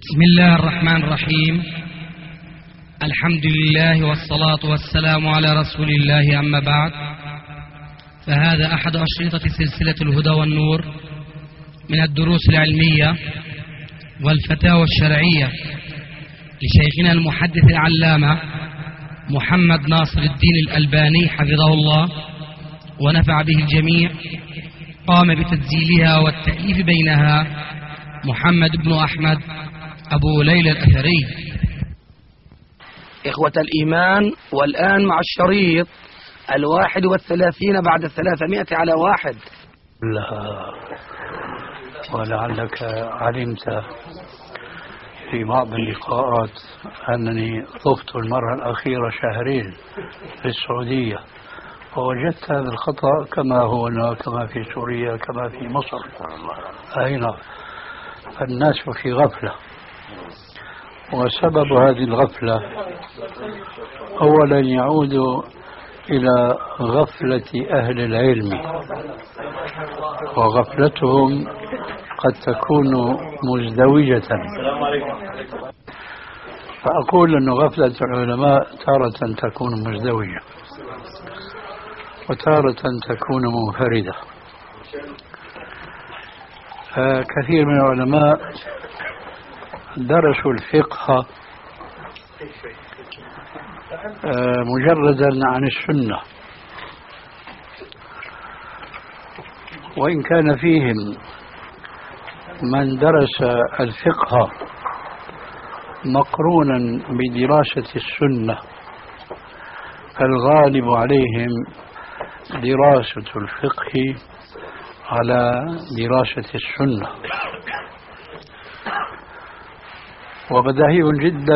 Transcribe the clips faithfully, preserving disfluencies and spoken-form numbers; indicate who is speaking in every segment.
Speaker 1: بسم الله الرحمن الرحيم. الحمد لله والصلاة والسلام على رسول الله، أما بعد، فهذا أحد أشرطة سلسلة الهدى والنور من الدروس العلمية والفتاوى الشرعية لشيخنا المحدث العلامة محمد ناصر الدين الألباني حفظه الله ونفع به الجميع. قام بتسجيلها والتأليف بينها محمد بن أحمد أبو ليلى الأثري.
Speaker 2: إخوة الإيمان، والآن مع الشريط الواحد والثلاثين بعد الثلاثمائة على واحد.
Speaker 3: لا، ولعلك علمت في بعض اللقاءات أنني طفت المرة الأخيرة شهرين في السعودية، ووجدت هذا الخطأ كما هو هنا، كما في سوريا، كما في مصر. أين الناس في غفلة، وسبب هذه الغفلة أولا يعود إلى غفلة أهل العلم، وغفلتهم قد تكون مزدوجة. فأقول أن غفلة العلماء تارة تكون مزدوجة وتارة تكون منفردة. كثير من العلماء درسوا الفقه مجردا عن السنة، وإن كان فيهم من درس الفقه مقرونا بدراسة السنة، الغالب عليهم دراسة الفقه على دراسة السنة. وبديهي جدا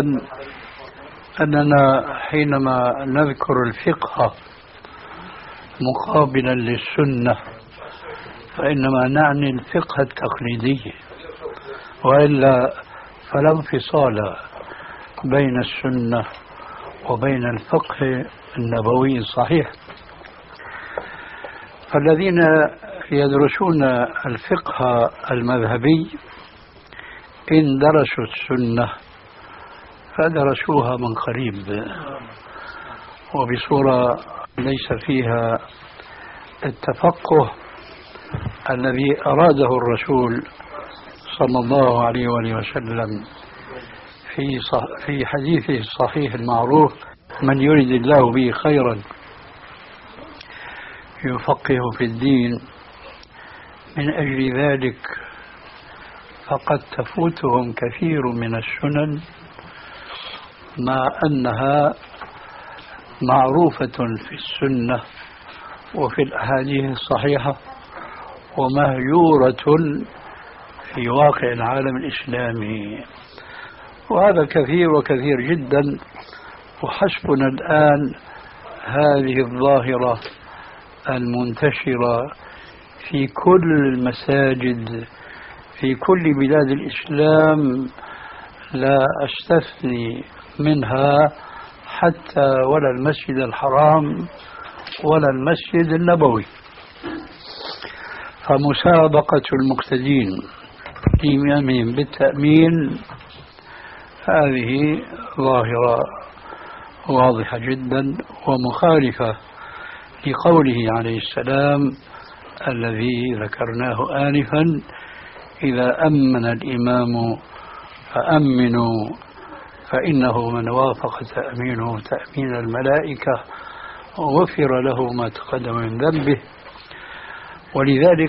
Speaker 3: أننا حينما نذكر الفقه مقابلا للسنة فإنما نعني الفقه التقليدي، وإلا فلا انفصال بين السنة وبين الفقه النبوي الصحيح. فالذين يدرسون الفقه المذهبي إن درسوا السنة فدرسوها من قريب وبصورة ليس فيها التفقه الذي أراده الرسول صلى الله عليه وآله وسلم في في حديثه الصحيح المعروف: من يريد الله به خيرا يفقه في الدين. من أجل ذلك فقد تفوتهم كثير من السنن مع أنها معروفة في السنة وفي الأحاديث الصحيحة ومهجورة في واقع العالم الإسلامي. وهذا كثير وكثير جدا، وحسبنا الآن هذه الظاهرة المنتشرة في كل المساجد في كل بلاد الإسلام، لا أستثني منها حتى ولا المسجد الحرام ولا المسجد النبوي. فمسابقة المقتدين إمامهم بالتأمين هذه ظاهرة واضحة جدا ومخالفة لقوله عليه السلام الذي ذكرناه آنفا: إذا أمن الإمام فأمنوا فإنه من وافق تأمينه تأمين الملائكة غفر له ما تقدم من ذنبه. ولذلك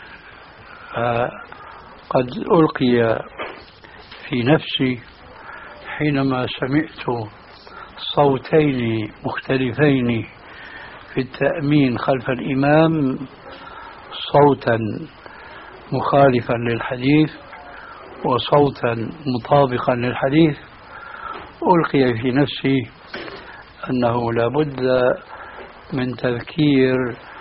Speaker 3: قد ألقي في نفسي حينما سمعت صوتين مختلفين في التأمين خلف الإمام، صوتا مخالفا للحديث وصوتا مطابقا للحديث، ألقي في نفسي أنه لا بد من تذكير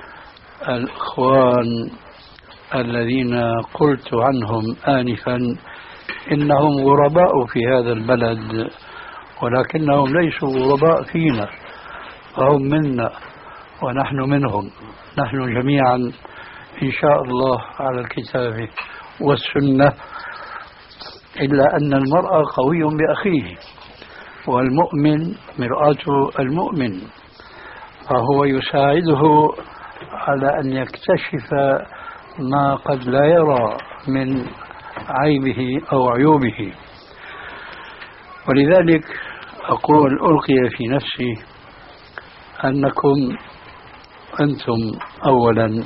Speaker 3: الإخوان الذين قلت عنهم آنفا إنهم غرباء في هذا البلد، ولكنهم ليسوا غرباء فينا، فهم منا ونحن منهم. نحن جميعا إن شاء الله على الكتاب والسنة إلا أن المرء قوي بأخيه، والمؤمن مرآة المؤمن، فهو يساعده على أن يكتشف ما قد لا يرى من عيبه أو عيوبه. ولذلك أقول ألقي في نفسي أنكم أنتم أولا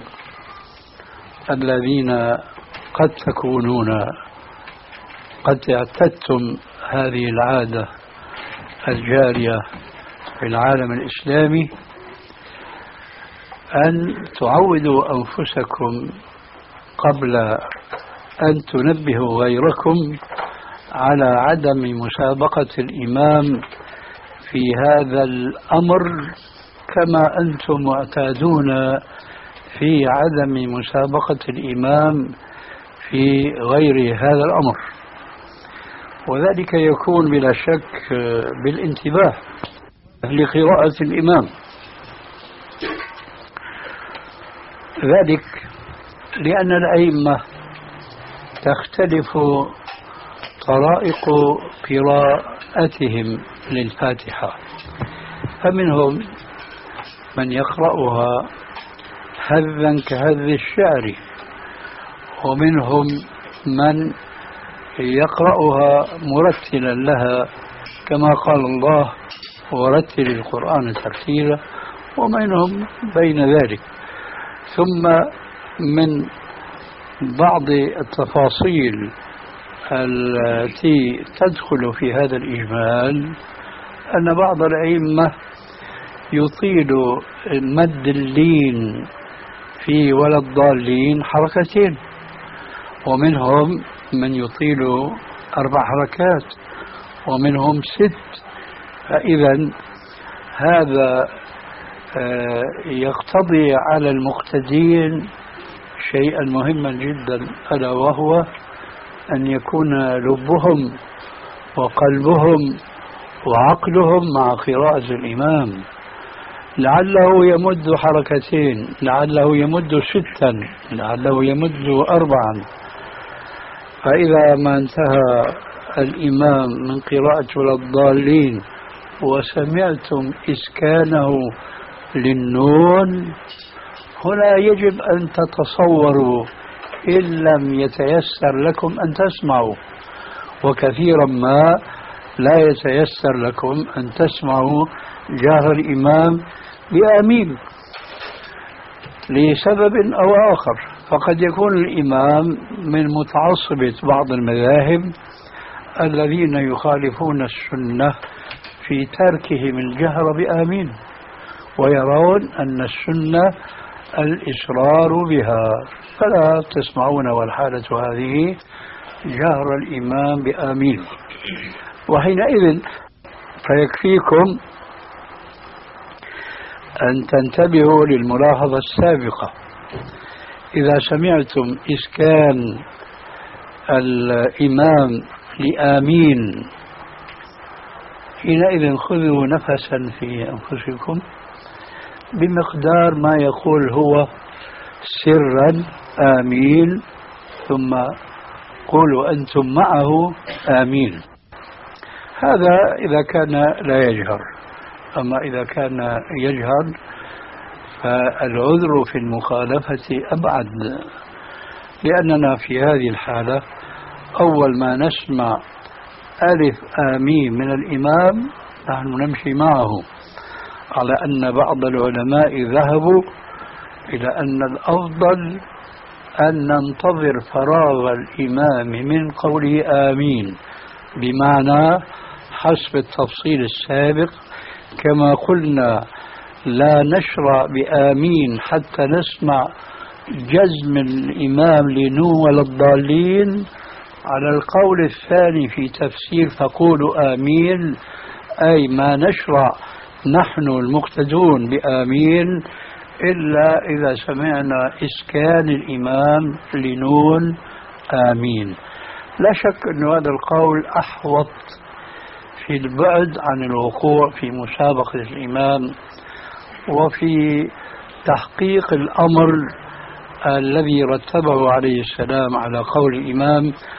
Speaker 3: الذين قد تكونون قد اعتدتم هذه العادة الجارية في العالم الإسلامي، أن تعودوا أنفسكم قبل أن تنبهوا غيركم على عدم مسابقة الإمام في هذا الأمر، كما أنتم معتادون في عدم مسابقة الإمام في غير هذا الأمر. وذلك يكون بلا شك بالانتباه لقراءة الإمام، ذلك لأن الأئمة تختلف طرائق قراءتهم للفاتحة، فمنهم من يقرأها هذا كهذ الشعر، ومنهم من يقرأها مرتلا لها كما قال الله ورتل القرآن ترتيلا، ومنهم بين ذلك. ثم من بعض التفاصيل التي تدخل في هذا الإجمال أن بعض الأئمة يطيل مد اللين في ولا الضالين حركتين، ومنهم من يطيل أربع حركات، ومنهم ست. فإذا هذا يقتضي على المقتدين شيئا مهما جدا، ألا وهو أن يكون لبهم وقلبهم وعقلهم مع قراءة الإمام، لعله يمد حركتين، لعله يمد ستا، لعله يمد أربعا. فإذا ما انتهى الإمام من قراءة ولا الضالين وسمعتم إسكانه للنون، هنا يجب أن تتصوروا إن لم يتيسر لكم أن تسمعوا، وكثيرا ما لا يتيسر لكم أن تسمعوا جاهر الإمام بآمين لسبب أو آخر. فقد يكون الإمام من متعصبة بعض المذاهب الذين يخالفون السنة في تركهم الجهر بآمين، ويرون أن السنة الإصرار بها، فلا تسمعون والحالة هذه جهر الإمام بآمين. وحينئذ فيكفيكم أن تنتبهوا للملاحظة السابقة، إذا سمعتم إسكان الإمام لآمين حينئذ خذوا نفسا في أنفسكم بمقدار ما يقول هو سرا آمين، ثم قولوا أنتم معه آمين. هذا إذا كان لا يجهر. أما إذا كان يجهر فالعذر في المخالفة أبعد، لأننا في هذه الحالة أول ما نسمع ألف آمين من الإمام نحن نمشي معه، على أن بعض العلماء ذهبوا إلى أن الأفضل أن ننتظر فراغ الإمام من قوله آمين، بمعنى حسب التفصيل السابق كما قلنا لا نشرع بآمين حتى نسمع جزم الإمام لنون ولا الضالين. على القول الثاني في تفسير فقولوا آمين، أي ما نشرع نحن المقتدون بآمين إلا إذا سمعنا إسكان الإمام لنون آمين. لا شك أن هذا القول أحوط في البعد عن الوقوع في مسابقة الإمام وفي تحقيق الأمر الذي رتبه عليه السلام على قول الإمام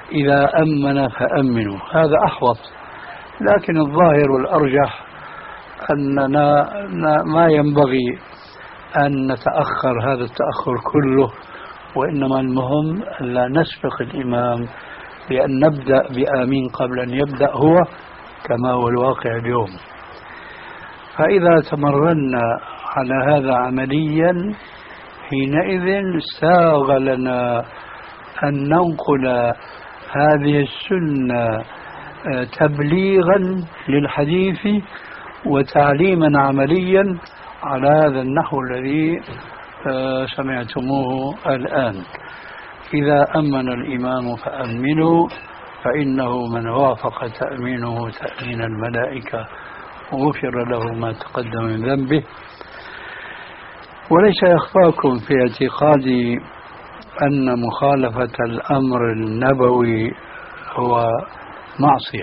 Speaker 3: إذا أمن فأمنوا، هذا أحوط. لكن الظاهر والأرجح أننا ما ينبغي أن نتأخر هذا التأخر كله، وإنما المهم أن لا نسبق الإمام بأن نبدأ بآمين قبل أن يبدأ هو، كما هو الواقع اليوم. فإذا تمرنا على هذا عمليا حينئذ ساغ لنا أن ننقل هذه السنة تبليغا للحديث وتعليما عمليا على هذا النحو الذي سمعتموه الآن. إذا أمن الإمام فأمنوا، فإنه من وافق تأمينه تأمين الملائكة غفر له ما تقدم من ذنبه. وليس يخفاكم في اعتقادي أن مخالفة الأمر النبوي هو معصية،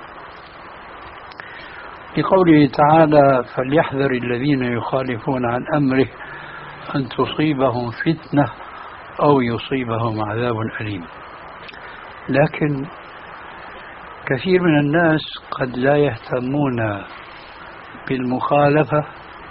Speaker 3: لقوله تعالى: فليحذر الذين يخالفون عن أمره أن تصيبهم فتنة أو يصيبهم عذاب أليم. لكن كثير من الناس قد لا يهتمون بالمخالفة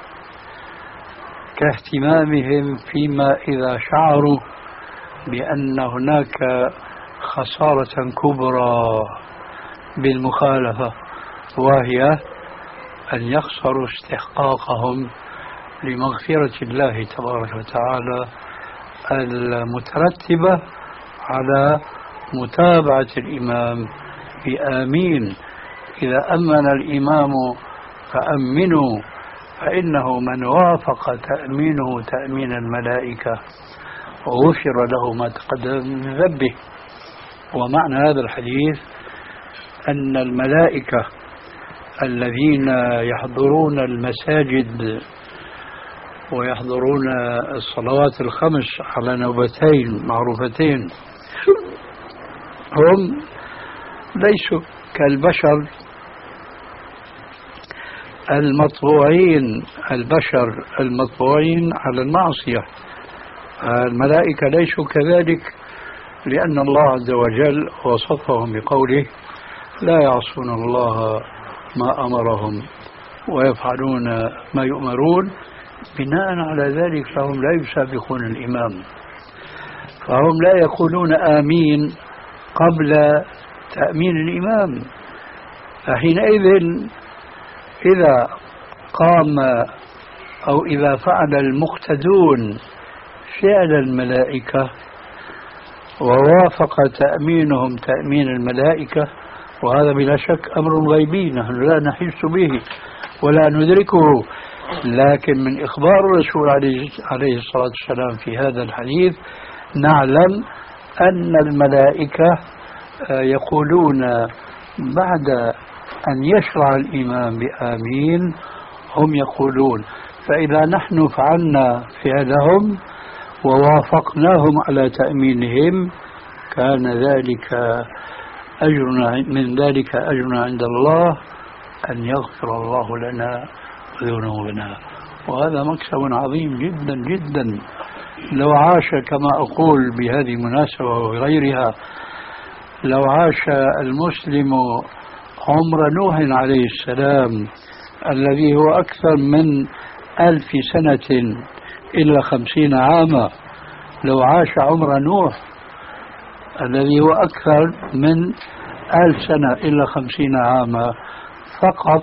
Speaker 3: كاهتمامهم فيما إذا شعروا بأن هناك خسارة كبرى بالمخالفة، وهي أن يخسروا استحقاقهم لمغفرة الله تبارك وتعالى المترتبة على متابعة الإمام بآمين. إذا أمن الإمام فأمنوا، فإنه من وافق تأمينه تأمين الملائكة غفر له ما تقدم من ذنبه. ومعنى هذا الحديث أن الملائكة الذين يحضرون المساجد ويحضرون الصلوات الخمس على نوبتين معروفتين هم ليسوا كالبشر المطبوعين البشر المطبوعين على المعصية. الملائكة ليسوا كذلك، لأن الله عز وجل وصفهم بقوله: لا يعصون الله ما أمرهم ويفعلون ما يؤمرون. بناء على ذلك فهم لا يسابقون الإمام، فهم لا يقولون آمين قبل تأمين الإمام. فحينئذ إذا قام أو إذا فعل المقتدون فعل الملائكة ووافق تأمينهم تأمين الملائكة، وهذا بلا شك أمر غيبي نحن لا نحس به ولا ندركه، لكن من إخبار الرسول عليه الصلاة والسلام في هذا الحديث نعلم أن الملائكة يقولون بعد أن يشرع الإمام بآمين هم يقولون. فإذا نحن فعلنا فعلهم ووافقناهم على تأمينهم كان ذلك أجرنا من ذلك أجرنا عند الله أن يغفر الله لنا ذنوبنا، وهذا مكسب عظيم جدا جدا. لو عاش كما أقول بهذه المناسبة وغيرها، لو عاش المسلم عمر نوح عليه السلام الذي هو أكثر من ألف سنة إلا خمسين عاما، لو عاش عمر نوح الذي هو أكثر من ألف سنة إلا خمسين عاما فقط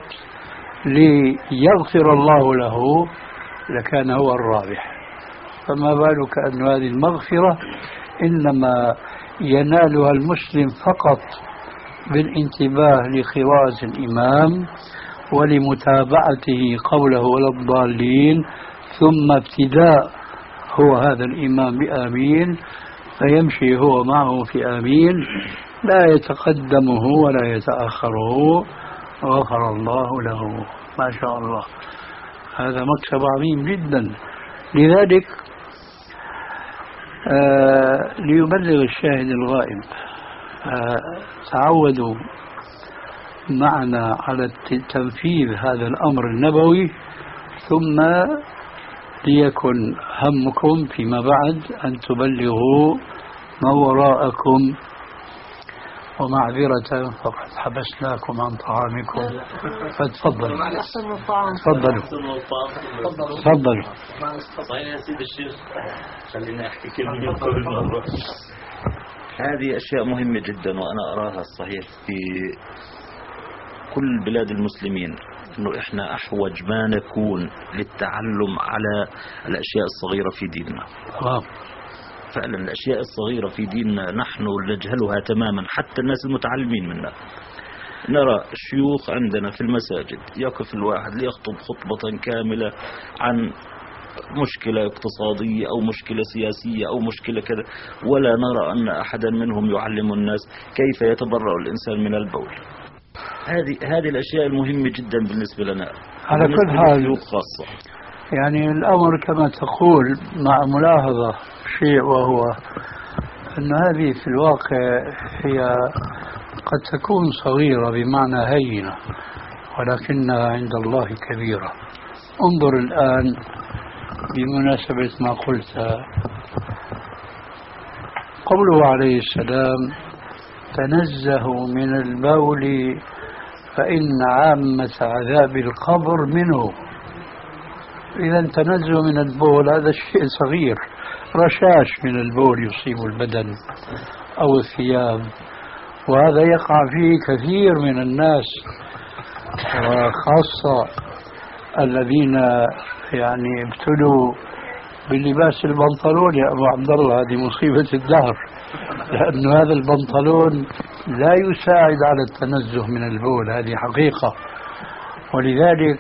Speaker 3: ليغفر الله له لكان هو الرابح. فما بالك أن هذه المغفرة إنما ينالها المسلم فقط بالانتباه لقراءة الإمام ولمتابعته قوله ولا الضالين، ثم ابتداء هو هذا الإمام بآمين فيمشي هو معه في آمين، لا يتقدمه ولا يتأخره، غفر الله له. ما شاء الله، هذا مكسب عظيم جدا. لذلك آه ليبلغ الشاهد الغائب، آه تعودوا معنا على تنفيذ هذا الأمر النبوي، ثم ليكن همكم فيما بعد أن تبلغوا من وراءكم ومعذرة فقد حبسناكم عن طعامكم فتفضلوا. تفضلوا تفضلوا.
Speaker 4: صحيح يا سيد الشيخ، خلينا احكي كلمة قبل ما نروح. هذه أشياء مهمة جدا وأنا أراها الصحيح في كل بلاد المسلمين، إنه إحنا أحوج ما نكون للتعلم على الأشياء الصغيرة في ديننا.
Speaker 3: آه.
Speaker 4: فعلا الأشياء الصغيرة في ديننا نحن نجهلها تماما، حتى الناس المتعلمين منا. نرى الشيوخ عندنا في المساجد يقف الواحد ليخطب خطبة كاملة عن مشكلة اقتصادية أو مشكلة سياسية أو مشكلة كذا، ولا نرى أن أحدا منهم يعلم الناس كيف يتبرأ الإنسان من البول. هذه هذه الأشياء المهمة جدا بالنسبة لنا
Speaker 3: على كل حال.
Speaker 4: خاصة
Speaker 3: يعني الأمر كما تقول، مع ملاحظة شيء، وهو أن هذه في الواقع هي قد تكون صغيرة بمعنى هينة، ولكنها عند الله كبيرة. انظر الآن بمناسبة ما قلت، قوله عليه السلام: تنزهوا من البول فإن عامة عذاب القبر منه. إذا تنزه من البول هذا شيء صغير، رشاش من البول يصيب البدن أو الثياب، وهذا يقع فيه كثير من الناس، وخاصة الذين يعني ابتلوا بلباس البنطلون. يا أبو عبد الله هذه مصيبة الدهر، لأن هذا البنطلون لا يساعد على التنزه من البول، هذه حقيقة. ولذلك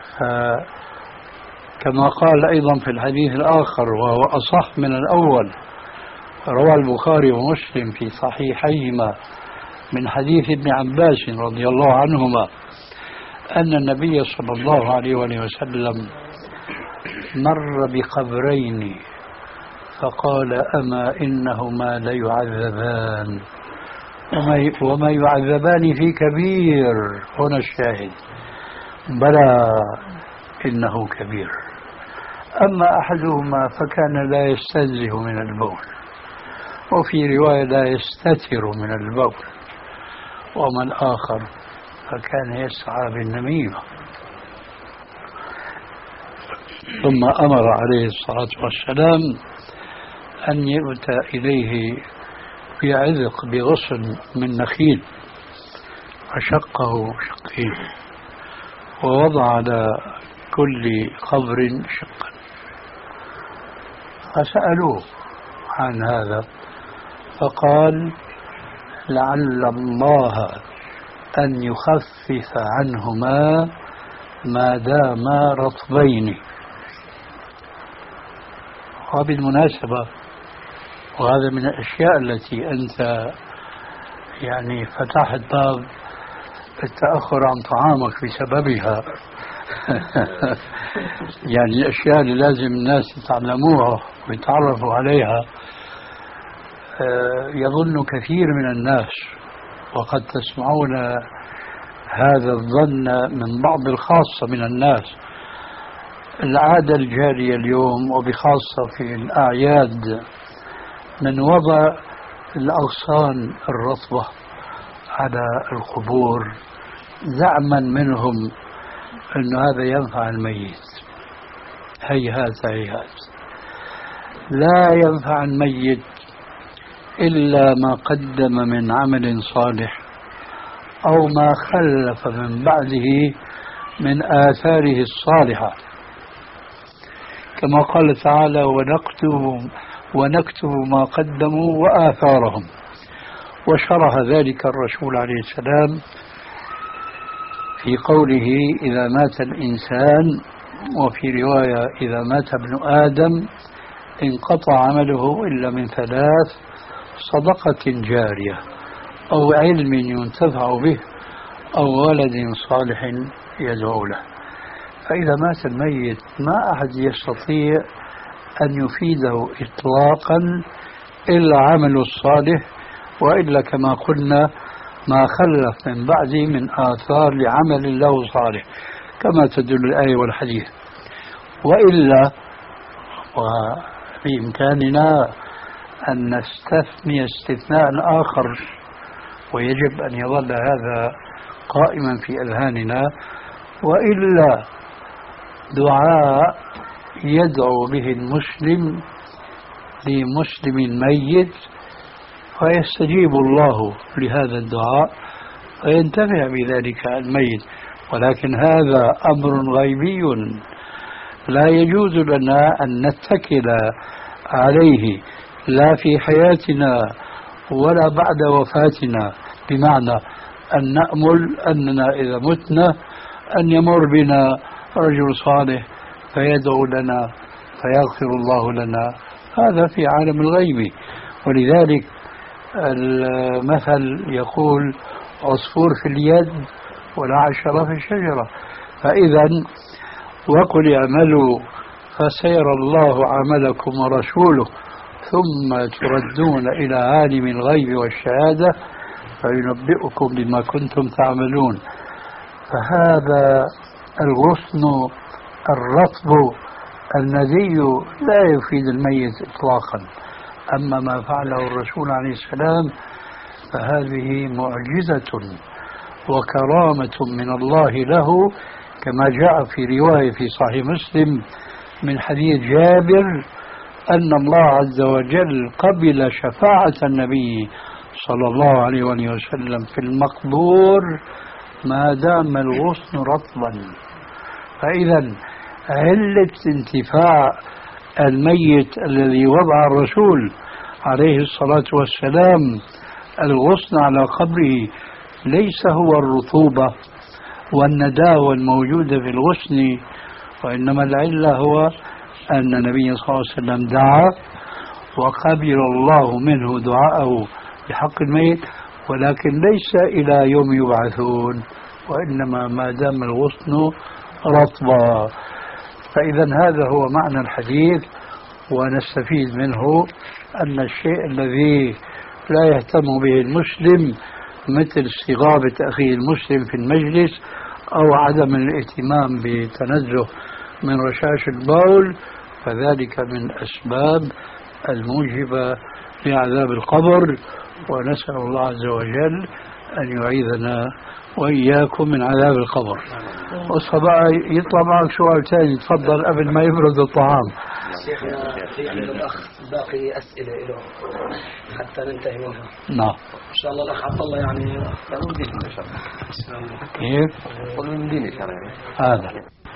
Speaker 3: كما قال أيضا في الحديث الآخر وهو أصح من الأول، روى البخاري ومسلم في صحيحيهما من حديث ابن عباس رضي الله عنهما أن النبي صلى الله عليه وسلم مر بقبرين فقال: أما إنهما ليعذبان وما يعذبان في كبير. هنا الشاهد: بلى إنه كبير. أما أحدهما فكان لا يستنزه من البول، وفي رواية لا يستتر من البول، وما الآخر فكان يسعى بالنميمة. ثم أمر عليه الصلاة والسلام أن يؤتى إليه بعذق بغصن من نخيل، فشقه شقين ووضع على كل قبر شقا. فسألوه عن هذا فقال: لعل الله أن يخفف عنهما ما داما رطبين. وبالمناسبة وهذا من الأشياء التي أنت يعني فتحت باب التأخر عن طعامك بسببها يعني الأشياء اللي لازم الناس يتعلموها ويتعرفوا عليها. يظن كثير من الناس، وقد تسمعون هذا الظن من بعض الخاصة من الناس، العادة الجارية اليوم وبخاصة في الأعياد من وضع الأغصان الرطبة على القبور زعما منهم أن هذا ينفع الميت. هيهات هيهات، لا ينفع الميت إلا ما قدم من عمل صالح أو ما خلف من بعده من آثاره الصالحة، كما قال تعالى: ونكتب ونكتب ما قدموا وآثارهم. وشرح ذلك الرسول عليه السلام في قوله: إذا مات الإنسان، وفي رواية: إذا مات ابن آدم انقطع عمله إلا من ثلاث: صدقة جارية أو علم ينتفع به أو ولد صالح يدعو له. فإذا مات الميت ما أحد يستطيع أن يفيده إطلاقا إلا عمل الصالح، وإلا كما قلنا ما خلف من بعده من آثار لعمل له صالح كما تدل الآية والحديث. وإلا وبإمكاننا أن نستثني استثناء آخر ويجب أن يظل هذا قائما في أذهاننا، وإلا دعاء يدعو به المسلم لمسلم ميت فيستجيب الله لهذا الدعاء وينتفع بذلك الميت، ولكن هذا أمر غيبي لا يجوز لنا أن نتكل عليه لا في حياتنا ولا بعد وفاتنا، بمعنى أن نأمل أننا إذا متنا أن يمر بنا رجل صالح فيدعو لنا فيغفر الله لنا، هذا في عالم الغيب. ولذلك المثل يقول عصفور في اليد ولا عشرة في الشجرة. فإذا وقل اعملوا فسيرى الله عملكم ورسوله ثم تردون إلى عالم الغيب والشهادة فينبئكم بما كنتم تعملون. فهذا الغصن الرطب الندي لا يفيد الميت إطلاقا. أما ما فعله الرسول عليه السلام فهذه معجزة وكرامة من الله له، كما جاء في رواية في صحيح مسلم من حديث جابر أن الله عز وجل قبل شفاعة النبي صلى الله عليه وسلم في المقبور ما دام الغصن رطبا. فإذا علة انتفاع الميت الذي وضع الرسول عليه الصلاة والسلام الغصن على قبره ليس هو الرطوبة والنداوة الموجودة في الغصن، وإنما العلة هو أن النبي صلى الله عليه وسلم دعا وقبل الله منه دعاءه بحق الميت، ولكن ليس إلى يوم يبعثون، وإنما ما دام الغصن رطبا. فإذا هذا هو معنى الحديث، ونستفيد منه أن الشيء الذي لا يهتم به المسلم مثل استغابة أخيه المسلم في المجلس أو عدم الاهتمام بتنزه من رشاش البول فذلك من أسباب الموجبة لعذاب القبر، ونسأل الله عز وجل أن يعيذنا وإياكم من عذاب القبر. وصباح يطلع معك سؤال ثاني، تفضل قبل ما يبرد الطعام.
Speaker 2: شيخنا في عند الأخ باقي أسئلة له حتى ننتهي منها.
Speaker 3: نعم
Speaker 2: إن شاء الله الأخ عبد الله يعني يقول دين إن شاء الله.
Speaker 3: كيف؟
Speaker 2: قل من دين إن شاء الله.
Speaker 3: هذا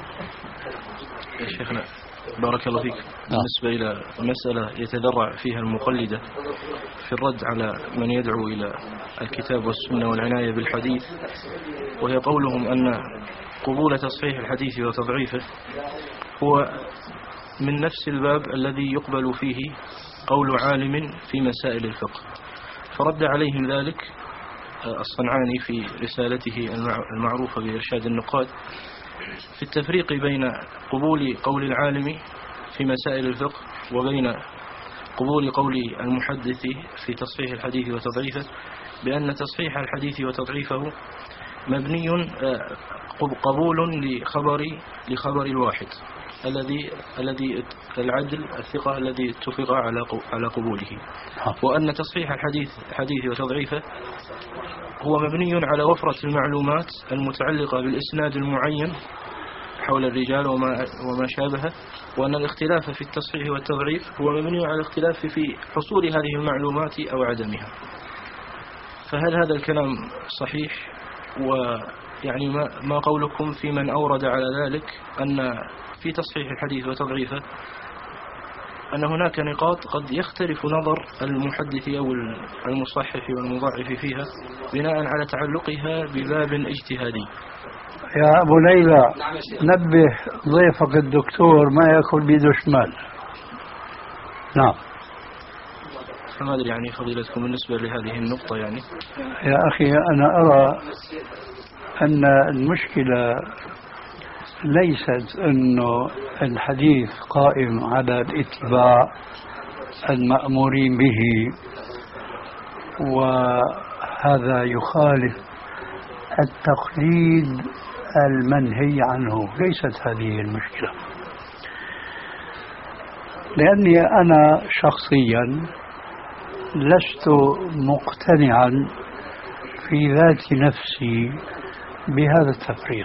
Speaker 5: يا شيخنا بارك الله فيك. بالنسبة إلى مسألة يتذرع فيها المقلدة في الرد على من يدعو إلى الكتاب والسنة والعناية بالحديث، وهي قولهم أن قبول تصحيح الحديث وتضعيفه هو من نفس الباب الذي يقبل فيه قول عالم في مسائل الفقه. فرد عليهم ذلك الصنعاني في رسالته المعروفة بإرشاد النقاد في التفريق بين قبول قول العالم في مسائل الفقه وبين قبول قول المحدث في تصحيح الحديث وتضعيفه، بأن تصحيح الحديث وتضعيفه مبني قبول لخبر لخبر الواحد الذي الذي العدل الثقة الذي اتفق على على قبوله، وأن تصحيح الحديث الحديث وتضعيفه هو مبني على وفرة المعلومات المتعلقة بالإسناد المعين حول الرجال وما وما شابه، وأن الاختلاف في التصحيح والتضعيف هو مبني على الاختلاف في حصول هذه المعلومات أو عدمها. فهل هذا الكلام صحيح؟ ويعني ما ما قولكم في من أورد على ذلك أن في تصحيح الحديث وتضعيفه أن هناك نقاط قد يختلف نظر المحدث أو المصحح والمضاعف فيها بناء على تعلقها بباب اجتهادي؟
Speaker 3: يا أبو ليلى نبه ضيفك الدكتور ما يأكل بيده شمال. نعم.
Speaker 5: فما أدري يعني فضيلتكم بالنسبة لهذه النقطة. يعني
Speaker 3: يا أخي أنا أرى أن المشكلة ليست أنه الحديث قائم على الاتباع المأمورين به وهذا يخالف التقليد المنهي عنه، ليست هذه المشكلة. لأني أنا شخصيا لست مقتنعا في ذات نفسي بهذا التفريق.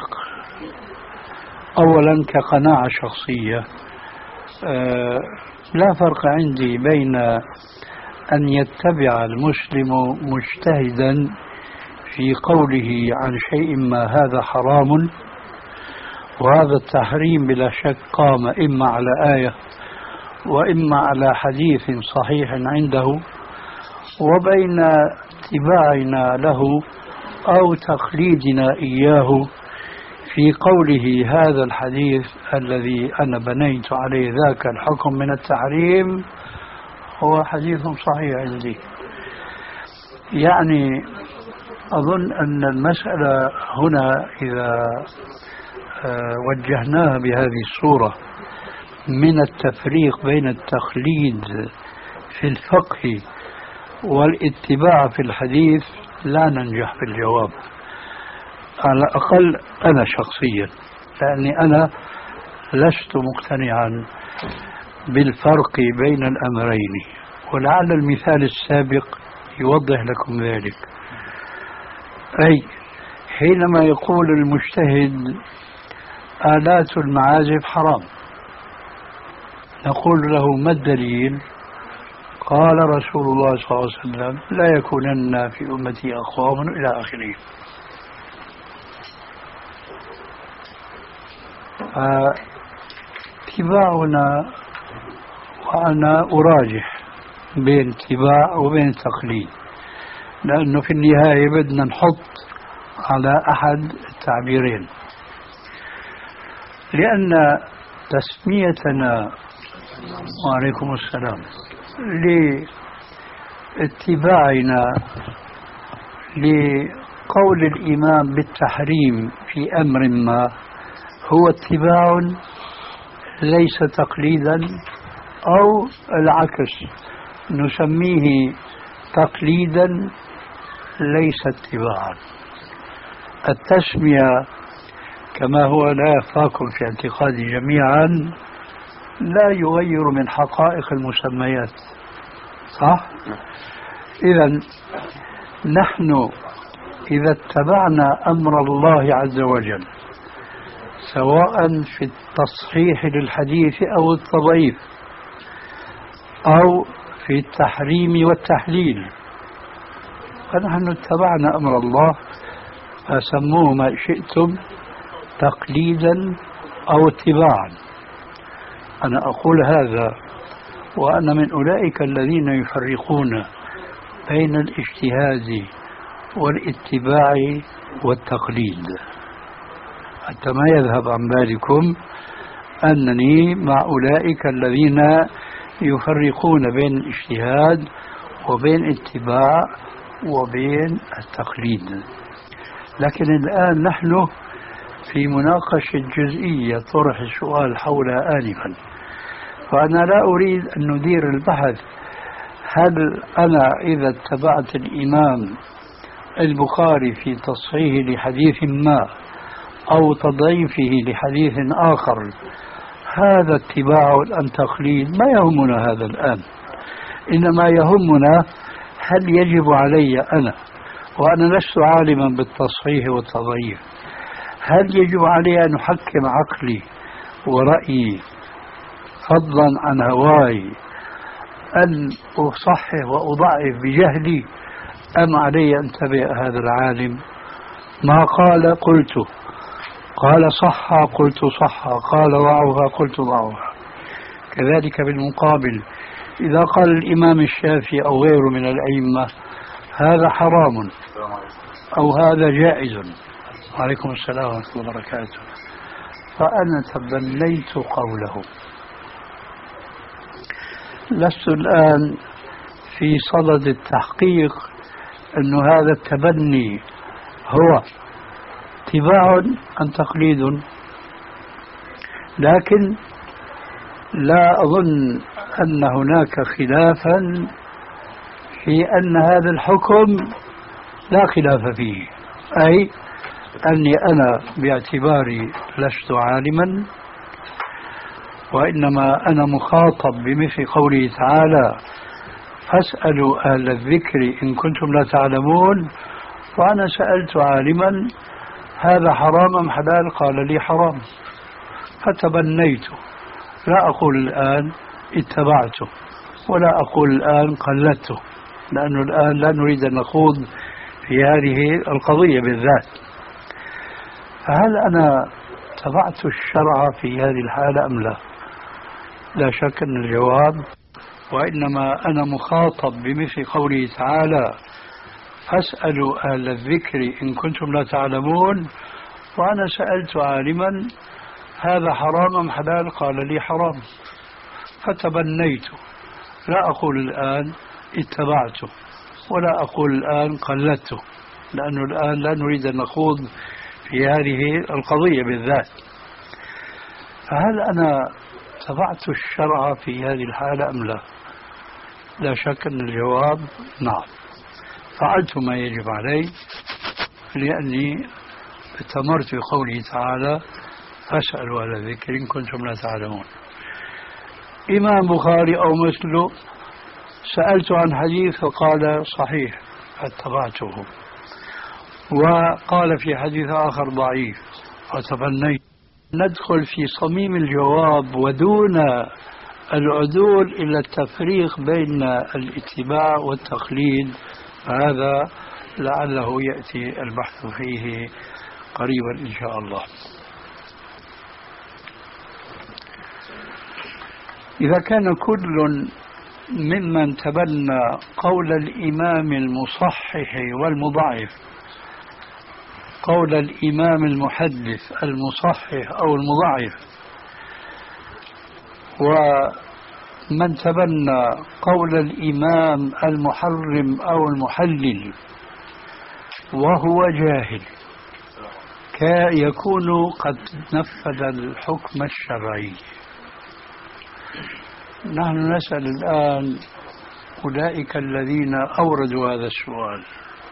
Speaker 3: أولا كقناعة شخصية، أه لا فرق عندي بين أن يتبع المسلم مجتهدا في قوله عن شيء ما هذا حرام، وهذا التحريم بلا شك قام إما على آية وإما على حديث صحيح عنده، وبين اتباعنا له أو تقليدنا إياه في قوله هذا الحديث الذي أنا بنيت عليه ذاك الحكم من التحريم هو حديث صحيح عندي. يعني أظن أن المسألة هنا إذا وجهناها بهذه الصورة من التفريق بين التقليد في الفقه والاتباع في الحديث لا ننجح في الجواب، على الأقل أنا شخصيا، لأني أنا لست مقتنعا بالفرق بين الأمرين، ولعل المثال السابق يوضح لكم ذلك. أي حينما يقول المجتهد آلات المعازف حرام، نقول له ما الدليل؟ قال رسول الله صلى الله عليه وسلم لا يكونن في أمتي أقوام إلى آخره. اتباعنا، وأنا أراجح بين اتباع وبين تقليد، لأنه في النهاية بدنا نحط على أحد التعبيرين، لأن تسميتنا وعليكم السلام لاتباعنا لقول الإمام بالتحريم في أمر ما هو اتباع ليس تقليدا، أو العكس نسميه تقليدا ليس اتباعا. التسمية كما هو لا يخفاكم في اعتقادي جميعا لا يغير من حقائق المسميات، صح؟ إذن نحن إذا اتبعنا أمر الله عز وجل سواء في التصحيح للحديث أو التضعيف أو في التحريم والتحليل، فنحن اتبعنا أمر الله، فسموه ما شئتم تقليدا أو اتباعا. أنا أقول هذا وأنا من أولئك الذين يفرقون بين الاجتهاد والاتباع والتقليد، حتى ما يذهب عن بالكم أنني مع أولئك الذين يفرقون بين الاجتهاد وبين الاتباع وبين التقليد. لكن الآن نحن في مناقشة جزئية طرح السؤال حولها آنفا، فأنا لا أريد أن ندير البحث هل أنا إذا اتبعت الإمام البخاري في تصحيح لحديث ما أو تضعيفه لحديث آخر هذا اتباع أم تقليد؟ ما يهمنا هذا الآن، إنما يهمنا هل يجب علي أنا، وأنا لست عالما بالتصحيح والتضعيف، هل يجب علي أن أحكم عقلي ورأيي فضلا عن هواي أن أصحح وأضعف بجهلي، أم علي أن أتبع هذا العالم؟ ما قال قلت، قال صح قلت صح، قال ضعها قلت ضعها. كذلك بالمقابل إذا قال الإمام الشافعي أو غيره من الأئمة هذا حرام أو هذا جائز، وعليكم السلام ورحمة الله وبركاته، فأنا تبنيت قوله. لست الآن في صدد التحقيق أن هذا التبني هو اتباع أم تقليد، لكن لا أظن أن هناك خلافا في أن هذا الحكم لا خلاف فيه، أي أني أنا باعتباري لست عالما، وإنما أنا مخاطب بمثل قوله تعالى فاسألوا أهل الذكر إن كنتم لا تعلمون، وأنا سألت عالما هذا حرام أم حلال؟ قال لي حرام، فتبنيت، لا أقول الآن اتبعته ولا أقول الآن قلدته، لأنه الآن لا نريد أن نخوض في هذه القضية بالذات. فهل أنا اتبعت الشرع في هذه الحالة أم لا؟ لا شك أن الجواب وإنما أنا مخاطب بمثل قوله تعالى فاسألوا أهل الذكر إن كنتم لا تعلمون، وأنا سألت عالما هذا حرام أم حلال؟ قال لي حرام، فتبنيت، لا أقول الآن اتبعته ولا أقول الآن قلدته، لأنه الآن لا نريد أن نخوض في هذه القضية بالذات. فهل أنا اتبعت الشرع في هذه الحالة أم لا؟ لا شك أن الجواب نعم، فعلت ما يجب علي، لأني استمرت بقوله تعالى فاسألوا أهل الذكر إن كنتم لا تعلمون. إمام بخاري أو مثله سألت عن حديث فقال صحيح فاتبعته، وقال في حديث آخر ضعيف فتبنيت. ندخل في صميم الجواب ودون العدول إلى التفريق بين الاتباع والتقليد، هذا لعله يأتي البحث فيه قريبا إن شاء الله. إذا كان كل ممن تبنى قول الإمام المصحح والمضعف، قول الإمام المحدث المصحح أو المضعف، ومن تبنى قول الإمام المحرم أو المحلل وهو جاهل، يكون قد نفذ الحكم الشرعي. نحن نسأل الآن أولئك الذين أوردوا هذا السؤال،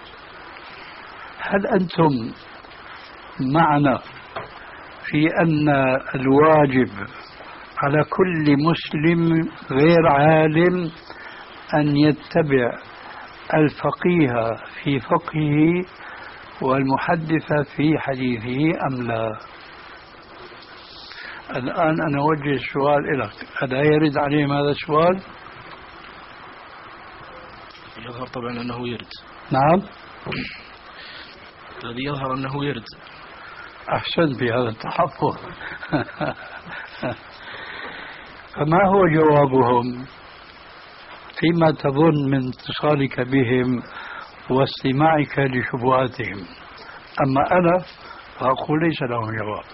Speaker 3: هل أنتم معنا في أن الواجب على كل مسلم غير عالم أن يتبع الفقيه في فقهه والمحدث في حديثه أم لا؟ الآن أنا أوجه السؤال لك، ألا يرد عليهم هذا السؤال؟
Speaker 5: يظهر طبعا أنه يرد.
Speaker 3: نعم،
Speaker 5: الذي يظهر أنه يرد.
Speaker 3: أحسن بهذا التحفظ. فما هو جوابهم فيما تظن من اتصالك بهم واستماعك لشبهاتهم؟ أما أنا فأقول ليس لهم جواب،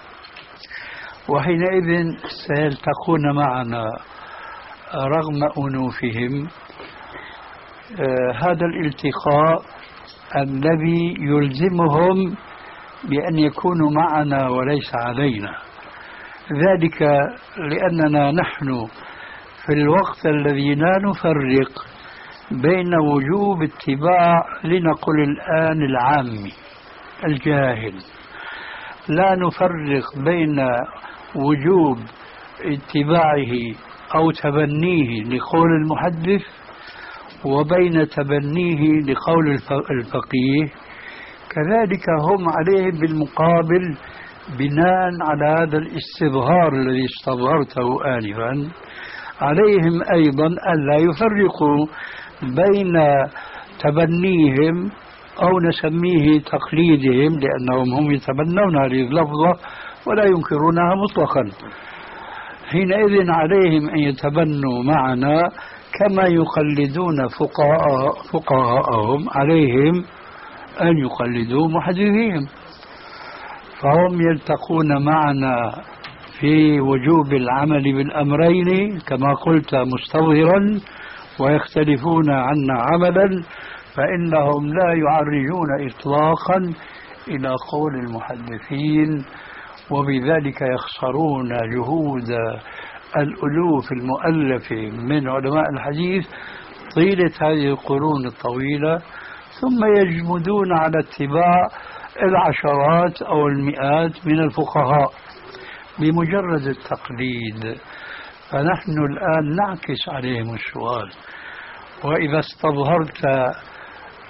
Speaker 3: وحينئذ سيلتقون معنا رغم أنوفهم آه هذا الالتقاء الذي يلزمهم بأن يكونوا معنا وليس علينا، ذلك لأننا نحن في الوقت الذي لا نفرق بين وجوب اتباع، لنقل الآن العامي الجاهل، لا نفرق بين وجوب اتباعه أو تبنيه لقول المحدث وبين تبنيه لقول الفقيه، كذلك هم عليه بالمقابل بناء على هذا الاستظهار الذي استظهرته آنفا، عليهم أيضا ألا يفرقوا بين تبنيهم أو نسميه تقليدهم، لأنهم هم يتبنون هذه اللفظة ولا ينكرونها مطلقا. حينئذ عليهم أن يتبنوا معنا كما يقلدون فقهاء فقهاءهم، عليهم أن يقلدوا محدثيهم، فهم يلتقون معنا في وجوب العمل بالأمرين كما قلت مستظهرا، ويختلفون عنا عملا، فإنهم لا يعرجون إطلاقا إلى قول المحدثين، وبذلك يخسرون جهود الألوف المؤلفة من علماء الحديث طيلة هذه القرون الطويلة، ثم يجمدون على اتباع العشرات أو المئات من الفقهاء بمجرد التقليد. فنحن الآن نعكس عليهم السؤال، وإذا استظهرت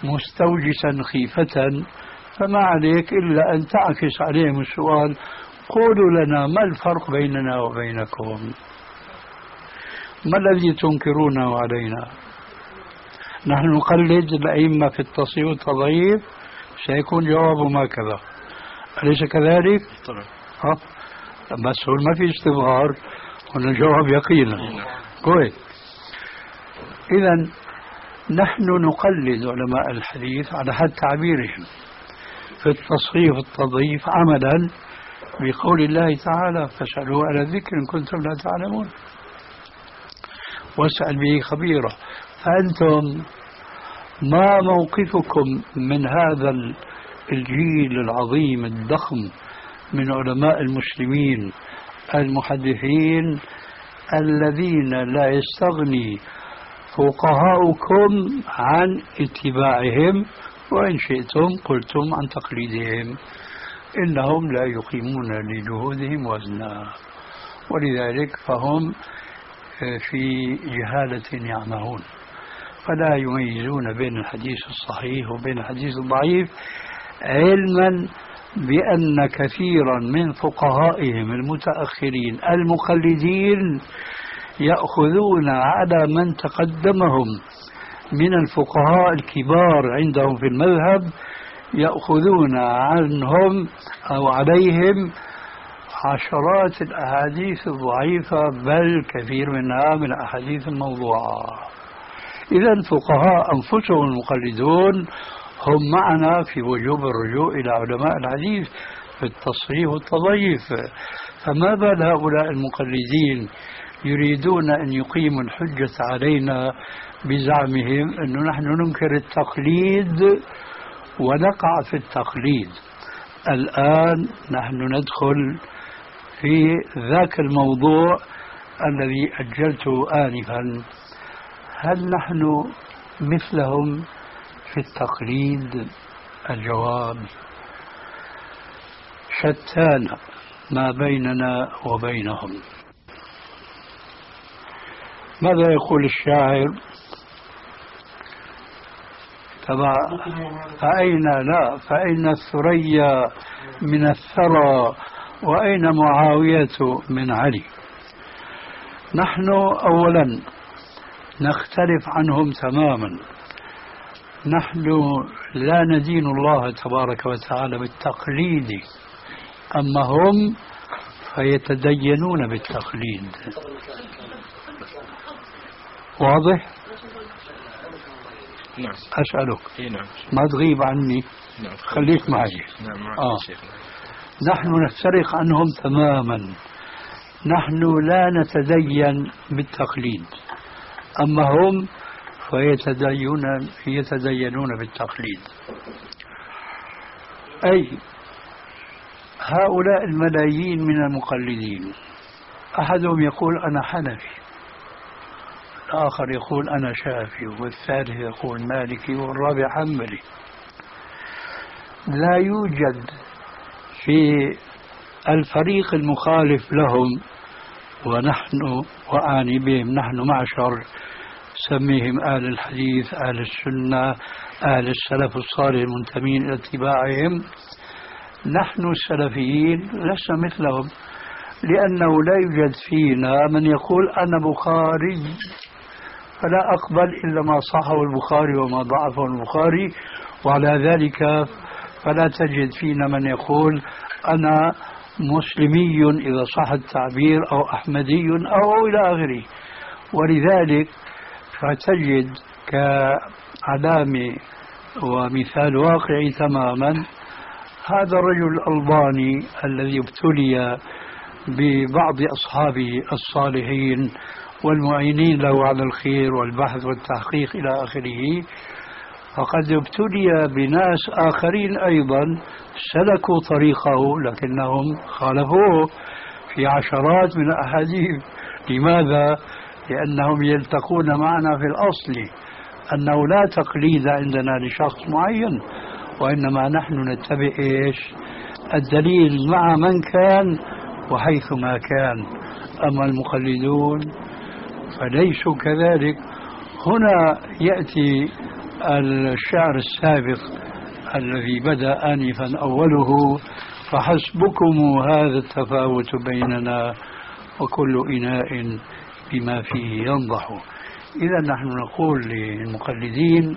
Speaker 3: مستوجسا خيفة، فما عليك إلا أن تعكس عليهم السؤال: قولوا لنا ما الفرق بيننا وبينكم؟ ما الذي تنكرونه علينا؟ نحن نقلد الأئمة في التصحيح والتضعيف، سيكون جوابنا كذا، أليس كذلك؟
Speaker 5: طبعا.
Speaker 3: ها؟ بس هو ما في استظهار، هنا الجواب يقينا. كويس. إذا نحن نقلد علماء الحديث على حد تعبيرهم في التصحيح والتضعيف عملا بقول الله تعالى: فاسألوا أهل الذكر إن كنتم لا تعلمون، واسأل به خبيرا. فأنتم ما موقفكم من هذا الجيل العظيم الضخم من علماء المسلمين المحدثين الذين لا يستغني فقهاؤكم عن اتباعهم، وإن شئتم قلتم عن تقليدهم؟ إنهم لا يقيمون لجهودهم وزنا، ولذلك فهم في جهالة يعمهون، فلا يميزون بين الحديث الصحيح وبين الحديث الضعيف، علما بأن كثيرا من فقهائهم المتأخرين المقلدين يأخذون على من تقدمهم من الفقهاء الكبار عندهم في المذهب، يأخذون عنهم أو عليهم عشرات الأحاديث الضعيفة، بل كثير منها من الأحاديث الموضوعة. إذا فقهاء أنفسهم المقلدون هم معنا في وجوب الرجوع إلى علماء الحديث في التصحيح والتضعيف، فما بال هؤلاء المقلدين يريدون أن يقيموا الحجة علينا بزعمهم أنه نحن ننكر التقليد ونقع في التقليد. الآن نحن ندخل في ذاك الموضوع الذي أجلته آنفا: هل نحن مثلهم في التقليد؟ الجواب: شتان ما بيننا وبينهم. ماذا يقول الشاعر؟ تبع فأين لا فأين الثريا من الثرى وأين معاوية من علي. نحن أولا نختلف عنهم تماما، نحن لا ندين الله تبارك وتعالى بالتقليد، أما هم فيتدينون بالتقليد. واضح؟
Speaker 5: نعم.
Speaker 3: أسألك
Speaker 5: إيه نعم.
Speaker 3: ما تغيب عني.
Speaker 5: نعم.
Speaker 3: خليك معي.
Speaker 5: نعم.
Speaker 3: آه. نحن نفترق عنهم تماما، نحن لا نتدين بالتقليد، أما هم فيتدينون يتدينون بالتقليد. أي هؤلاء الملايين من المقلدين، أحدهم يقول أنا حنفي، الآخر يقول أنا شافعي، والثالث يقول مالكي، والرابع حنبلي. لا يوجد في الفريق المخالف لهم، ونحن وأعني بهم نحن معشر سميهم أهل الحديث، أهل السنة، أهل السلف الصالح المنتمين إلى اتباعهم، نحن السلفيين لسنا مثلهم، لأنه لا يوجد فينا من يقول أنا بخاري فلا أقبل إلا ما صحه البخاري وما ضعفه البخاري، وعلى ذلك فلا تجد فينا من يقول أنا مسلمي إذا صح التعبير، أو أحمدي أو إلى آخره. ولذلك فتجد كعلامة ومثال واقعي تماما هذا الرجل الألباني الذي ابتلي ببعض أصحابه الصالحين والمعينين له على الخير والبحث والتحقيق إلى آخره، فقد ابتلي بناس آخرين أيضا سلكوا طريقه لكنهم خالفوه في عشرات من الأحاديث. لماذا؟ لأنهم يلتقون معنا في الأصل أنه لا تقليد عندنا لشخص معين، وإنما نحن نتبع إيش؟ الدليل مع من كان وحيث ما كان. أما المقلدون فليسوا كذلك. هنا يأتي الشعر السابق الذي بدأ آنفا أوله: فحسبكم هذا التفاوت بيننا وكل إناء بما فيه ينضح. إذا نحن نقول للمقلدين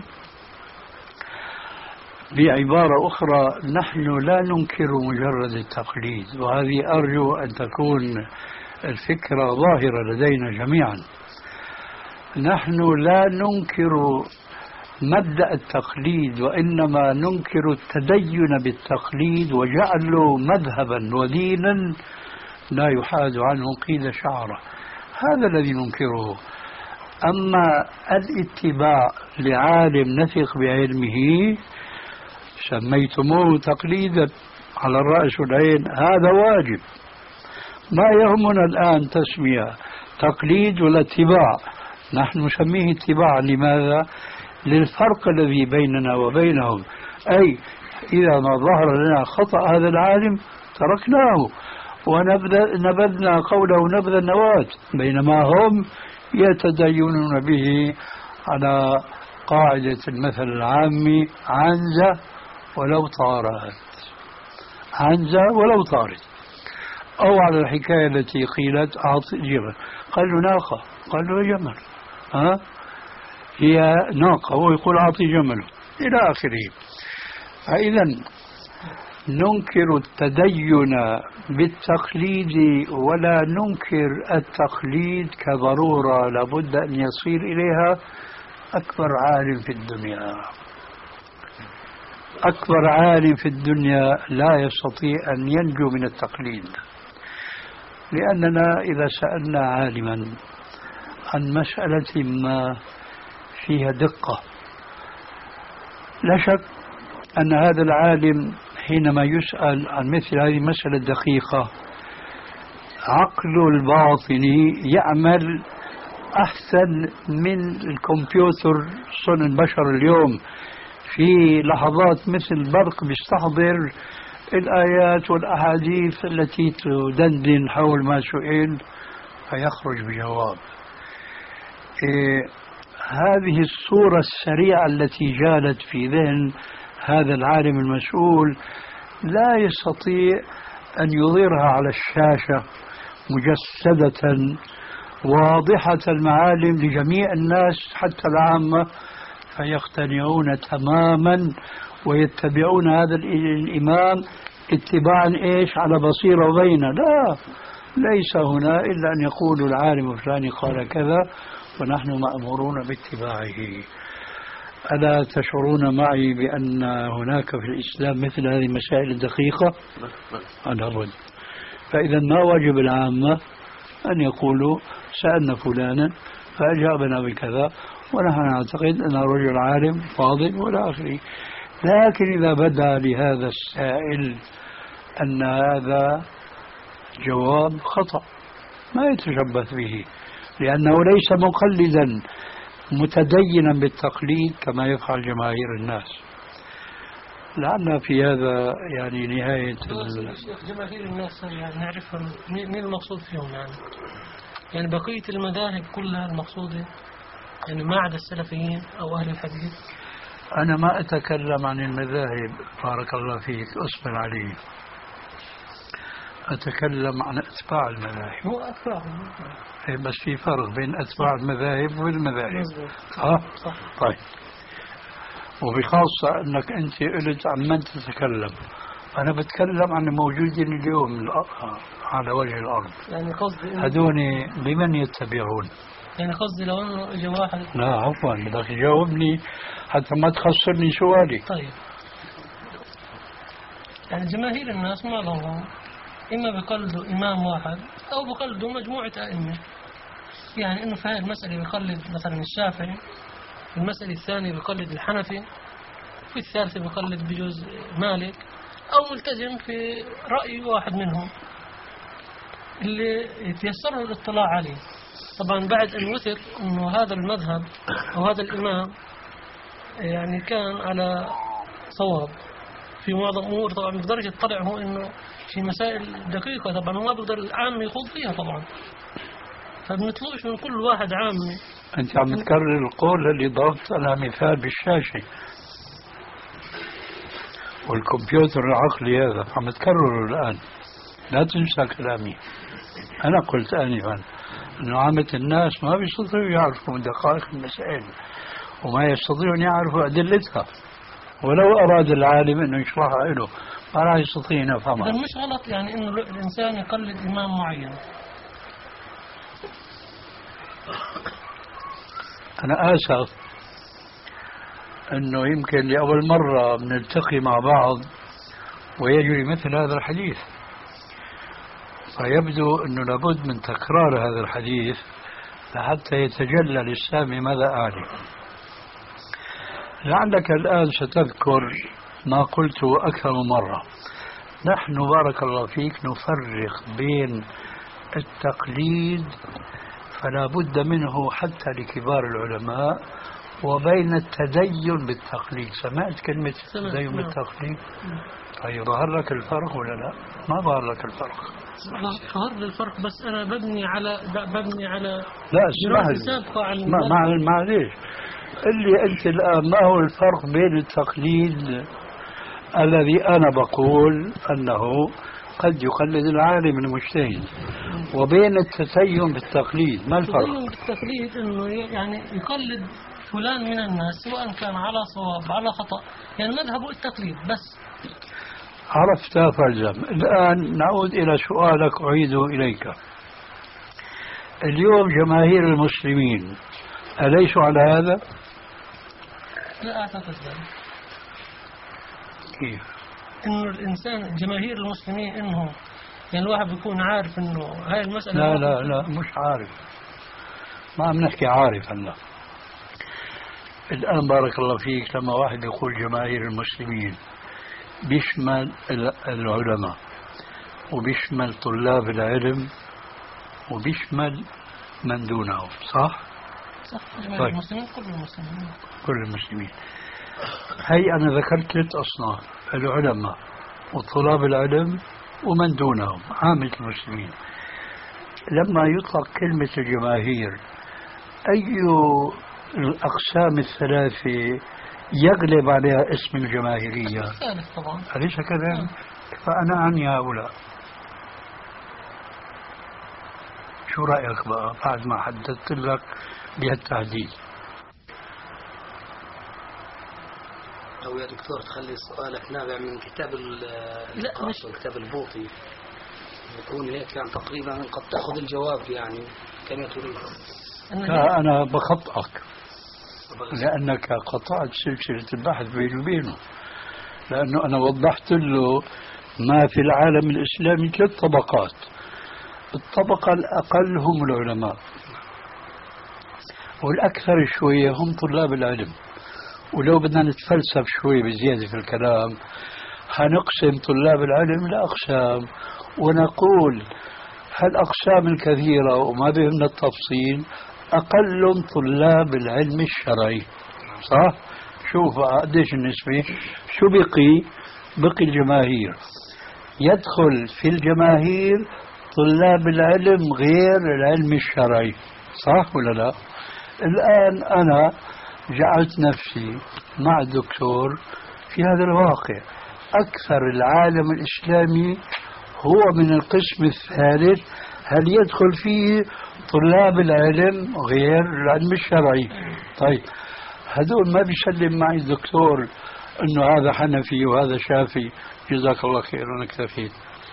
Speaker 3: بعبارة أخرى: نحن لا ننكر مجرد التقليد، وهذه أرجو أن تكون الفكرة ظاهرة لدينا جميعا. نحن لا ننكر مبدأ التقليد، وإنما ننكر التدين بالتقليد وجعله مذهبا ودينا لا يحاد عنه قيل شعره. هذا الذي ننكره. أما الاتباع لعالم نثق بعلمه سميتموه تقليدا على الرأس والعين، هذا واجب. ما يهمنا الآن تسمية تقليد ولا اتباع، نحن نسميه اتباع. لماذا؟ للفرق الذي بيننا وبينهم، أي إذا ما ظهر لنا خطأ هذا العالم تركناه ونبذنا قوله نبذ النواة، بينما هم يتدينون به على قاعدة المثل العامي: عنزة ولو طارت، عنزة ولو طارت. أو على الحكاية التي قيلت: أعطي جمل، قال له ناقة، قال له جمل، ها هي ناقة، هو يقول أعطي جمله، إلى آخره. فإذا ننكر التدين بالتقليد ولا ننكر التقليد كضرورة لابد أن يصير إليها أكبر عالم في الدنيا. أكبر عالم في الدنيا لا يستطيع أن ينجو من التقليد، لأننا إذا سألنا عالما عن مسألة ما فيها دقة، لا شك أن هذا العالم حينما يسأل عن مثل هذه المسألة الدقيقة عقله الباطني يعمل أحسن من الكمبيوتر صنع البشر اليوم. في لحظات مثل البرق بيستحضر الآيات والأحاديث التي تدندن حول ما سئل فيخرج بجواب. إيه هذه الصورة السريعة التي جالت في ذهن هذا العالم المسؤول لا يستطيع أن يظهرها على الشاشة مجسدة واضحة المعالم لجميع الناس حتى العامة فيقتنعون تماما ويتبعون هذا الإمام اتباعا إيش على بصيرة وبينة. لا، ليس هنا إلا أن يقول العالم الفلاني قال كذا ونحن مأمورون باتباعه. ألا تشعرون معي بأن هناك في الإسلام مثل هذه المسائل الدقيقة؟ أنا الرد. فإذا ما واجب العامة أن يقولوا سألنا فلانا فأجابنا بكذا ونحن نعتقد أن رجل عالم فاضل ولا آخره. لكن إذا بدا لهذا السائل أن هذا جواب خطأ ما يتشبث به، لأنه ليس مقلدا متدينا بالتقليد كما يفعل جماهير الناس. لعلنا في هذا يعني نهاية
Speaker 6: جماهير الناس يعني نعرفهم مين المقصود فيهم، يعني يعني بقية المذاهب كلها المقصودة، يعني ما عدا السلفيين أو أهل الحديث.
Speaker 3: أنا ما أتكلم عن المذاهب بارك الله فيك، أصبر علي. أتكلم عن أتباع المذاهب.
Speaker 6: هو أتباع
Speaker 3: بس في فرق بين أتباع المذاهب والمذاهب. صح؟
Speaker 6: صح.
Speaker 3: طيب، وبخاصة أنك أنت قلت عن من تتكلم، أنا بتكلم عن الموجودين اليوم على وجه الأرض.
Speaker 6: يعني قصدي
Speaker 3: هذول بمن يتبعون؟
Speaker 6: يعني قصدي لو أنه إجا واحد.
Speaker 3: لا عفوا، بدك تجاوبني حتى ما تخسرني سؤالي.
Speaker 6: طيب، يعني جماهير الناس ما لهم، إما بقلدوا إمام واحد أو بقلدوا مجموعة أئمة. يعني إنه في هذه المسألة بيقلد مثلا الشافعي، في المسألة الثانية بيقلد الحنفي، في الثالثة بيقلد بجوز مالك، أو ملتزم في رأي واحد منهم اللي يتيسر له الاطلاع عليه. طبعا بعد أن وثق إنه هذا المذهب أو هذا الإمام يعني كان على صواب في معظم الأمور، طبعا بيقدرش يطلع هو إنه في مسائل دقيقة طبعا هو ما بيقدر العام يخوض فيها طبعا. فبنطلبش من كل واحد عامي
Speaker 3: أنت عم تكرر القول اللي ضربت أنا مثال بالشاشة، والكمبيوتر العقلي هذا عم تكرره الآن. لا تنسى كلامي. أنا قلت آنفا أنه عامة الناس ما بيستطيعوا يعرفوا دقائق المسائل وما يستطيعون يعرفوا أدلتها، ولو أراد العالم أنه يشرحها له ما راح يستطيع أن يفهمها.
Speaker 6: إذا مش غلط يعني إنه الإنسان يقلد إمام معين.
Speaker 3: أنا آسف أنه يمكن لأول مرة بنلتقي مع بعض ويجري مثل هذا الحديث، فيبدو أنه لابد من تكرار هذا الحديث حتى يتجلى للسامع ماذا أعني. لعلك الآن ستذكر ما قلته أكثر من مرة. نحن بارك الله فيك نفرق بين التقليد فلا بد منه حتى لكبار العلماء وبين التدين بالتقليد. سمعت كلمة التدين بالتقليد؟ طيب ظهر لك الفرق ولا لا؟ ما ظهر لك الفرق.
Speaker 6: ظهر لي الفرق، بس أنا ببني على ببني على
Speaker 3: لا اسمح لي ما معليش اللي أنت الآن ما هو الفرق بين التقليد الذي أنا بقول أنه قد يقلد العالم المجتهد وبين التدين بالتقليد؟ ما الفرق؟
Speaker 6: التدين بالتقليد إنه يعني يقلد فلان من الناس سواء كان على صواب على خطأ، يعني مذهبه التقليد بس.
Speaker 3: عرفت فالزم. الآن نعود إلى سؤالك أعيده إليك. اليوم جماهير المسلمين أليسوا على هذا؟
Speaker 6: لا أعتقد ذلك.
Speaker 3: كيف؟
Speaker 6: إنه الإنسان جماهير المسلمين إنه يعني الواحد بيكون عارف إنه هاي المسألة.
Speaker 3: لا لا لا مش عارف، ما عم نحكي عارف هلا. الآن بارك الله فيك لما واحد يقول جماهير المسلمين بيشمل العلماء وبيشمل طلاب العلم وبيشمل من دونهم، صح؟
Speaker 6: صح. جماهير المسلمين كل المسلمين.
Speaker 3: كل المسلمين. هي أنا ذكرت ثلاث أصناف: العلماء وطلاب العلم ومن دونهم عامة المسلمين. لما يطلق كلمة الجماهير أي الأقسام الثلاثة يغلب عليها اسم الجماهيرية؟
Speaker 6: الثالث طبعا.
Speaker 3: أليس كذلك؟ فأنا عني هؤلاء. شو رأيك بقى بعد ما حددت لك بهالتحديد؟
Speaker 2: أو يا دكتور تخلي سؤالك نابع من كتاب القاص وكتاب البوطي يكون هيك يعني تقريبا قد تأخذ الجواب يعني كما تريد.
Speaker 3: أنا بخطئك لأنك قطعت سلسلة البحث بيني وبينه، لأنه أنا وضحت له ما في العالم الإسلامي ثلاث طبقات. الطبقة الأقل هم العلماء، والأكثر شوية هم طلاب العلم. ولو بدنا نتفلسف شوي بزيادة في الكلام هنقسم طلاب العلم لأقسام ونقول هالأقسام الكثيرة وما بهمنا التفصيل أقل طلاب العلم الشرعي، صح؟ شوف قديش النسبة. شو بقي؟ بقي الجماهير. يدخل في الجماهير طلاب العلم غير العلم الشرعي، صح ولا لا؟ الآن أنا جعلت نفسي مع الدكتور في هذا الواقع. أكثر العالم الإسلامي هو من القسم الثالث، هل يدخل فيه طلاب العلم غير العلم الشرعي؟ طيب هذول ما بيسلم معي الدكتور انه هذا حنفي وهذا شافعي، جزاك الله خير انا اكتفيت.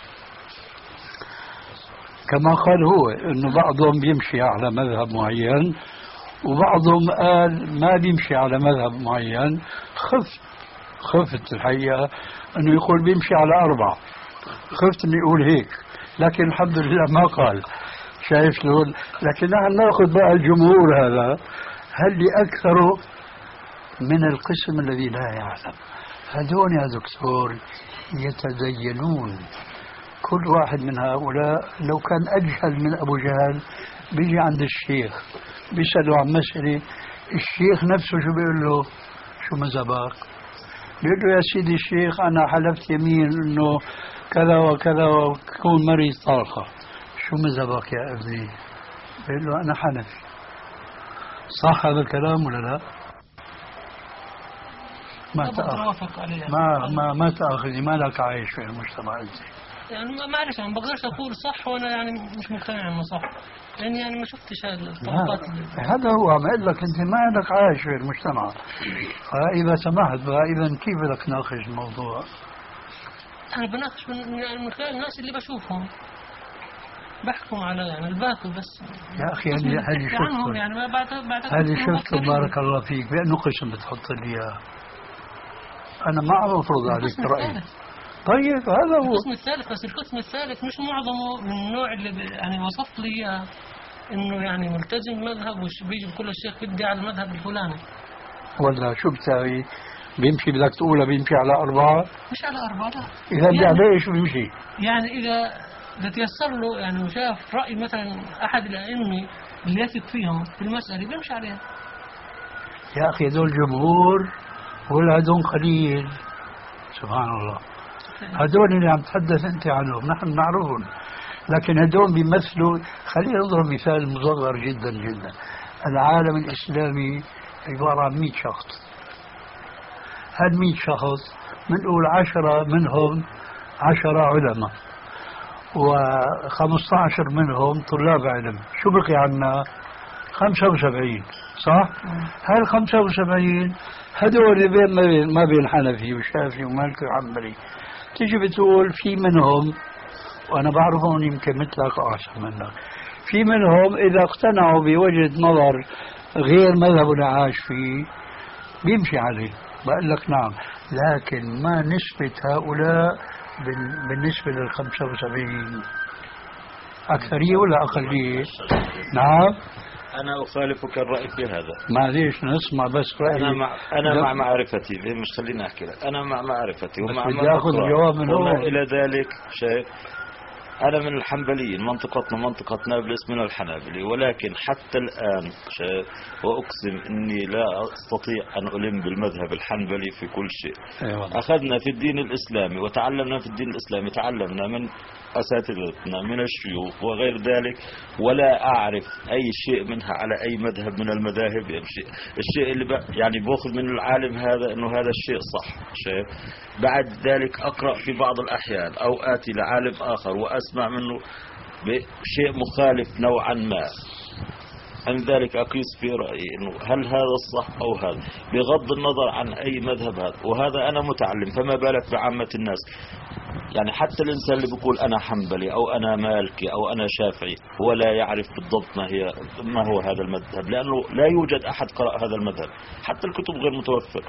Speaker 3: كما قال هو انه بعضهم بيمشي على مذهب معين وبعضهم قال ما بيمشي على مذهب معين. خفت خفت الحقيقة انه يقول بيمشي على اربعة، خفت انه يقول هيك، لكن الحمد لله ما قال. شايف شلون؟ لكن نحن ناخذ بقى الجمهور هذا هل أكثر من القسم الذي لا يعلم. هذول يا دكتور يتدينون. كل واحد من هؤلاء لو كان أجهل من أبو جهل بيجي عند الشيخ بيسأله عن مسألة، الشيخ نفسه شو بيقول له؟ شو مذهبك؟ بيقول له يا سيدي الشيخ أنا حلفت يمين إنه كذا وكذا وكون مريض طلقة. شو مذهبك يا ابني؟ بيقول له أنا حنفي. صح هذا الكلام ولا لا؟ ما
Speaker 6: تأخذ
Speaker 3: ما ما ما تأخذي، ما لك عايش في المجتمع أنت.
Speaker 6: يعني ما معلش ما بقدرش أقول صح وأنا يعني مش مقتنع إنه صح، لأني يعني ما شفتش هذه الطبقات.
Speaker 3: هذا هو ما أقول لك، أنت ما لك عايش في المجتمع، فإذا سمحت فإذا كيف بدك تناقش الموضوع؟
Speaker 6: أنا بناقش من, يعني من خلال الناس اللي بشوفهم، بحكم على يعني الباقي بس.
Speaker 3: يا أخي هذه شفتهم
Speaker 6: يعني ما بعد بعد
Speaker 3: هذه شفتهم بارك الله فيك بأنه قسم بتحط لي إياه. أنا ما عم أفرض عليك رأيي. طيب هذا هو
Speaker 6: القسم الثالث، بس القسم الثالث مش معظمه من النوع اللي يعني وصفت لي إنه يعني ملتزم مذهب وش بيجي بكل الشيخ بدي على المذهب الفلاني.
Speaker 3: ولا شو بتساوي؟ بيمشي بدك تقولها بيمشي على أربعة؟
Speaker 6: مش على أربعة لا.
Speaker 3: إذا بدي
Speaker 6: يعني
Speaker 3: عليه شو بيمشي؟
Speaker 6: يعني إذا إذا تيسر له يعني وشاف رأي مثلا أحد الأئمة اللي يثق فيهم في المسألة بيمشي عليها.
Speaker 3: يا أخي هذول جمهور ولا هذول قليل؟ سبحان الله. هذول اللي عم تحدث أنت عنهم نحن نعرفهم، لكن هذول بيمثلوا. خلينا نضرب مثال مصغر جدا جدا. العالم الإسلامي عبارة عن مئة شخص. هاد مئة شخص بنقول عشرة منهم عشرة علماء وخمسة عشر منهم طلاب علم، شو بقي عنا؟ خمسة وسبعين صح؟ هاي الخمسة وسبعين هدول بين ما بين ما بين حنفي وشافعي ومالكي وحنبلي. تيجي بتقول في منهم، وأنا بعرفهم يمكن مثلك أحسن منك، في منهم إذا اقتنعوا بوجهة نظر غير مذهبنا عاش فيه بيمشي عليه، بقول لك نعم. لكن ما نسبة هؤلاء بالنسبة للخمسة وسبعين؟ أكثرية ولا أقلية؟ نعم.
Speaker 4: أنا أخالفك الرأي في هذا.
Speaker 3: معليش نسمع بس رأيي.
Speaker 4: أنا مع أنا مع معرفتي، مش خليني أحكي لك. أنا مع معرفتي ومع
Speaker 3: بدي آخذ الجواب من
Speaker 4: وما
Speaker 3: هون.
Speaker 4: إلى ذلك شيء. أنا من الحنبليين، منطقتنا منطقة نابلس من الحنابلة، ولكن حتى الآن شيء وأقسم إني لا أستطيع أن ألم بالمذهب الحنبلي في كل شيء.
Speaker 3: أيوة.
Speaker 4: أخذنا في الدين الإسلامي وتعلمنا في الدين الإسلامي، تعلمنا من أساتذتنا من الشيوخ وغير ذلك، ولا أعرف أي شيء منها على أي مذهب من المذاهب يمشي. الشيء اللي يعني بأخذ من العالم هذا إنه هذا الشيء صح شيء، بعد ذلك أقرأ في بعض الأحيان أو آتي لعالم آخر وأسمع منه بشيء مخالف نوعا ما، عن ذلك أقيس في رأيي إنه هل هذا الصح أو هذا، بغض النظر عن أي مذهب هذا. وهذا أنا متعلم، فما بالك بعامة الناس. يعني حتى الإنسان اللي بيقول أنا حنبلي أو أنا مالكي أو أنا شافعي هو لا يعرف بالضبط ما هي ما هو هذا المذهب، لأنه لا يوجد أحد قرأ هذا المذهب، حتى الكتب غير متوفرة.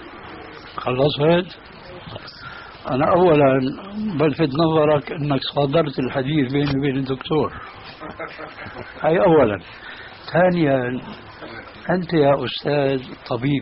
Speaker 3: خلصت؟ أنا أولا بلفت نظرك أنك صادرت الحديث بيني وبين الدكتور، هاي أولا. ثانيا أنت يا أستاذ طبيب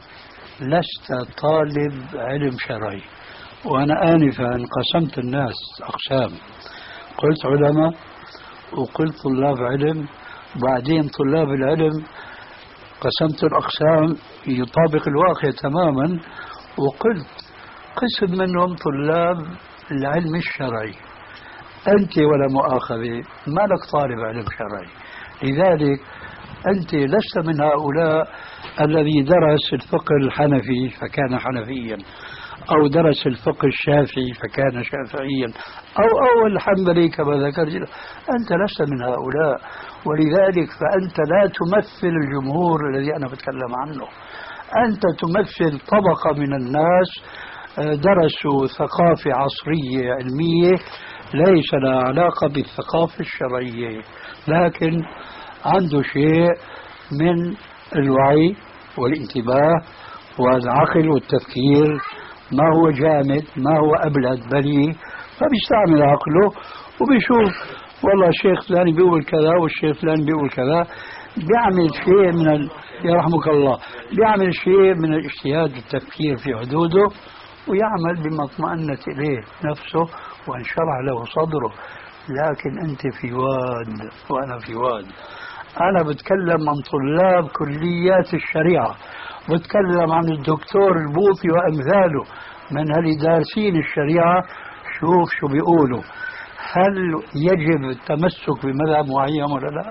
Speaker 3: لست طالب علم شرعي، وأنا آنفا قسمت الناس أقسام، قلت علماء وقلت طلاب علم، بعدين طلاب العلم قسمت الأقسام يطابق الواقع تماما، وقلت قسم منهم طلاب العلم الشرعي. أنت ولا مؤاخذة ما لك طالب علم شرعي، لذلك أنت لست من هؤلاء الذي درس الفقه الحنفي فكان حنفيا، أو درس الفقه الشافعي فكان شافعيا، أو أول الحنبلي كما ذكرت. أنت لست من هؤلاء، ولذلك فأنت لا تمثل الجمهور الذي أنا بتكلم عنه. أنت تمثل طبقة من الناس درسوا ثقافة عصرية علمية ليس لها علاقة بالثقافة الشرعية، لكن عنده شيء من الوعي والانتباه والعقل والتفكير، ما هو جامد ما هو أبلد بلي، فبيستعمل عقله وبيشوف والله الشيخ فلان بيقول كذا والشيخ فلان بيقول كذا، بيعمل شيء من ال... يرحمك الله بيعمل شيء من الاجتهاد والتفكير في حدوده، ويعمل بما اطمأنت إليه نفسه وانشرح له صدره. لكن أنت في واد وأنا في واد. أنا بتكلم عن طلاب كليات الشريعة، بتكلم عن الدكتور البوطي وأمثاله من هل دارسين الشريعة. شوف شو بيقولوا، هل يجب التمسك بمذهب معين ولا لا؟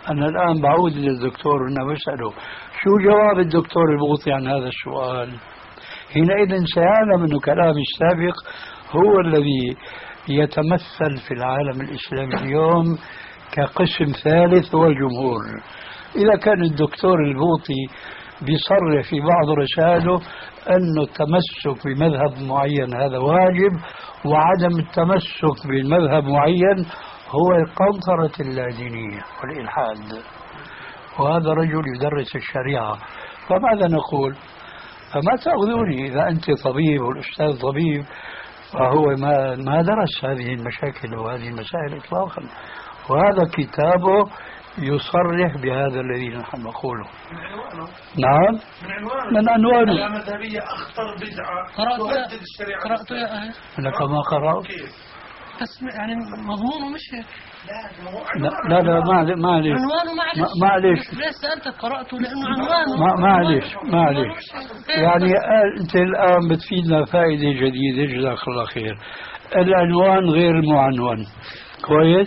Speaker 3: أنا الآن بعود للدكتور وأنا بسأله شو جواب الدكتور البوطي عن هذا السؤال. حينئذ سيعلم أن كلامي السابق هو الذي يتمثل في العالم الإسلامي اليوم كقسم ثالث هو الجمهور. إذا كان الدكتور البوطي بيصرح في بعض رسائله أن التمسك بمذهب معين هذا واجب، وعدم التمسك بمذهب معين هو القنطرة اللادينية والإلحاد، وهذا رجل يدرس الشريعة، فماذا نقول؟ فما تأخذوني إذا أنت طبيب والأستاذ طبيب، فهو ما ما درس هذه المشاكل وهذه المسائل إطلاقا، وهذا كتابه يصرح بهذا الذي نحن نقوله. نعم من عنوانه
Speaker 7: المذهبية أخطر بدعة تهدد الشريعة.
Speaker 6: قرأت يا أهل
Speaker 3: لك ما قرأت
Speaker 6: بس يعني مضمونه مش هيك.
Speaker 3: لا لا, لا معلش معلش
Speaker 6: عنوانه معلش
Speaker 3: معلش
Speaker 6: ليش سألتك قرأته لأنه عنوانه
Speaker 3: ما معلش معلش يعني أنت الآن بتفيدنا فائدة جديدة جزاك الله خير. العنوان غير المعنون كويس؟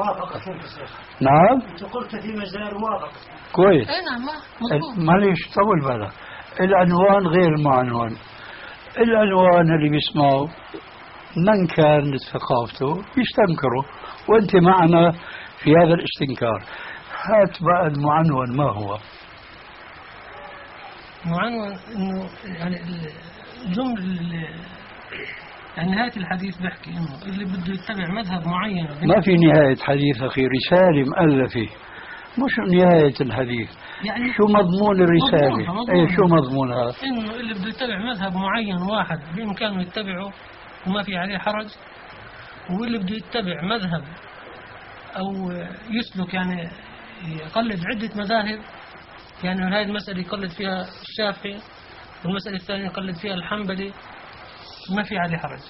Speaker 3: نعم
Speaker 7: أنت قلت في مجال واضح
Speaker 3: كويس.
Speaker 6: اي نعم مضبوط.
Speaker 3: معلش طول بالك. العنوان غير المعنون. العنوان اللي بيسمعه من كانت ثقافته يستنكره، وانت معنا في هذا الاستنكار. هات بقى المعنون ما هو؟
Speaker 6: معنون انه يعني الجمله يعني نهايه الحديث بيحكي انه اللي بده يتبع مذهب معين.
Speaker 3: ما في نهايه حديث اخي، رساله مؤلفه مش نهايه الحديث.
Speaker 6: يعني
Speaker 3: شو مضمون الرساله؟
Speaker 6: مضمون مضمون
Speaker 3: اي شو مضمونها؟
Speaker 6: انه اللي بده يتبع مذهب معين واحد بامكانه يتبعه وما في عليه حرج، واللي بده يتبع مذهب او يسلك يعني يقلد عده مذاهب، يعني هذه المساله يقلد فيها الشافعي والمساله الثانيه يقلد فيها الحنبلي ما في عليه حرج.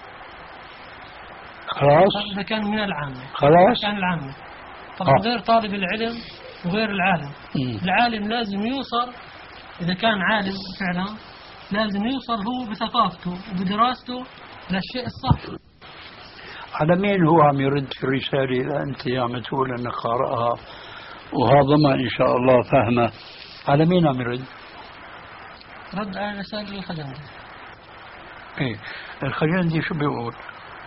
Speaker 3: خلاص
Speaker 6: هذا كان من العامه.
Speaker 3: خلاص
Speaker 6: كان العامه طبعا. غير طالب العلم وغير العالم.
Speaker 3: مم.
Speaker 6: العالم لازم يوصل، إذا كان عالم فعلا لازم يوصل هو بثقافته وبدراسته للشيء الصح.
Speaker 3: على مين هو عم يرد في الرسالة إذا أنت عم تقول أنك قارئها وهضمها إن شاء الله فهمه؟ على مين عم يرد؟
Speaker 6: رد على رسالة الخجندي.
Speaker 3: إيه الخجندي شو بيقول؟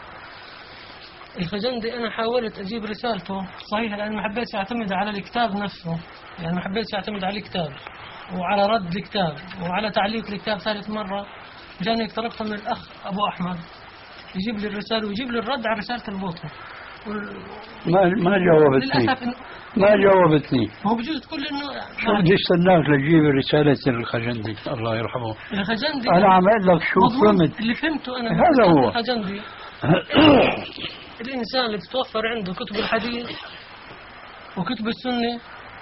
Speaker 6: الخجندي أنا حاولت أجيب رسالته صحيح لأن ما حبيتش أعتمد على الكتاب نفسه، يعني ما حبيتش أعتمد على الكتاب وعلى رد الكتاب وعلى تعليق الكتاب ثالث مرة، مشان هيك طلبت من الأخ أبو أحمد يجيب لي الرسالة ويجيب لي الرد على رسالة البوطي.
Speaker 3: ما ما جاوبتني ما جاوبتني
Speaker 6: هو بجوز تقول إنه
Speaker 3: شو بدي استناك لتجيب رسالة الخجندي الله يرحمه.
Speaker 6: الخجندي
Speaker 3: أنا عم أقول لك شو فهمت
Speaker 6: اللي فهمته أنا
Speaker 3: هذا هو
Speaker 6: الخجندي. الإنسان اللي تتوفر عنده كتب الحديث وكتب السنة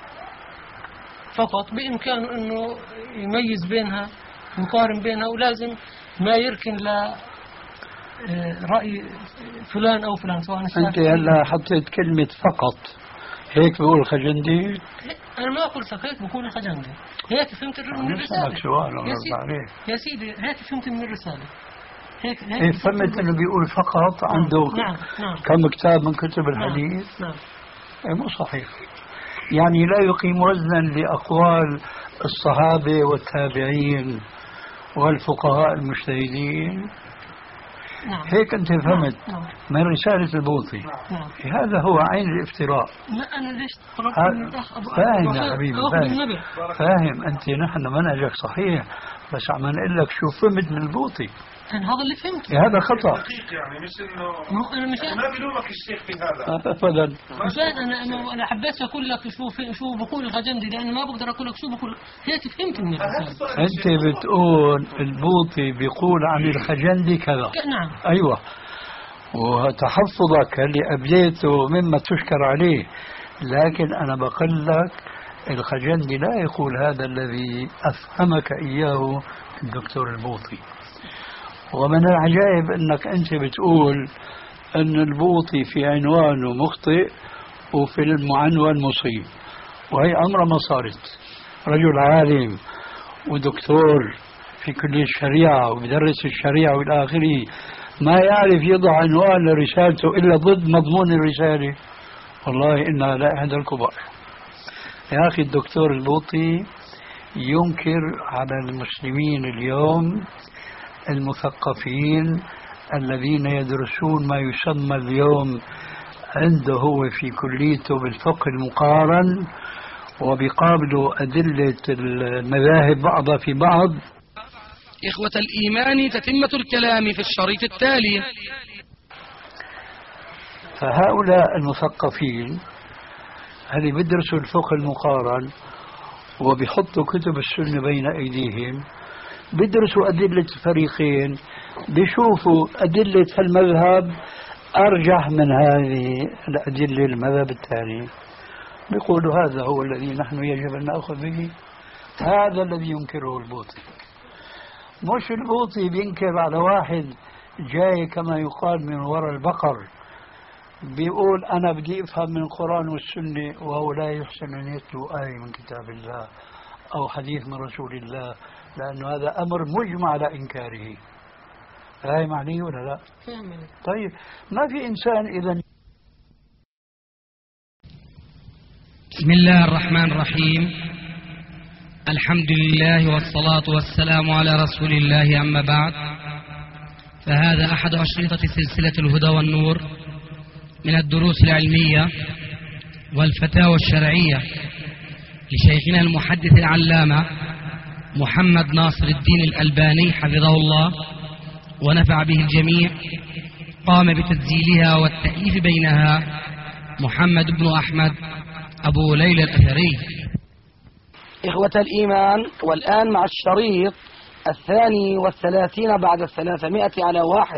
Speaker 6: فقط بإمكانه إنه يميز بينها ويقارن بينها، ولازم ما يركن ل رأي فلان أو فلان سواء.
Speaker 3: أنت هلا حطيت كلمة فقط هيك بقول الخجندي؟
Speaker 6: أنا ما أقول هيك بقول الخجندي، هيك فهمت من الرسالة.
Speaker 3: يا سيدي
Speaker 6: يا سيدي هيك فهمت من الرسالة. هيك هيك
Speaker 3: إيه فهمت إنه بيقول فقط عنده
Speaker 6: نعم نعم
Speaker 3: كم كتاب من كتب الحديث.
Speaker 6: نعم, نعم.
Speaker 3: إيه مو صحيح، يعني لا يقيم وزنا لأقوال الصحابة والتابعين والفقهاء المجتهدين.
Speaker 6: نعم.
Speaker 3: هيك أنت فهمت
Speaker 6: نعم.
Speaker 3: من رسالة البوطي.
Speaker 6: نعم.
Speaker 3: هذا هو عين الافتراء.
Speaker 6: لا أنا ليش
Speaker 3: فاهم يا حبيبي فاهم. فاهم أنت نحن منهجك صحيح، بس عم نقول لك شو فهمت من البوطي.
Speaker 6: أنا هذا اللي فهمته.
Speaker 3: هذا خطأ.
Speaker 7: يعني مش إنه
Speaker 6: أنا مش
Speaker 7: ما بلومك الشيخ في هذا.
Speaker 3: أبدا.
Speaker 6: مشان أنا أنا أنا حبيت أقول لك شو في شو بقول الخجندي، لأن ما بقدر أقول لك شو بقول هيك فهمت من الرسالة.
Speaker 3: أنت بتقول البوطي بيقول عن الخجندي كذا.
Speaker 6: نعم.
Speaker 3: أيوة. وتحفظك اللي أبديته مما تشكر عليه، لكن أنا بقول لك الخجندي لا يقول هذا الذي أفهمك إياه الدكتور البوطي. ومن العجائب أنك أنت بتقول أن البوطي في عنوانه مخطئ وفي المعنون مصيب، وهي أمر ما صارت. رجل عالم ودكتور في كلية الشريعة وبدرس الشريعة والى آخره ما يعرف يضع عنوان لرسالته إلا ضد مضمون الرسالة. والله إنها لا إحدى الكبار. يا أخي الدكتور البوطي ينكر على المسلمين اليوم المثقفين الذين يدرسون ما يسمى اليوم عنده هو في كليته بالفقه المقارن، وبيقابلوا أدلة المذاهب بعضها في بعض.
Speaker 1: إخوة الإيمان، تتمة الكلام في الشريط التالي.
Speaker 3: فهؤلاء المثقفين اللي بيدرسوا الفقه المقارن وبيحطوا كتب السنة بين أيديهم، بيدرسوا أدلة الفريقين، بيشوفوا أدلة المذهب أرجح من هذه الأدلة المذهب الثاني، بيقولوا هذا هو الذي نحن يجب أن نأخذ به. هذا الذي ينكره البوطي، مش البوطي بينكر على واحد جاي كما يقال من وراء البقر بيقول أنا بدي أفهم من القرآن والسنة، وهو لا يحسن أن يتلو آية من كتاب الله أو حديث من رسول الله، لأنه هذا أمر مجمع على إنكاره. هاي معنيه ولا لا؟ طيب ما في إنسان إذا.
Speaker 1: بسم الله الرحمن الرحيم. الحمد لله والصلاة والسلام على رسول الله، أما بعد، فهذا أحد أشرطة سلسلة الهدى والنور من الدروس العلمية والفتاوى الشرعية لشيخنا المحدث العلامة محمد ناصر الدين الألباني حفظه الله ونفع به الجميع. قام بتسجيلها والتأليف بينها محمد بن أحمد أبو ليلى الأثري.
Speaker 2: إخوة الإيمان، والآن مع الشريط الثاني والثلاثين بعد الثلاثمائة على واحد.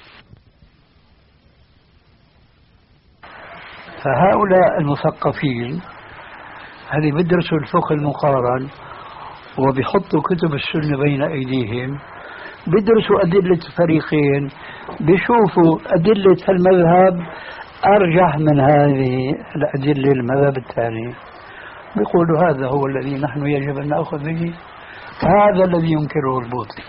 Speaker 3: فهؤلاء المثقفين اللي بيدرسوا الفقه المقارن وبيحطوا كتب السنة بين أيديهم، بيدرسوا أدلة الفريقين، بيشوفوا أدلة المذهب أرجح من هذه الأدلة المذهب الثاني، بيقولوا هذا هو الذي نحن يجب أن نأخذ به. هذا الذي ينكره البوطي،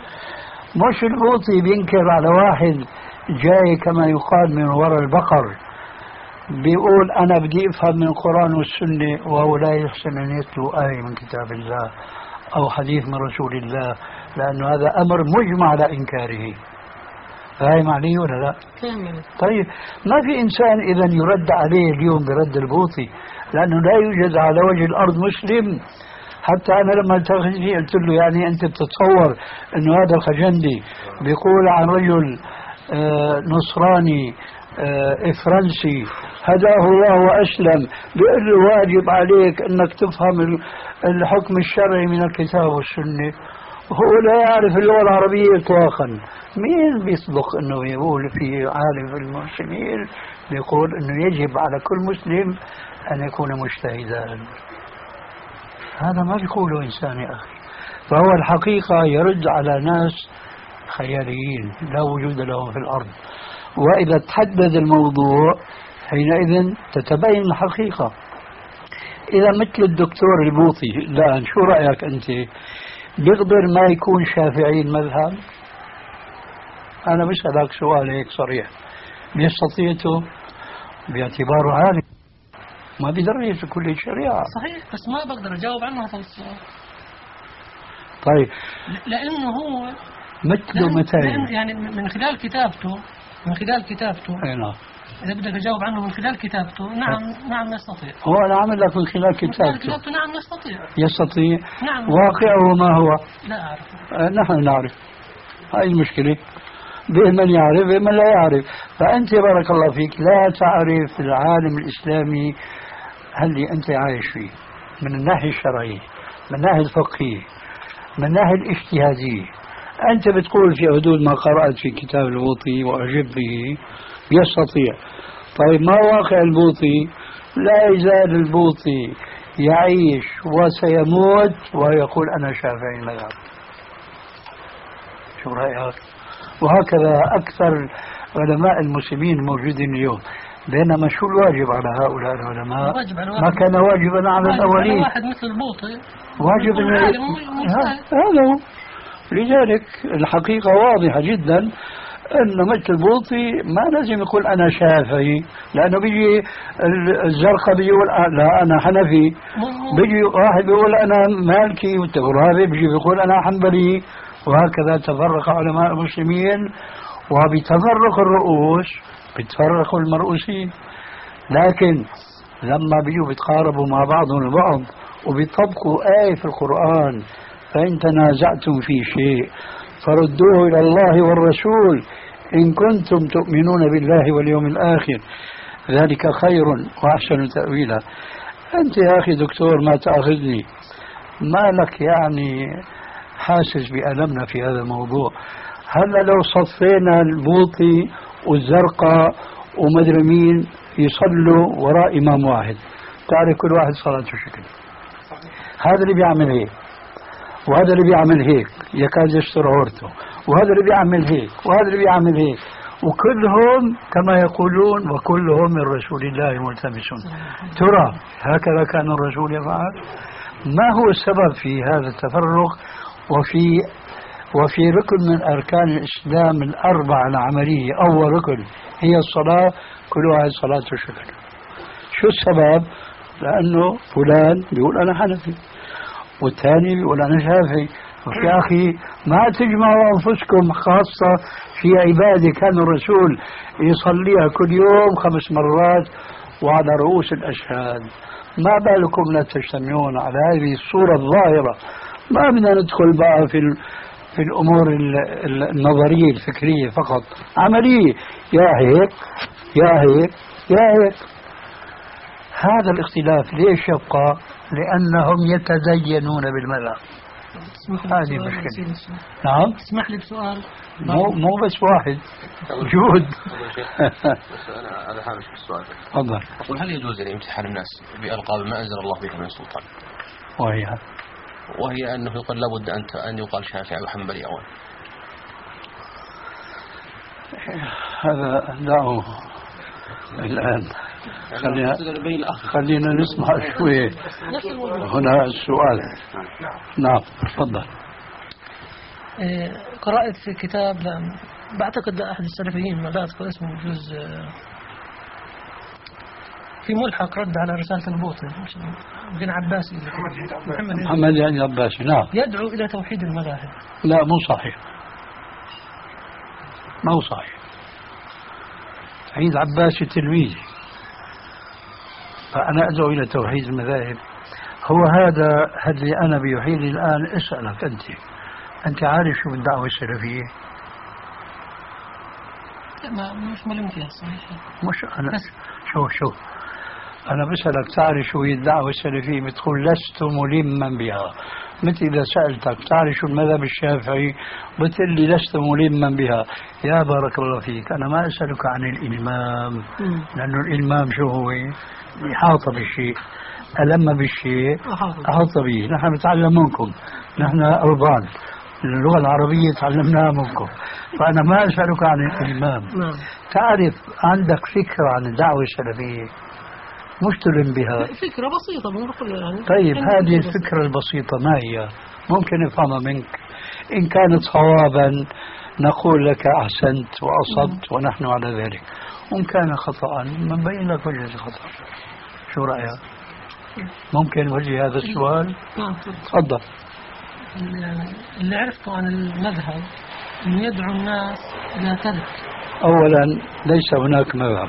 Speaker 3: مش البوطي بينكر على واحد جاي كما يقال من وراء البقر بيقول أنا بدي أفهم من القرآن والسنة، وهو لا يحسن أن يتلو آية من كتاب الله أو حديث من رسول الله، لأنه هذا أمر مجمع على إنكاره. هاي معنيه ولا لا؟ طيب ما في إنسان إذا يرد عليه اليوم برد البوطي، لأنه لا يوجد على وجه الأرض مسلم. حتى أنا لما التقيت قلت له يعني أنت بتتصور أنه هذا الخجندي بيقول عن رجل نصراني فرنسي هداه الله وأسلم، بيقول له واجب عليك أنك تفهم الحكم الشرعي من الكتاب والسنة، وهو لا يعرف اللغة العربية إطلاقا. مين بيصدق أنه يقول في عالم المسلمين بيقول أنه يجب على كل مسلم أن يكون مجتهدا؟ هذا ما بيقوله إنسان يا أخي. فهو الحقيقة يرد على ناس خياليين لا وجود لهم في الأرض، وإذا تحدد الموضوع حينئذ تتبين الحقيقة. إذا مثل الدكتور البوطي الآن، شو رأيك أنت؟ بيقدر ما يكون شافعي المذهب؟ أنا بسألك سؤال هيك صريح، بيستطيعه باعتباره عالم، ما بيدرس كل الشريعة.
Speaker 6: صحيح، بس ما بقدر أجاوب عنه هذا السؤال.
Speaker 3: طيب
Speaker 6: لأنه هو
Speaker 3: مثله متى
Speaker 6: يعني من خلال كتابته من خلال كتابته
Speaker 3: نعم.
Speaker 6: إذا بدك أجاوب عنه من خلال كتابته، نعم نعم يستطيع.
Speaker 3: هو أنا عامل لك من خلال كتابته.
Speaker 6: من خلال كتابته نعم يستطيع.
Speaker 3: يستطيع.
Speaker 6: نعم.
Speaker 3: واقعه ما هو؟
Speaker 6: لا أعرف.
Speaker 3: آه نحن نعرف. هاي المشكلة، بمن يعرف بمن لا يعرف. فأنت بارك الله فيك لا تعرف العالم الإسلامي اللي أنت عايش فيه من الناحية الشرعية، من الناحية الفقهية، من الناحية الاجتهادية. أنت بتقول في حدود ما قرأت في كتاب البوطي وأعجب به يستطيع. طيب ما واقع البوطي؟ لا يزال البوطي يعيش وسيموت ويقول أنا شافعي المذهب. شو رأيك؟ وهكذا أكثر علماء المسلمين الموجودين اليوم. بينما شو الواجب على هؤلاء العلماء؟ ما كان واجبا على الأولين.
Speaker 6: واحد مثل البوطي
Speaker 3: واجب هذا هو. لذلك الحقيقة واضحة جدا انه مثل البوطي ما لازم يقول انا شافعي، لانه بيجي الزرقاء بيقول لا انا حنفي، بيجي واحد بيقول انا مالكي، والترابي بيجي بيقول انا حنبلي، وهكذا تفرق علماء المسلمين. وبتفرق الرؤوس بتفرقوا المرؤوسين، لكن لما بيجوا بيتقاربوا مع بعضهم البعض وبيطبقوا آية في القرآن، فإن تنازعتم في شيء فردوه إلى الله والرسول إن كنتم تؤمنون بالله واليوم الآخر ذلك خير وأحسن تأويلا. أنت يا أخي دكتور ما تأخذني، ما لك يعني حاسس بألمنا في هذا الموضوع. هلا لو صفينا البوطي والزرقاء ومدري مين يصلوا وراء إمام واحد، تعرف كل واحد صلاته شكل، هذا اللي بيعمل هيك وهذا اللي بيعمل هيك يكاد يستر عورته، وهذا اللي بيعمل هيك وهذا اللي بيعمل هيك، وكلهم كما يقولون وكلهم من رسول الله ملتمسون. ترى هكذا كان الرسول يفعل؟ ما هو السبب في هذا التفرق وفي وفي ركن من أركان الإسلام الأربعة العملية؟ أول ركن هي الصلاة، كل واحد صلاته شكل. شو السبب؟ لأنه فلان بيقول أنا حنفي والثاني بيقول أنا شافعي. يا أخي ما تجمعوا أنفسكم، خاصة في عبادة كان الرسول يصليها كل يوم خمس مرات وعلى رؤوس الأشهاد، ما بالكم لا تجتمعون على هذه الصورة الظاهرة؟ ما بدنا ندخل بقى في في الأمور النظرية الفكرية فقط، عملية، يا هيك يا هيك يا هيك. هذا الاختلاف ليش يبقى؟ لأنهم يتدينون بالمذهب. هذه مشكلة. نعم
Speaker 6: اسمح لي بسؤال.
Speaker 3: مو مو بس واحد جود.
Speaker 8: أنا هذا حامش بالسؤال.
Speaker 3: تفضل.
Speaker 8: أقول هل يجوز امتحان الناس بألقاب ما أنزل الله بها من سلطان؟
Speaker 3: وهي
Speaker 8: وهي أنه يقال لابد أن أن يقال شافعي وحنبلي أول.
Speaker 3: هذا دعوه الآن، خلينا خلينا نسمع شوي هنا السؤال. نعم تفضل.
Speaker 6: قرأت في كتاب بعتقد أحد السلفيين، ما لا أذكر اسمه، جزء في ملحق رد على رسالة البوطي بن عباسي محمد
Speaker 3: محمد يعني عباسي. نعم.
Speaker 6: يدعو إلى توحيد المذاهب.
Speaker 3: لا مو صحيح، ما هو صحيح. عيد عباسي تلميذي، فأنا أدعو إلى توحيد المذاهب؟ هو هذا اللي أنا بيحيلي الآن. أسألك أنت، أنت عارف شو الدعوة السلفية؟
Speaker 6: لا مش ملم فيها صحيح.
Speaker 3: مش أنا شوف شوف أنا بسألك تعرف شو هي الدعوة السلفية؟ بتقول لست ملما بها. مثل إذا سألتك تعرف شو المذهب الشافعي؟ بتقول لي لست ملما بها. يا بارك الله فيك، أنا ما أسألك عن الإلمام، لأنه الإلمام شو هو؟ إحاطة بالشيء، ألم بالشيء أحاط به. نحن نتعلم منكم، نحن أربان، اللغة العربية تعلمناها منكم، فأنا ما أسألك عن الإلمام. تعرف عندك فكرة عن الدعوة السلفية؟ مش تلم بها،
Speaker 6: فكرة بسيطة بنقول يعني.
Speaker 3: طيب هذه الفكرة البسيطة ما هي؟ ممكن نفهمها منك، إن كانت صوابا نقول لك أحسنت وأصبت ونحن على ذلك، وإن كان خطأ نبين لك وجه الخطأ. شو رأيك؟ ممكن وجه هذا السؤال؟
Speaker 6: نعم
Speaker 3: تفضل.
Speaker 6: اللي عرفته عن المذهب أن يدعو الناس إلى ترك.
Speaker 3: أولا ليس هناك مذهب،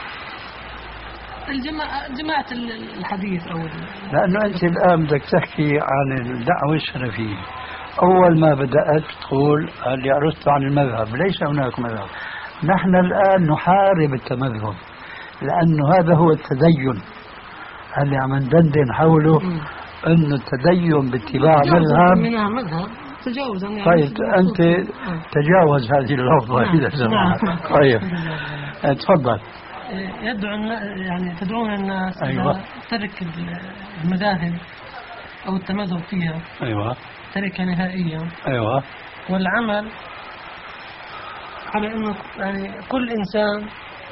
Speaker 6: الجماعة جماعة الحديث أو
Speaker 3: لأنه أنت الآن بدك تحكي عن الدعوة السلفية. أول ما بدأت تقول اللي عرفت عن المذهب، ليس هناك مذهب. نحن الآن نحارب التمذهب، لأنه هذا هو التدين اللي عم ندندن حوله، أنه التدين باتباع مذهب
Speaker 6: منها مذهب تجاوز. يعني
Speaker 3: طيب أنت تجاوز هذه اللفظة إذا سمحت. طيب تفضل.
Speaker 6: يدعو يعني تدعون الناس
Speaker 3: أيوة.
Speaker 6: إلى ترك المذاهب أو التمذهب فيها.
Speaker 3: أيوة.
Speaker 6: تركها نهائيا.
Speaker 3: أيوة.
Speaker 6: والعمل على أنه يعني كل إنسان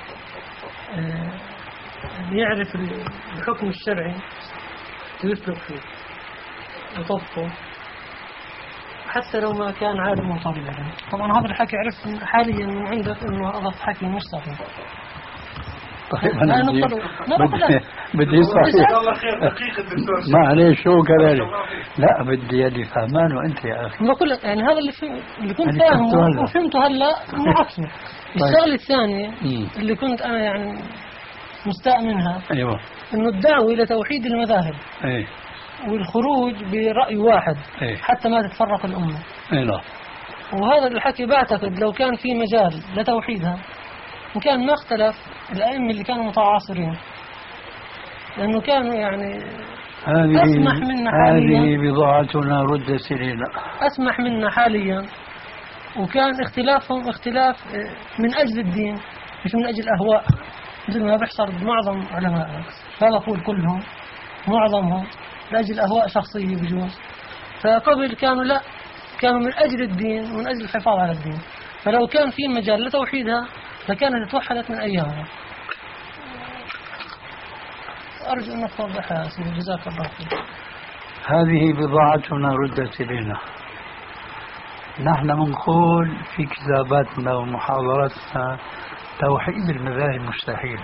Speaker 6: يعرف الحكم الشرعي ويسلك فيه وطبقه حتى لو ما كان عالم وطالب علم. طبعا هذا الحكي عرفت حاليا من عندك انه هذا الحكي مش صحيح.
Speaker 3: طيب أنا بدي بدي, بدي
Speaker 7: صحيح
Speaker 3: ما عليه شو كذلك. لا بدي اللي فهمان وأنت يا أخي.
Speaker 6: بقول لك يعني هذا اللي فهم اللي كنت فاهمه وفهمته هلا مو عكسه. الشغله الثانيه اللي كنت أنا يعني مستاء منها
Speaker 3: أيوة
Speaker 6: إنه الدعوة إلى توحيد المذاهب
Speaker 3: أي.
Speaker 6: والخروج برأي واحد
Speaker 3: أي.
Speaker 6: حتى ما تتفرق الأمة.
Speaker 3: أي لا.
Speaker 6: وهذا الحكي بعتقد لو كان في مجال لتوحيدها وكان ما اختلف الأئمة اللي كانوا متعاصرين، لأنه كانوا يعني أسمح منا حاليا.
Speaker 3: هذه بضاعتنا ردت إلينا.
Speaker 6: أسمح منا حاليا، وكان اختلافهم اختلاف من أجل الدين مش من أجل أهواء، مثل ما بيحصل بمعظم علمائنا. لا بقول كلهم، معظمهم لأجل أهواء شخصية بجوز. فقبل كانوا لا، كانوا من أجل الدين ومن أجل الحفاظ على الدين. فلو كان في مجال لتوحيدها لكانت توحدت من أيامها. أرجو أن توضحها يا سيدي، جزاك الله خير.
Speaker 3: هذه بضاعتنا ردت إلينا. نحن نقول في كتاباتنا ومحاضراتنا توحيد المذاهب مستحيل.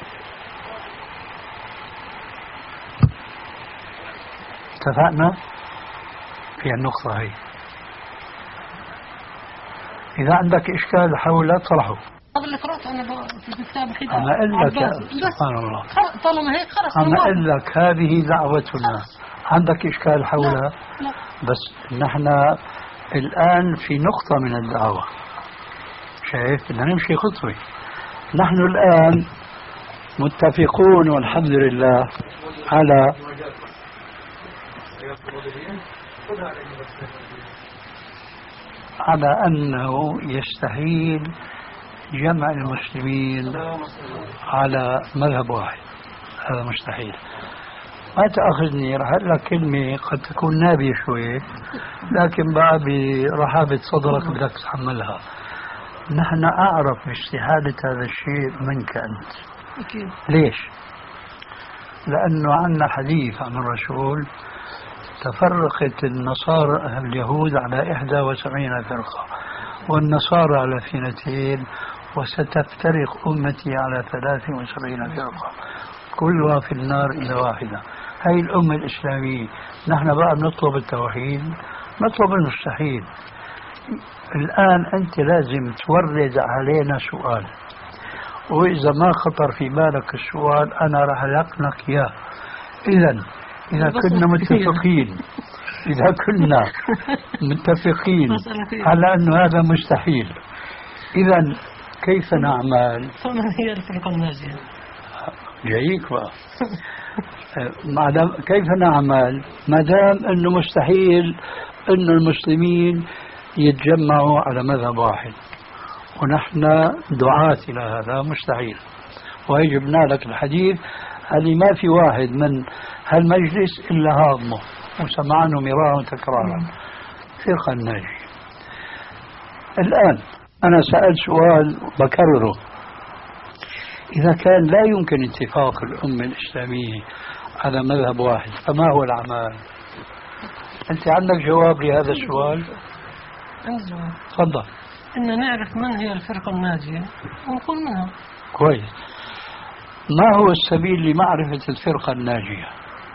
Speaker 3: اتفقنا في النقطة هي. إذا عندك إشكال حول طرحه.
Speaker 6: هذا اللي قرأته أنا في الكتاب الحديث.
Speaker 3: أنا أقول لك سبحان الله.
Speaker 6: طالما هيك خلص.
Speaker 3: أنا أقول لك هذه دعوتنا. عندك إشكال حولها؟
Speaker 6: لا.
Speaker 3: بس نحن الآن في نقطة من الدعوة. شايف بدنا نمشي خطوة. نحن الآن متفقون والحمد لله على على أنه يستحيل جمع المسلمين على مذهب واحد. هذا مستحيل. ما تأخذني رح أقول لك كلمة قد تكون نابية شوي، لكن بقى برحابة صدرك بدك تحملها. نحن أعرف باستحالة هذا الشيء منك أنت.
Speaker 6: أكيد.
Speaker 3: ليش؟ لأنه عندنا حديث عن الرسول: تفرقت النصارى اليهود على إحدى وسبعين فرقة والنصارى على اثنتين وستفترق أمتي على ثلاث وسبعين فرقة كلها في النار إلا واحدة. هاي الأمة الإسلامية. نحن بقى بنطلب التوحيد، نطلب المستحيل. الآن أنت لازم تورد علينا سؤال، وإذا ما خطر في بالك السؤال أنا راح ألقنك إياه. إذن إذا كنا متفقين إذا كنا متفقين على أن هذا مستحيل، إذن كيف نعمل؟
Speaker 6: فما هي الفرقة الناجية؟
Speaker 3: جايك بقى. كيف نعمل ما دام أنه مستحيل أن المسلمين يتجمعوا على مذهب واحد، ونحن دعاة إلى هذا مستحيل. ويجبنا لك الحديث اللي ما في واحد من هالمجلس إلا هاضمه وسمعنه مرارا وتكرارا. فرقة الناجية. الآن أنا سألت سؤال بكرره: إذا كان لا يمكن اتفاق الأمة الإسلامية على مذهب واحد فما هو العمل؟ أنت عندك جواب لهذا السؤال؟
Speaker 6: عندي جواب.
Speaker 3: تفضل.
Speaker 6: إن نعرف من هي الفرقة الناجية ونقول منها.
Speaker 3: كويس. ما هو السبيل لمعرفة الفرقة الناجية؟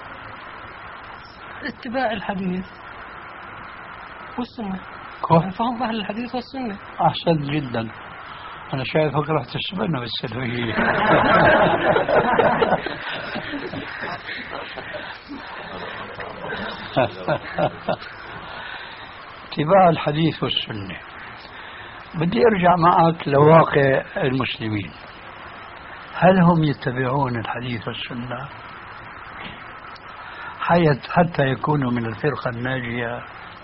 Speaker 6: اتباع الحديث والسنة.
Speaker 3: كويس.
Speaker 6: فهم أهل الحديث والسنة.
Speaker 3: أحسن جدا. أنا شايفك راح تسبنا بالسلوية. اتباع الحديث والسنة. بدي أرجع معك لواقع المسلمين. هل هم يتبعون الحديث والسنة حتى يكونوا من الفرقة الناجية؟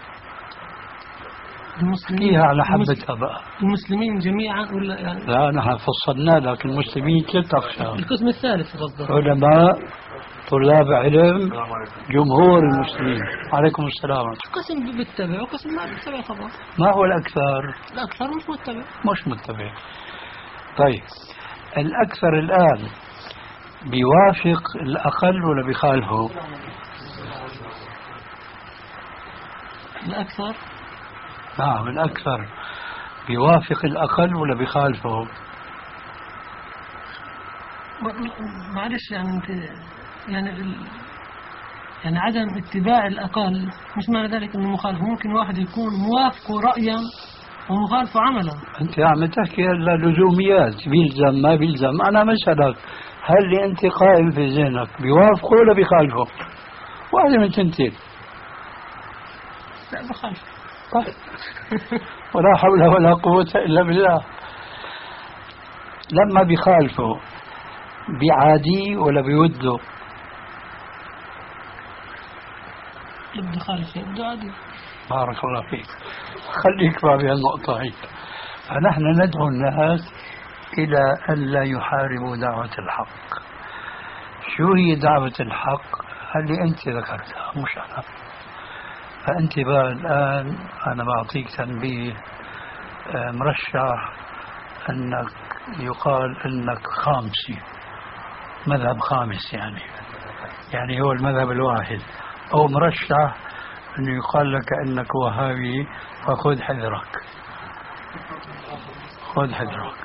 Speaker 6: المسلمين
Speaker 3: على حبتها بقى.
Speaker 6: المسلمين جميعا ولا يعني؟
Speaker 3: لا نحن فصلنا لك المسلمين ثلاث أقسام.
Speaker 6: القسم الثالث قصدك.
Speaker 3: علماء، طلاب علم، جمهور المسلمين. عليكم السلام.
Speaker 6: قسم بيتبع وقسم ما بيتبع طبعا.
Speaker 3: ما هو الأكثر؟
Speaker 6: الأكثر مش متبع.
Speaker 3: مش متبع. طيب الأكثر الآن بيوافق الأقل ولا بيخالفه؟
Speaker 6: الأكثر
Speaker 3: نعم الأكثر بيوافق الأقل ولا بيخالفه؟
Speaker 6: معلش يعني انت يعني ال... يعني عدم اتباع الأقل مش معنى ذلك انه مخالف. ممكن واحد يكون موافقه رأيا ومخالفه عملا.
Speaker 3: انت عم تحكي لزوميات، بيلزم ما بيلزم. انا مسألك هل اللي انت قائم في ذهنك بيوافقه ولا بيخالفه؟ واحدة من تنتين.
Speaker 6: لا بخالف.
Speaker 3: طيب ولا حول ولا قوة إلا بالله. لما بيخالفه بعادي ولا بيوده؟
Speaker 6: يبدو خالف يبدو عادي.
Speaker 3: بارك الله فيك. خليك مع بهالنقطة هي. فنحن ندعو الناس إلى أن لا يحاربوا دعوة الحق. شو هي دعوة الحق؟ اللي أنت ذكرتها مش أنا. فأنت بقى الآن أنا بعطيك تنبيه مرشح أنك يقال أنك خامسي، مذهب خامس يعني يعني هو المذهب الواحد، أو مرشح أنه يقال لك أنك وهابي فخذ حذرك خذ حذرك.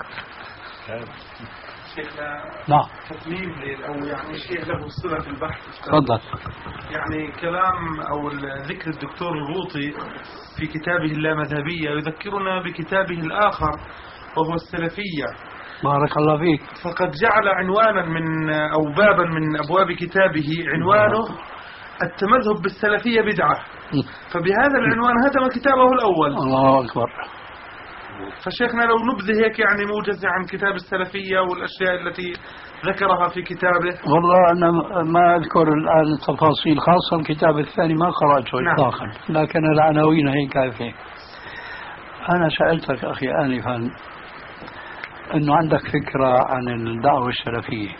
Speaker 7: شيخنا
Speaker 3: نعم
Speaker 7: تسليم أو يعني شيء له صلة في البحث.
Speaker 3: تفضل.
Speaker 7: يعني كلام أو ذكر الدكتور الغوطي في كتابه اللامذهبية يذكرنا بكتابه الآخر وهو السلفية.
Speaker 3: بارك الله فيك.
Speaker 7: فقد جعل عنوانا من أو بابا من أبواب كتابه عنوانه التمذهب بالسلفية بدعة، فبهذا العنوان هدم كتابه الأول.
Speaker 3: الله أكبر.
Speaker 7: فشيخنا لو نبذه هيك يعني موجز عن كتاب السلفية والأشياء التي ذكرها في كتابه.
Speaker 3: والله أنا ما أذكر الآن التفاصيل، خاصة الكتاب الثاني ما قرأته إطلاقا. نعم. لكن العناوين هي كافية. أنا سألتك أخي آنفا أنه عندك فكرة عن الدعوة السلفية.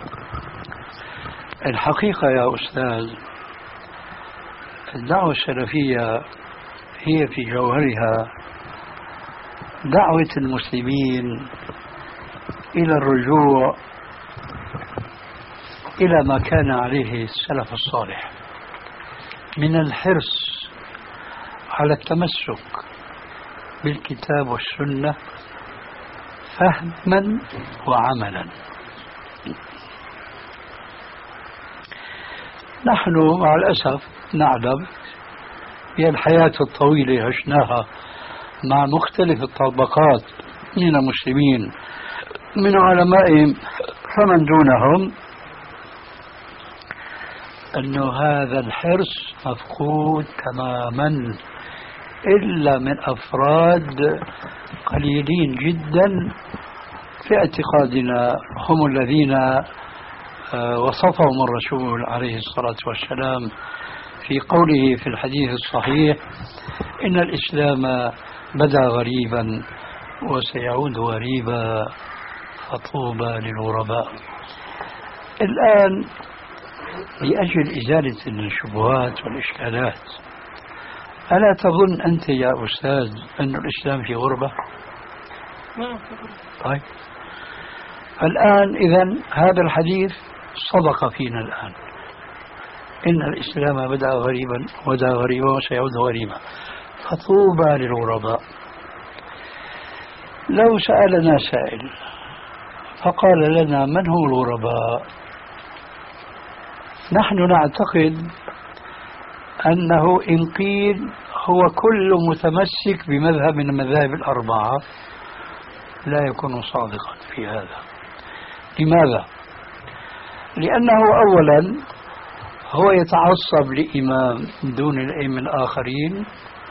Speaker 3: الحقيقة يا أستاذ الدعوة السلفية هي في جوهرها دعوة المسلمين إلى الرجوع إلى ما كان عليه السلف الصالح من الحرص على التمسك بالكتاب والسنة فهما وعملا. نحن مع الأسف نعلم هي الحياة الطويلة عشناها مع مختلف الطبقات من المسلمين من علمائهم فمن دونهم، أن هذا الحرص مفقود تماما إلا من أفراد قليلين جدا في اعتقادنا هم الذين وصفهم الرسول عليه الصلاة والسلام في قوله في الحديث الصحيح إن الإسلام بدأ غريبا وسيعود غريبا فطوبى للغرباء. الآن لأجل إزالة الشبهات والإشكالات، ألا تظن أنت يا أستاذ أن الإسلام في غربة؟ طيب الآن إذن هذا الحديث صدق فينا الآن، إن الإسلام بدأ غريبا ودا غريبا وسيعود غريبا فطوبى للغرباء. لو سألنا سائل فقال لنا من هم الغرباء، نحن نعتقد أنه إن قيل هو كل متمسك بمذهب من المذاهب الأربعة لا يكون صادقا في هذا. لماذا؟ لأنه أولا هو يتعصب لإمام دون الأئمة الآخرين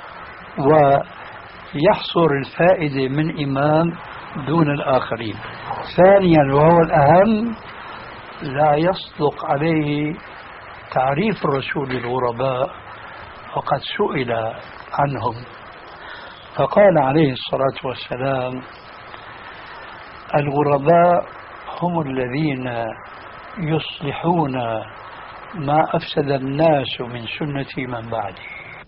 Speaker 3: ويحصر الفائدة من إمام دون الآخرين. ثانيا وهو الأهم لا يصدق عليه تعريف الرسول للغرباء وقد سئل عنهم فقال عليه الصلاة والسلام الغرباء هم الذين يصلحون ما أفسد الناس من سنة من بعدي.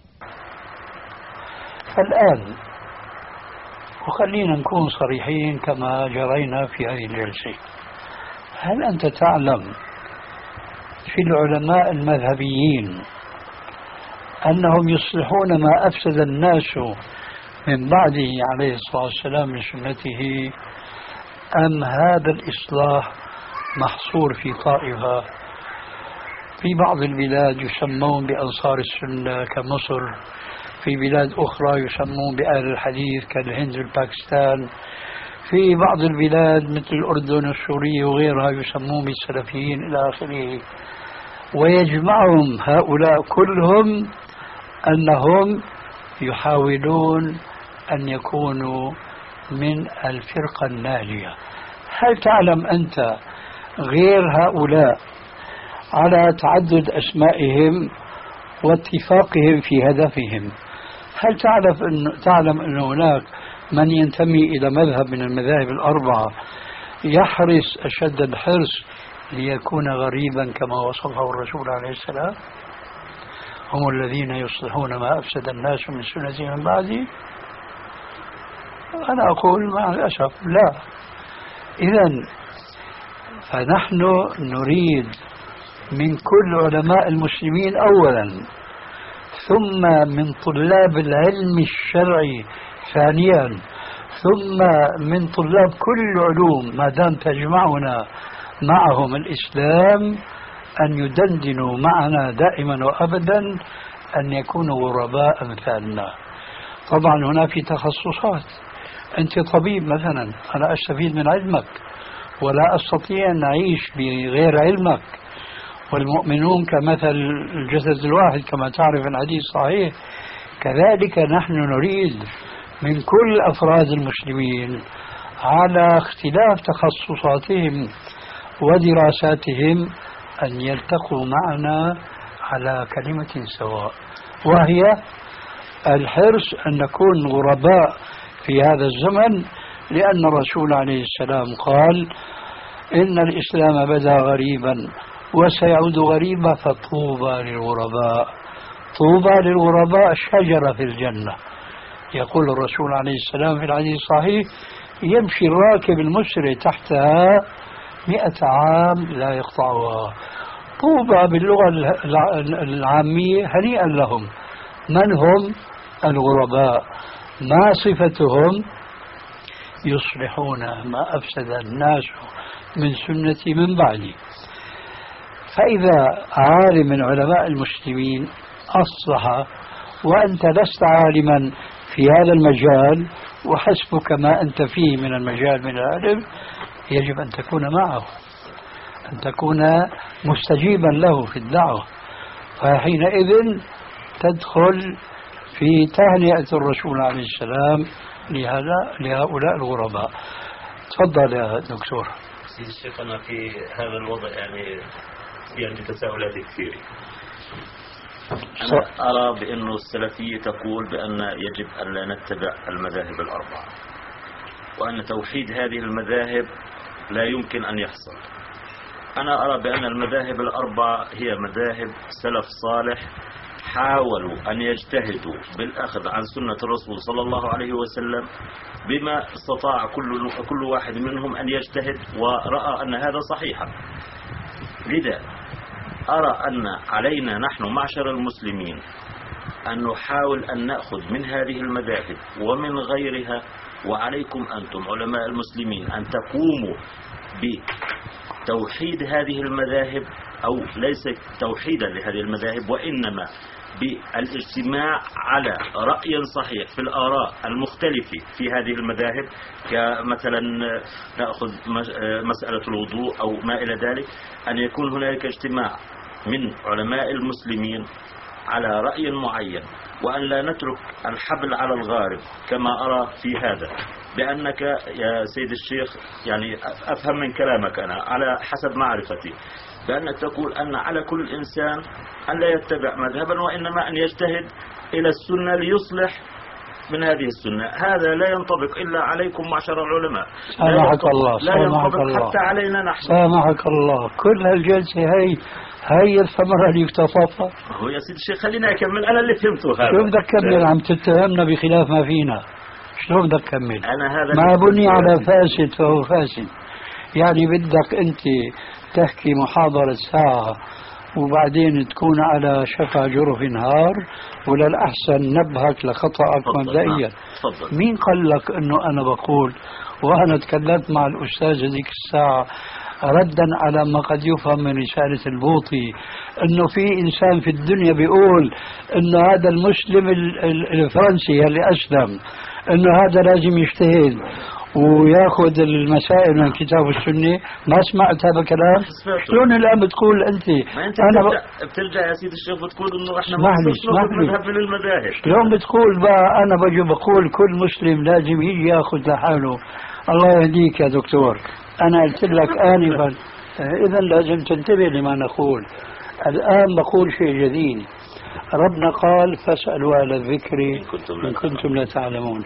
Speaker 3: فالآن وخلينا نكون صريحين كما جرينا في هذه الجلسة، هل أنت تعلم في العلماء المذهبيين أنهم يصلحون ما أفسد الناس من بعده عليه الصلاة والسلام من سنته، أم هذا الإصلاح محصور في طائفة؟ في بعض البلاد يسمون بأنصار السنة كمصر، في بلاد أخرى يسمون بأهل الحديث كالهند والباكستان، في بعض البلاد مثل الأردن والسورية وغيرها يسمون بالسلفيين إلى آخره. ويجمعهم هؤلاء كلهم أنهم يحاولون أن يكونوا من الفرقة الناجية. هل تعلم أنت غير هؤلاء على تعدد أسمائهم واتفاقهم في هدفهم؟ هل تعرف أن تعلم أن هناك من ينتمي إلى مذهب من المذاهب الأربعة يحرص أشد الحرص ليكون غريبا كما وصفه الرسول عليه السلام؟ هم الذين يصلحون ما أفسد الناس من سنتي من بعدي. أنا أقول مع الأسف لا. إذن فنحن نريد من كل علماء المسلمين أولا، ثم من طلاب العلم الشرعي ثانيا، ثم من طلاب كل العلوم ما دام تجمعنا معهم الإسلام، أن يدندنوا معنا دائما وأبدا، أن يكونوا غرباء أمثالنا. طبعا هنا في تخصصات، أنت طبيب مثلا، أنا أستفيد من علمك ولا أستطيع أن أعيش بغير علمك، والمؤمنون كمثل الجسد الواحد كما تعرف الحديث صحيح. كذلك نحن نريد من كل أفراد المسلمين على اختلاف تخصصاتهم ودراساتهم أن يلتقوا معنا على كلمة سواء، وهي الحرص أن نكون غرباء في هذا الزمن، لأن الرسول عليه السلام قال إن الإسلام بدأ غريبا وسيعود غريبا فطوبى للغرباء. طوبى للغرباء شجرة في الجنة، يقول الرسول عليه السلام في الحديث الصحيح يمشي الراكب المسرع تحتها مئة عام لا يقطعها. طوبى باللغة العامية هنيئا لهم. من هم الغرباء؟ ما صفتهم؟ يصلحون ما أفسد الناس من سنتي من بعدي. فإذا عالم من علماء المسلمين أصلح وأنت لست عالما في هذا المجال وحسبك ما أنت فيه من المجال من العلم، يجب أن تكون معه، أن تكون مستجيبا له في الدعوة، فحينئذ تدخل في تهنئة الرسول عليه السلام لهؤلاء الغرباء. تفضل يا دكتور.
Speaker 4: سيد الشيخ، أنا في هذا الوضع يعني يعني تساؤلات كثيرة. أنا أرى بأن السلفية تقول بأن يجب أن لا نتبع المذاهب الأربعة، وأن توحيد هذه المذاهب لا يمكن أن يحصل. أنا أرى بأن المذاهب الأربعة هي مذاهب سلف صالح حاولوا أن يجتهدوا بالأخذ عن سنة الرسول صلى الله عليه وسلم بما استطاع كل كل واحد منهم أن يجتهد، ورأى أن هذا صحيحا. لذا أرى أن علينا نحن معشر المسلمين أن نحاول أن نأخذ من هذه المذاهب ومن غيرها، وعليكم أنتم علماء المسلمين أن تقوموا بتوحيد هذه المذاهب، أو ليس توحيدا لهذه المذاهب وإنما بالاجتماع على رأي صحيح في الآراء المختلفة في هذه المذاهب، كمثلا نأخذ مسألة الوضوء أو ما إلى ذلك، أن يكون هناك اجتماع من علماء المسلمين على رأي معين، وأن لا نترك الحبل على الغارب كما أرى في هذا. بأنك يا سيد الشيخ يعني أفهم من كلامك أنا على حسب معرفتي بأنك تقول أن على كل إنسان أن لا يتبع مذهبا، وإنما أن يجتهد إلى السنة ليصلح من هذه السنة. هذا لا ينطبق إلا عليكم معشر العلماء،
Speaker 3: سامحك الله،
Speaker 4: لا ينطبق الله. حتى علينا نحن.
Speaker 3: سامحك الله، كل هالجلسة هي هي الثمرة اللي اكتفاها.
Speaker 4: هو يا سيد الشيخ خلينا أكمل، أنا اللي فهمته هذا.
Speaker 3: شو بدك تكمل؟ عم تتهمنا بخلاف ما فينا، شلون بدك تكمل؟
Speaker 4: أنا هذا
Speaker 3: ما بني على فاسد فهو فاسد. يعني بدك أنت تحكي محاضرة ساعة وبعدين تكون على شفا جرف نهار، ولا الأحسن نبهك لخطأك مبدئيا؟ مين قال لك أنه أنا بقول؟ وأنا تكلمت مع الأستاذ هذيك الساعة ردا على ما قد يفهم من رسالة البوطي أنه في إنسان في الدنيا بيقول أنه هذا المسلم الفرنسي اللي أسلم أنه هذا لازم يجتهد وياخذ المسائل من الكتاب والسنة. ما سمعت هذا الكلام؟ شلون الآن بتقول أنت؟
Speaker 4: ما أنت أنا بترجع, بترجع يا سيدي الشيخ بتقول إنه إحنا ما نذهب من المذاهب.
Speaker 3: شلون بتقول بقى أنا بجي بقول كل مسلم لازم يجي ياخذ لحاله؟ الله يهديك يا دكتور. أنا قلت لك آنفا إذا لازم تنتبه لما نقول. الآن بقول شيء جديد. ربنا قال فاسألوا أهل الذكر إن كنتم لا تعلمون.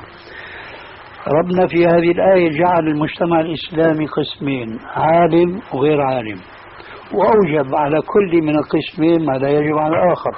Speaker 3: ربنا في هذه الآية جعل المجتمع الإسلامي قسمين، عالم وغير عالم، وأوجب على كل من القسمين ما لا يجب على الآخر.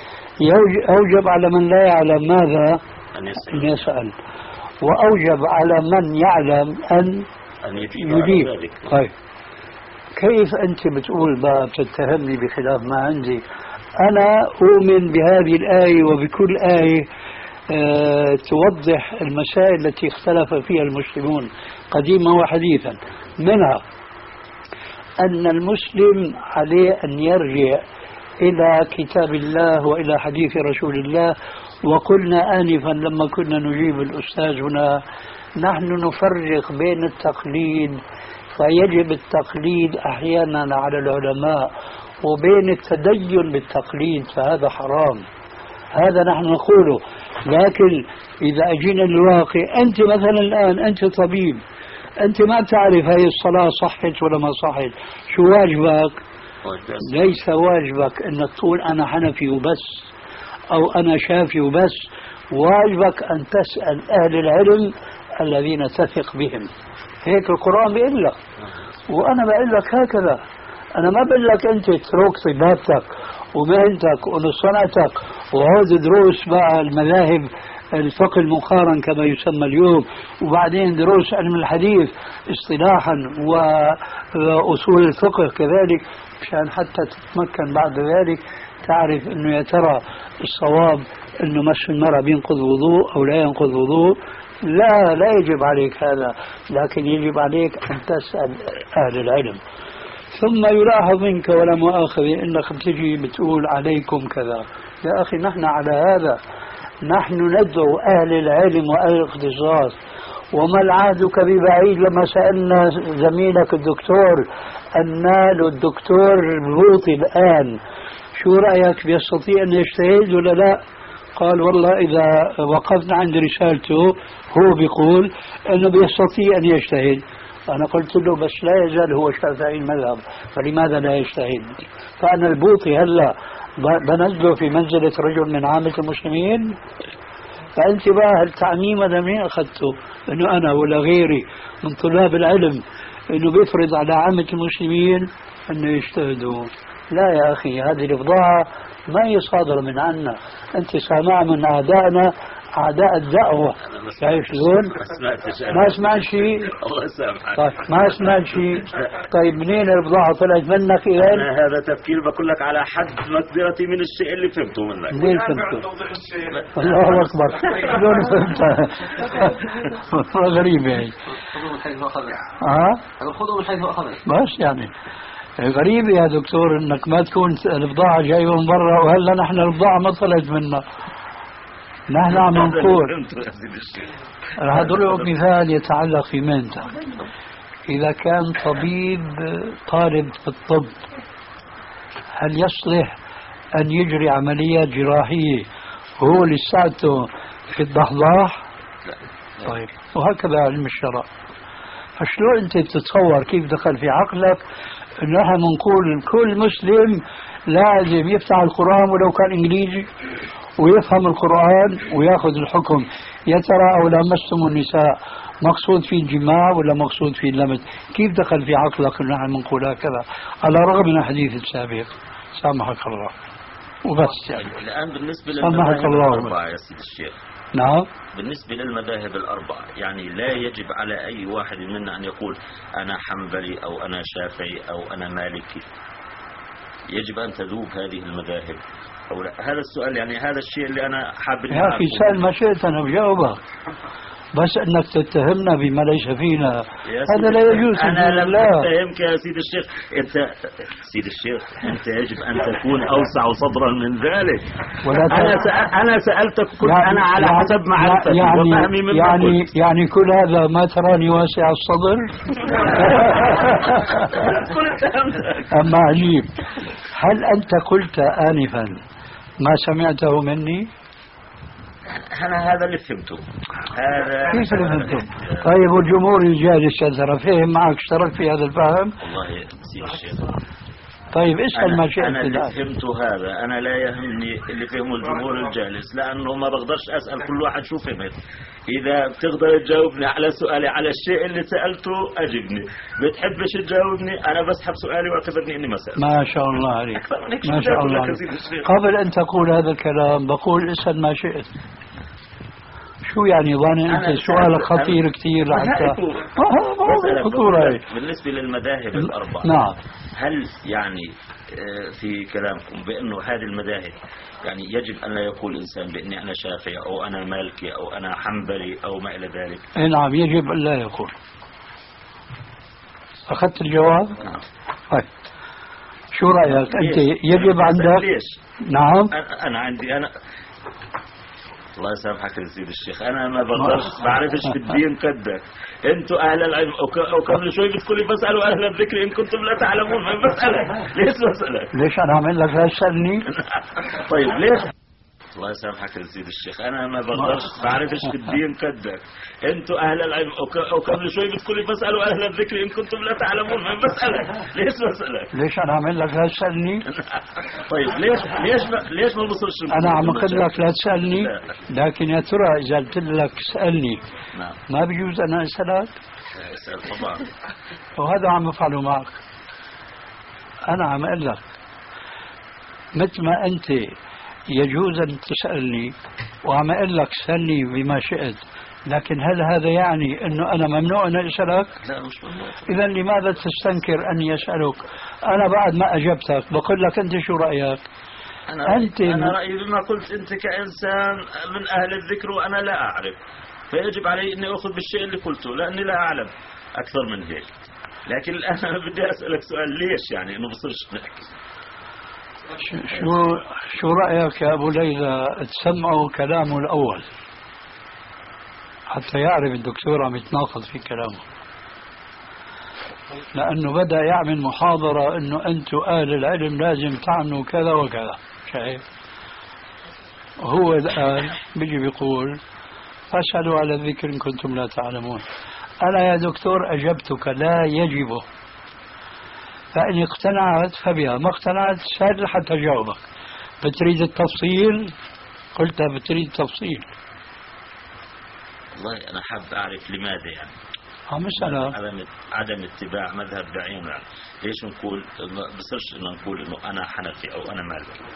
Speaker 3: أوجب على من لا يعلم ماذا؟ أن يسأل، وأوجب على من يعلم أن يجيب. طيب كيف أنت بتقول بقى بتتهمني بخلاف ما عندي؟ أنا أؤمن بهذه الآية وبكل آية أه توضح المسائل التي اختلف فيها المسلمون قديما وحديثا. منها أن المسلم عليه أن يرجع إلى كتاب الله وإلى حديث رسول الله. وقلنا آنفا لما كنا نجيب الأستاذ هنا نحن نفرق بين التقليد، فيجب التقليد أحيانا على العلماء، وبين التدين بالتقليد فهذا حرام. هذا نحن نقوله. لكن إذا أجينا للواقع، أنت مثلا الآن أنت طبيب، أنت ما تعرف هذه الصلاة صحت ولا ما صحت، شو واجبك؟ ليس واجبك أن تقول أنا حنفي وبس أو أنا شافي وبس. واجبك أن تسأل أهل العلم الذين تثق بهم. هيك القرآن بيقول لك، وأنا بقول لك هكذا. أنا ما بقول لك أنت تترك طبابتك ومهنتك ونصنعتك وعود دروس بقى المذاهب الفقه المقارن كما يسمى اليوم، وبعدين دروس علم الحديث اصطلاحا وأصول الفقه كذلك، مشان حتى تتمكن بعد ذلك تعرف أنه يا ترى الصواب أنه مس المرأة بينقض وضوء أو لا ينقض وضوء. لا لا يجب عليك هذا، لكن يجب عليك أن تسأل أهل العلم. ثم يلاحظ منك ولا مؤاخذة إنك بتجي بتقول عليكم كذا. يا أخي نحن على هذا، نحن ندعو أهل العلم وأهل الاختصاص. وما العادك ببعيد لما سألنا زميلك الدكتور النال الدكتور البوطي الآن شو رأيك، بيستطيع أن يجتهد ولا لا؟ قال والله إذا وقفنا عند رسالته هو بيقول أنه بيستطيع أن يجتهد. أنا قلت له بس لا يزال هو شافعي المذهب، فلماذا لا يجتهد؟ فأنا البوطي هلا بنزله في منزلة رجل من عامة المسلمين؟ فأنت بقى التعميم هذا منين أخذته؟ أنه أنا ولا غيري من طلاب العلم أنه بيفرض على عامة المسلمين أنه يجتهدوا. لا يا أخي، هذه الإفضاعة ما هي صادرة من عنا. أنت سامع من أعدائنا أعداء الدعوة. شايف شلون؟ ما سمعت شيء.
Speaker 4: الله يسامحك.
Speaker 3: طيب ما سمعت شيء. طيب منين البضاعة طلعت منك إذا؟
Speaker 4: أنا هذا تفكير بقول لك على حد مقدرتي من الشيء اللي فهمته منك.
Speaker 3: منين فهمته؟ الله أكبر. شلون فهمتها؟ غريبة يعني.
Speaker 8: خذوا من حيث أخذت.
Speaker 3: ها؟
Speaker 8: خذوا من حيث أخذت.
Speaker 3: بس يعني غريب يا دكتور انك ما تكون البضاعة جاية من برا، وهلا نحن البضاعة ما طلعت منا. نحن عم نقول رح اضرب مثال يتعلق في مهنتك. اذا كان طبيب طالب في الطب هل يصلح ان يجري عمليات جراحية وهو لساته في الضحضاح؟ طيب وهكذا علم الشرع. فشلون انت تتصور كيف دخل في عقلك نحن نقول كل مسلم لازم يفتح القرآن ولو كان إنجليزي ويفهم القرآن ويأخذ الحكم؟ يا ترى أو لمستم النساء مقصود في الجماع ولا مقصود في اللمس؟ كيف دخل في عقلك نحن نقول هكذا على الرغم من الحديث السابق؟ سامحك الله. وبس يعني
Speaker 4: الآن بالنسبة
Speaker 3: للمذاهب
Speaker 4: الأربعة يا سيد الشيخ،
Speaker 3: نعم
Speaker 4: بالنسبة للمذاهب الأربعة يعني لا يجب على أي واحد منا أن يقول أنا حنبلي أو أنا شافعي أو أنا مالكي. يجب أن تذوب هذه المذاهب أو لا؟ هذا السؤال يعني، هذا الشيء اللي أنا حابب
Speaker 3: يا أخي سأل ما شئت أنا بجاوبك، بس انك تتهمنا بما ليس فينا هذا لا يجوز.
Speaker 4: انا لم اتهمك يا سيد الشيخ، انت سيد الشيخ انت يجب ان تكون اوسع صدرا من ذلك. انا سأل انا سالتك كل يعني انا على يعني حسب معرفتي
Speaker 3: يعني
Speaker 4: وفهمي من
Speaker 3: يعني قلت. يعني كل هذا ما تراني واسع الصدر. اما عجيب، هل انت قلت انفا ما سمعته مني؟
Speaker 4: أنا هذا اللي فهمته. هذا
Speaker 3: كيف اللي فهمته؟ طيب والجمهور الجالس ترى فهم معك، اشترك في هذا الفهم؟
Speaker 4: والله سيد الشيخ.
Speaker 3: طيب اسأل ما شئت.
Speaker 4: أنا اللي فهمته هذا، أنا لا يهمني اللي فهمه الجمهور الجالس، لأنه ما بقدرش أسأل كل واحد شو فهمت. إذا بتقدر تجاوبني على سؤالي على الشيء اللي سألته أجبني، بتحبش تجاوبني أنا بسحب سؤالي واعتبرني إني ما سألت.
Speaker 3: ما شاء الله عليك، ما شاء الله عليك. قبل أن تقول هذا الكلام بقول اسأل ما شئت. شو يعني ظاني أنت سؤالك خطير كثير لحتى خطورة.
Speaker 4: بالنسبة للمذاهب الأربعة،
Speaker 3: نعم،
Speaker 4: هل يعني في كلامكم بأنه هذه المذاهب يعني يجب أن لا يقول إنسان بأني أنا شافعي أو أنا مالكي أو أنا حنبلي أو ما إلى ذلك؟
Speaker 3: نعم، يجب أن لا يقول. أخذت الجواب؟
Speaker 4: نعم.
Speaker 3: طيب شو رأيك أنت؟ يجب عندك؟
Speaker 4: ليش؟
Speaker 3: نعم،
Speaker 4: أنا عندي أنا الله يسامحك يا سيد الشيخ، انا ما بقدرش بعرفش في الدين قدك. انتوا اهل العلم وقبل شوي بتقولي فاسالوا اهل الذكر ان كنتم لا تعلمون. ما بسالك ليش بسالك؟
Speaker 3: ليش انا اعمل لك لا تسالني؟
Speaker 4: طيب ليش؟ الله يسامحك يا سيد الشيخ، انا ما بقدرش بعرفش في الدين قدك. انتوا اهل العلم وقبل شوي بتقولي فاسالوا اهل الذكر ان كنتم لا تعلمون. ما بسالك ليش بسالك؟
Speaker 3: ليش انا اعمل لك لا تسالني؟
Speaker 4: طيب ليش ليش ما ليش ما بصيرش؟
Speaker 3: انا عم اقول لك لا تسالني، لكن يا ترى اذا قلت لك اسالني
Speaker 4: نعم
Speaker 3: ما بيجوز انا اسالك؟
Speaker 4: اسال طبعا.
Speaker 3: وهذا عم افعله معك. انا عم اقول لك مثل ما انت يجوز أن تسألني وعم أقول لك سألني بما شئت، لكن هل هذا يعني أنه أنا ممنوع أن أسألك؟
Speaker 4: لا مش ممنوع.
Speaker 3: إذا لماذا تستنكر أن يسألك؟ أنا بعد ما أجبتك بقول لك أنت شو رأيك؟
Speaker 4: أنا أنت أنا رأيي بما قلت أنت كإنسان من أهل الذكر وأنا لا أعرف، فيجب علي أني أخذ بالشيء اللي قلته لأني لا أعلم أكثر من هيك. لكن الآن أنا بدي أسألك سؤال، ليش يعني إنه بصيرش نحكي؟
Speaker 3: شو شو رأيك يا أبو ليلى تسمعوا كلامه الأول حتى يعرف الدكتور عم يتناقض في كلامه، لأنه بدأ يعمل محاضرة أنه أنتم أهل العلم لازم تعملوا كذا وكذا، شايف؟ هو الآن بيجي بيقول فاسألوا على الذكر إن كنتم لا تعلمون. أنا يا دكتور أجبتك لا يجب، فإن اقتنعت فبها، ما اقتنعت سهل حتى جاوبك. بتريد التفصيل؟ قلت بتريد التفصيل.
Speaker 4: والله أنا حاب أعرف لماذا يعني
Speaker 3: مثلا
Speaker 4: عدم عدم اتباع مذهب بعينه. يعني ليش نقول ما بصيرش إنه نقول إنه أنا حنفي أو أنا مالكي؟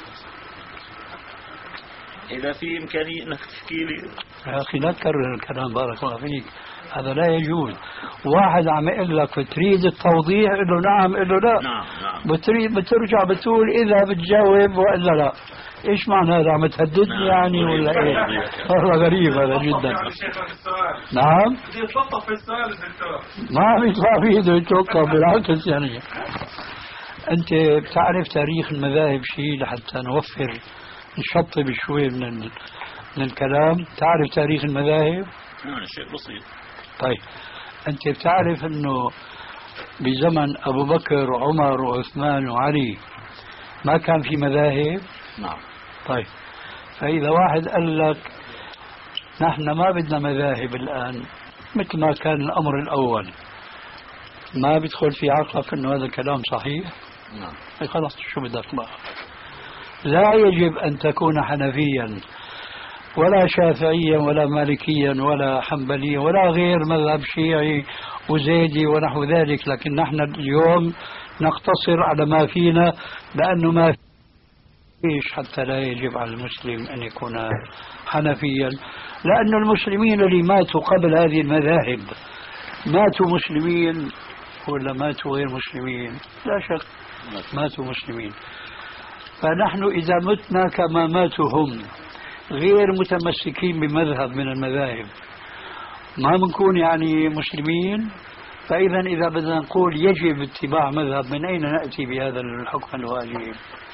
Speaker 4: إذا في إمكانية إنك تحكي لي.
Speaker 3: يا أخي لا تكرر الكلام بارك الله فيك، هذا لا يجوز. واحد عم يقول لك بتريد التوضيح، قل له نعم، قل له لا.
Speaker 4: نعم نعم.
Speaker 3: بتريد بترجع بتقول إذا بتجاوب وإلا لا. إيش معنى هذا؟ عم تهددني نعم. يعني ولا إيه؟ والله غريب هذا جدا. نعم.
Speaker 7: بدي يتلطف في السؤال دكتور.
Speaker 3: ما عم يطلع في يده يتلطف، بالعكس يعني. أنت بتعرف تاريخ المذاهب شيء لحتى نوفر نشطب شوي من من الكلام؟ تعرف تاريخ المذاهب؟
Speaker 4: نعم شيء بسيط.
Speaker 3: طيب أنت بتعرف أنه بزمن أبو بكر وعمر وعثمان وعلي ما كان في مذاهب؟
Speaker 4: نعم.
Speaker 3: طيب فإذا واحد قال لك نحن ما بدنا مذاهب الآن مثل ما كان الأمر الأول، ما بيدخل في عقلك أنه هذا الكلام صحيح؟
Speaker 4: نعم.
Speaker 3: خلاص شو بدك بقى؟ لا يجب أن تكون حنفيا ولا شافعيا ولا مالكيا ولا حنبليا ولا غير مذهب شيعي وزيدي ونحو ذلك، لكن نحن اليوم نقتصر على ما فينا، لأنه ما فيش حتى لا يجب على المسلم أن يكون حنفيا، لأن المسلمين اللي ماتوا قبل هذه المذاهب ماتوا مسلمين ولا ماتوا غير مسلمين؟ لا شك ماتوا مسلمين. فنحن إذا متنا كما ماتوا هم غير متمسكين بمذهب من المذاهب ما بنكون يعني مسلمين. فإذا إذا بدنا نقول يجب اتباع مذهب، من أين نأتي بهذا الحكم الواجب؟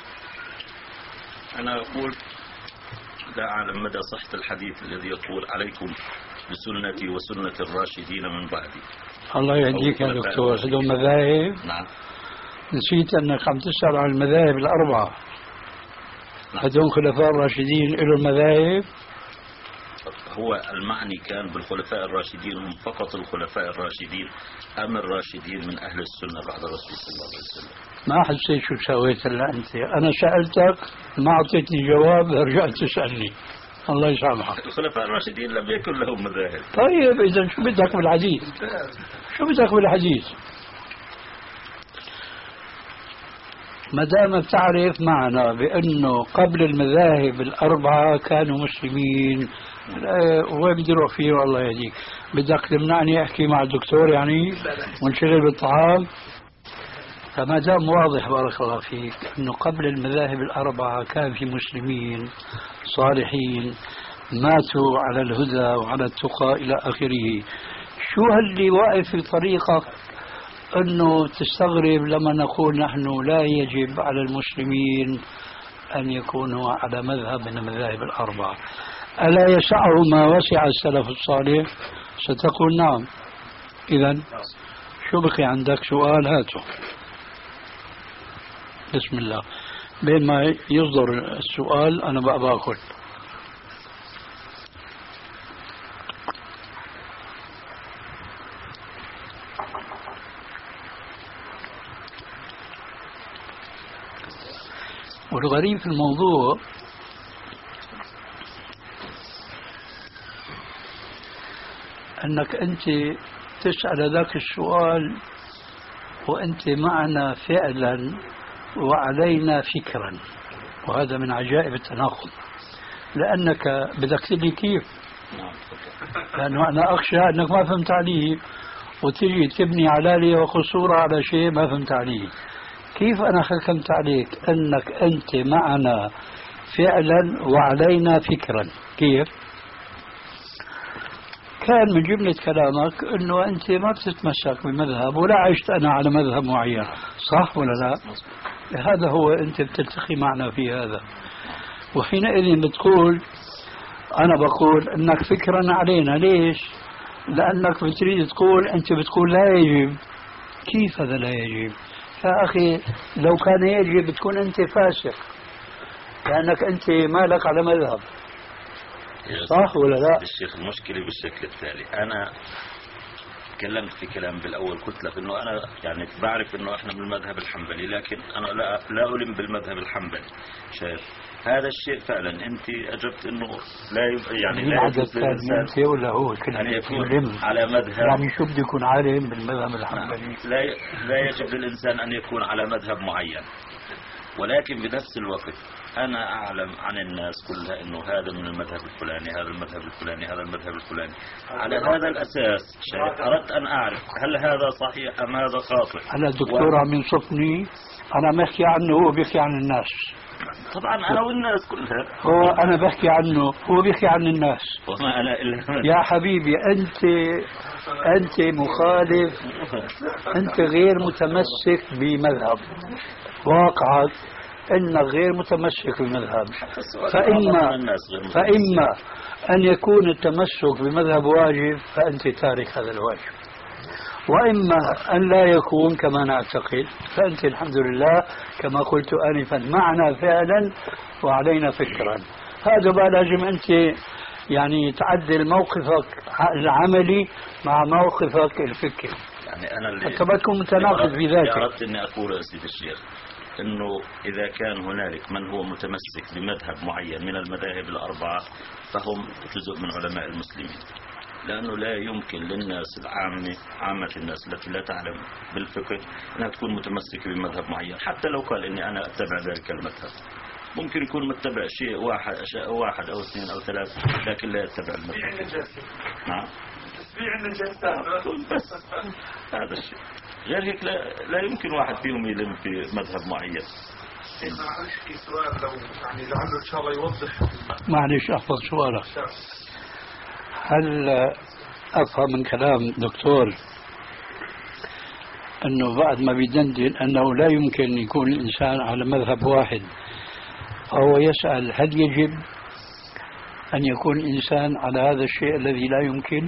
Speaker 4: أنا أقول لا أعلم مدى صحة الحديث الذي يقول عليكم بسنتي وسنة الراشدين من بعدي.
Speaker 3: الله يهديك يا دكتور، هذول مذاهب.
Speaker 4: نعم.
Speaker 3: نسيت أنك عم تسأل عن المذاهب الأربعة. نعم. هذول خلفاء الراشدين لهم مذاهب؟
Speaker 4: هو المعني كان بالخلفاء الراشدين هم فقط الخلفاء الراشدين أم الراشدين من أهل السنة بعد الرسول صلى الله عليه وسلم؟
Speaker 3: ما حسيت شو سويت هلا أنت. أنا سألتك ما أعطيتني جواب، رجعت تسألني. الله يسامحك.
Speaker 4: الخلفاء الراشدين لم يكن لهم مذاهب.
Speaker 3: طيب إذا شو بدك بالحديث؟ شو بدك بالحديث؟ ما دام بتعرف معنا بأنه قبل المذاهب الأربعة كانوا مسلمين، وين بدي اروح فيه؟ والله يهديك. بدك تمنعني احكي مع الدكتور يعني ونشغل بالطعام؟ فما دام واضح بارك الله فيك انه قبل المذاهب الاربعه كان في مسلمين صالحين ماتوا على الهدى وعلى التقى الى اخره، شو هاللي واقف في طريقك انه تستغرب لما نقول نحن لا يجب على المسلمين ان يكونوا على مذهب من المذاهب الاربعه؟ ألا يسعه ما وسع السلف الصالح؟ ستقول نعم. إذن شو بقي عندك سؤال؟ هاته. بسم الله. بين ما يصدر السؤال أنا بقى باكل. والغريب في الموضوع أنك أنت تسأل ذاك السؤال وأنت معنا فعلا وعلينا فكرا، وهذا من عجائب التناقض. لأنك بدك تقول كيف؟ لأنه أنا أخشى أنك ما فهمت عليه وتجي تبني علالي وقصورة على شيء ما فهمت عليه. كيف أنا حكمت عليك أنك أنت معنا فعلا وعلينا فكرا؟ كيف؟ كان من جملة كلامك أنه أنت ما بتتمسك بمذهب ولا عشت أنا على مذهب معين، صح ولا لا؟ هذا هو أنت بتلتقي معنا في هذا. وحينئذ بتقول أنا بقول أنك فكرا علينا. ليش؟ لأنك بتريد تقول أنت بتقول لا يجب. كيف هذا لا يجب؟ يا أخي لو كان يجب بتكون أنت فاسق، لأنك أنت مالك على مذهب، صح ولا لا؟
Speaker 4: الشيخ المشكلة بالشكل التالي، أنا تكلمت في كلام بالأول قلت لك إنه أنا يعني بعرف إنه إحنا من المذهب الحنبلي، لكن أنا لا لا ألم بالمذهب الحنبلي. شايف هذا الشيء فعلا أنت أجبت إنه لا يعني لا يجوز للإنسان
Speaker 3: ولا هو
Speaker 4: أن يكون على مذهب،
Speaker 3: يعني شو بده يكون عالم بالمذهب الحنبلي؟
Speaker 4: لا لا يجب للإنسان أن يكون على مذهب معين، ولكن بنفس الوقت أنا أعلم عن الناس كلها إنه هذا من المذهب الفلاني، هذا المذهب الفلاني، هذا المذهب الفلاني. على هذا الأساس أردت أن أعرف هل هذا صحيح أم هذا خاطئ.
Speaker 3: هلا الدكتور عم ينصفني، أنا بحكي عنه هو بيحكي عن الناس.
Speaker 4: طبعا أنا والناس كلها.
Speaker 3: هو أنا بحكي عنه هو بيحكي عن الناس.
Speaker 4: وما أنا إلا
Speaker 3: يا حبيبي أنت أنت مخالف، أنت غير متمسك بمذهب. واقعك انك غير متمسك بالمذهب، فإما فإما أن يكون التمسك بمذهب واجب فأنت تارك هذا الواجب، وإما أن لا يكون كما نعتقد فأنت الحمد لله كما قلت آنفا معنا فعلا وعلينا فكرا. هذا بقى لازم أنت يعني تعدل موقفك العملي مع موقفك الفكري،
Speaker 4: يعني أنا اللي
Speaker 3: حتى ما تكون متناقض في ذاتك.
Speaker 4: أردت أني أقول يا سيدي الشيخ أنه إذا كان هنالك من هو متمسك بمذهب معين من المذاهب الأربعة فهم جزء من علماء المسلمين، لأنه لا يمكن للناس العامة عامة الناس التي لا تعلم بالفقه أنها تكون متمسكة بمذهب معين، حتى لو قال إني أنا أتبع ذلك المذهب. ممكن يكون متبع شيء واحد أشياء واحد أو اثنين أو ثلاث، لكن لا يتبع المذهب. نعم.
Speaker 7: في عندنا جهتان
Speaker 4: بس هذا الشيء. غير هيك لا, لا يمكن واحد فيهم يلم في مذهب معين.
Speaker 7: معلش في سؤال لو يعني لعله ان شاء الله يوضح.
Speaker 3: معلش احفظ سؤالك. هل افهم من كلام دكتور انه بعد ما بيدندن انه لا يمكن يكون الانسان على مذهب واحد، فهو يسأل هل يجب ان يكون الانسان على هذا الشيء الذي لا يمكن؟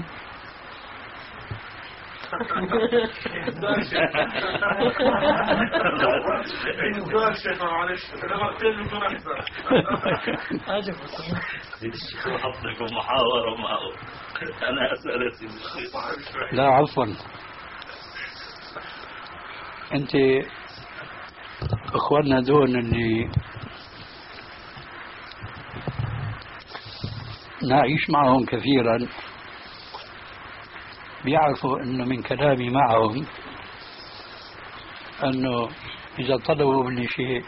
Speaker 7: سؤال شيخ معلش
Speaker 6: عجب
Speaker 4: سيد الشيخ بحط لكم محاورة معه. أنا أسأل سيد الشيخ.
Speaker 3: لا عفوا، أنت أخواننا دون اللي نعيش معهم كثيرا بيعرفوا أنه من كلامي معهم أنه إذا طلبوا مني شيء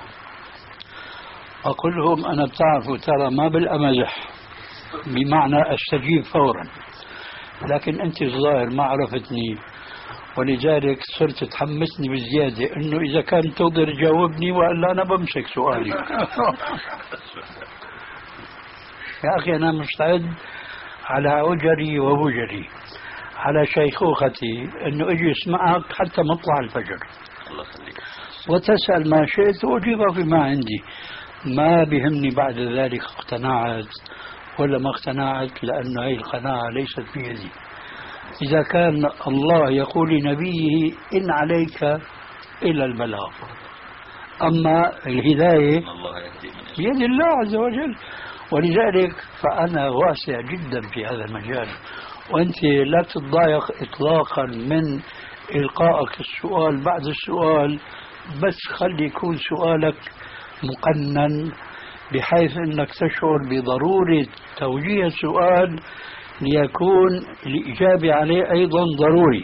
Speaker 3: أقول لهم أنا بتعرفوا ترى ما بالأمزح بمعنى أستجيب فورا، لكن أنت الظاهر ما عرفتني ولذلك صرت تحمسني بزيادة أنه إذا كان تقدر تجاوبني وإلا أنا بمسك سؤالي. يا أخي أنا مستعد على أجري وبجري على شيخوختي أنه أجي اسمعك حتى مطلع الفجر وتسأل ما شئت وأجيبك بما عندي. ما بهمني بعد ذلك اقتنعت ولا ما اقتنعت، لأن هذه القناعة ليست بيدي. إذا كان الله يقول لنبيه إن عليك إلا البلاغ، أما الهداية بيد الله عز وجل. ولذلك فأنا واسع جدا في هذا المجال، وأنت لا تتضايق إطلاقا من إلقائك السؤال بعد السؤال، بس خلي يكون سؤالك مقنن بحيث أنك تشعر بضرورة توجيه السؤال ليكون الإجابة عليه أيضا ضروري،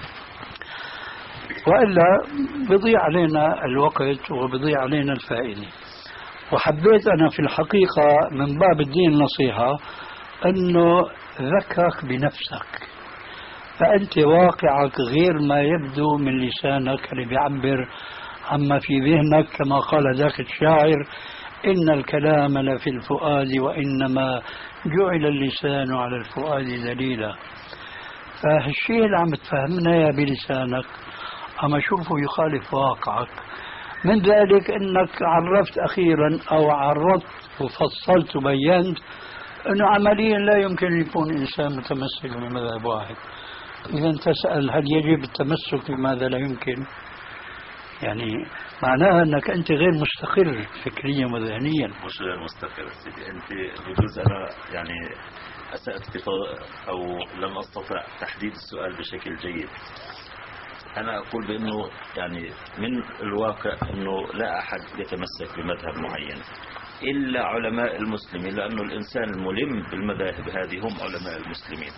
Speaker 3: وإلا بضيع علينا الوقت وبضيع علينا الفائدة. وحبيت أنا في الحقيقة من باب الدين النصيحة أنه ذكرك بنفسك، فأنت واقعك غير ما يبدو من لسانك اللي بيعبر عما في ذهنك، كما قال ذاك الشاعر إن الكلام لفي الفؤاد وإنما جعل اللسان على الفؤاد دليلا. فهالشيء اللي عم تفهمنا يا بلسانك عم أشوفه يخالف واقعك. من ذلك أنك عرفت أخيرا أو عرضت وفصلت وبينت أنه عمليا لا يمكن أن يكون إنسان متمسك بمذهب واحد. إذا تسأل هل يجب التمسك بماذا لا يمكن؟ يعني معناها أنك أنت غير مستقر فكريا وذهنيا.
Speaker 4: مش غير مستقر سيدي، أنت بجوز أنا يعني أسأت أو لم أستطع تحديد السؤال بشكل جيد. أنا أقول بأنه يعني من الواقع أنه لا أحد يتمسك بمذهب معين إلا علماء المسلمين، لأنه الإنسان الملم بالمذاهب هذه هم علماء المسلمين.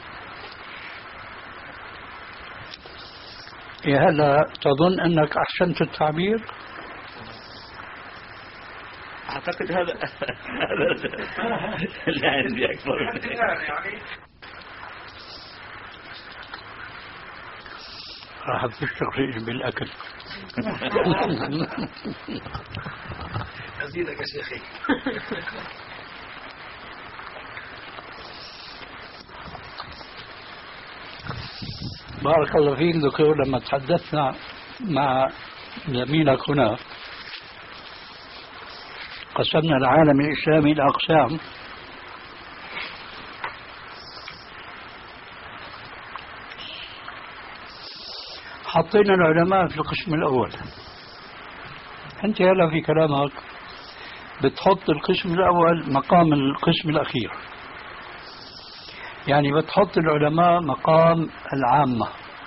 Speaker 3: يا هلا تظن أنك أحسنت التعبير؟
Speaker 4: أعتقد هذا لا عندي أكثر من
Speaker 7: يعني
Speaker 3: راح تشتغل بالأكل.
Speaker 2: أزيدك يا شيخي.
Speaker 3: بارك الله فيك دكتور. لما تحدثنا مع زميلك هنا قسمنا العالم الإسلامي إلى أقسام، حطينا العلماء في القسم الأول. أنت هلا في كلامك بتحط القسم الأول مقام القسم الأخير، يعني بتحط العلماء مقام العامة.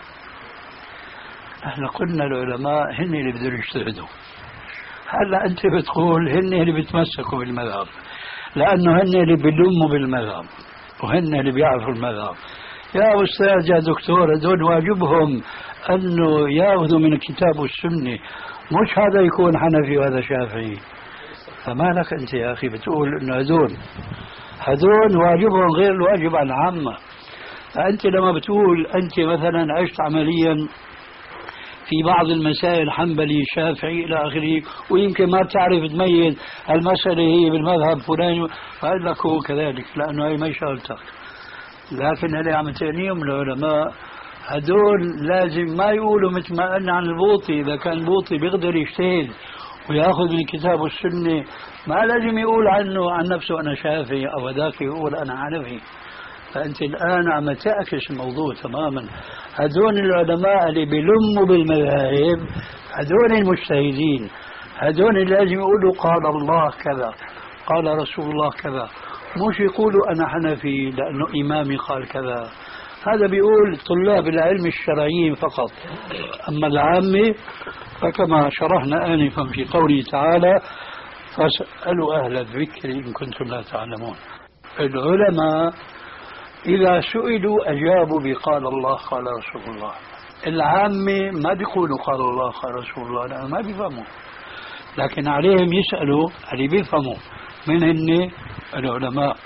Speaker 3: احنا قلنا العلماء هن اللي بدهم يجتهدوا، هلا أنت بتقول هن اللي بيتمسكوا بالمذهب، لأنه هن اللي بيلموا بالمذهب وهن اللي بيعرفوا المذهب. يا أستاذ يا دكتور، هذول واجبهم أنه يأخذوا من الكتاب والسنة، مش هذا يكون حنفي وهذا شافعي. فما لك أنت يا أخي بتقول أنه هذول هذول واجبهم غير الواجب على العامة. فأنت لما بتقول أنت مثلا عشت عمليا في بعض المسائل حنبلي شافعي إلى آخره ويمكن ما بتعرف تميز المسألة هي بالمذهب فلاني، فأقول لك هو كذلك لأنه هي ما شغلتك. لكن اللي عم تعنيهم العلماء هدول لازم ما يقولوا مثل ما قلنا عن البوطي. إذا كان البوطي بيقدر يجتهد ويأخذ من الكتاب والسنة ما لازم يقول عنه عن نفسه أنا شافعي أو ذاك يقول أنا حنفي. فأنت الآن عم تعكس الموضوع تماما. هدول العلماء اللي بيلموا بالمذاهب هدول المجتهدين، هدول اللي لازم يقولوا قال الله كذا قال رسول الله كذا، مش يقولوا أنا حنفي لأنه إمامي قال كذا. هذا بيقول طلاب العلم الشرعيين فقط. أما العامة فكما شرحنا آنفا في قوله تعالى فاسألوا أهل الذكر إن كنتم لا تعلمون. العلماء إذا سئلوا أجابوا بقال الله قال رسول الله. العامة ما بيقولوا قال الله قال رسول الله لأنه ما بيفهموا، لكن عليهم يسألوا اللي بيفهموا من هن العلماء.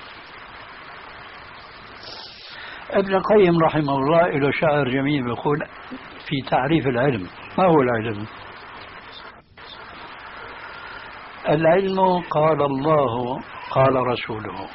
Speaker 3: ابن القيم رحمه الله له شعر جميل يقول في تعريف العلم. ما هو العلم؟ العلم قال الله قال رسوله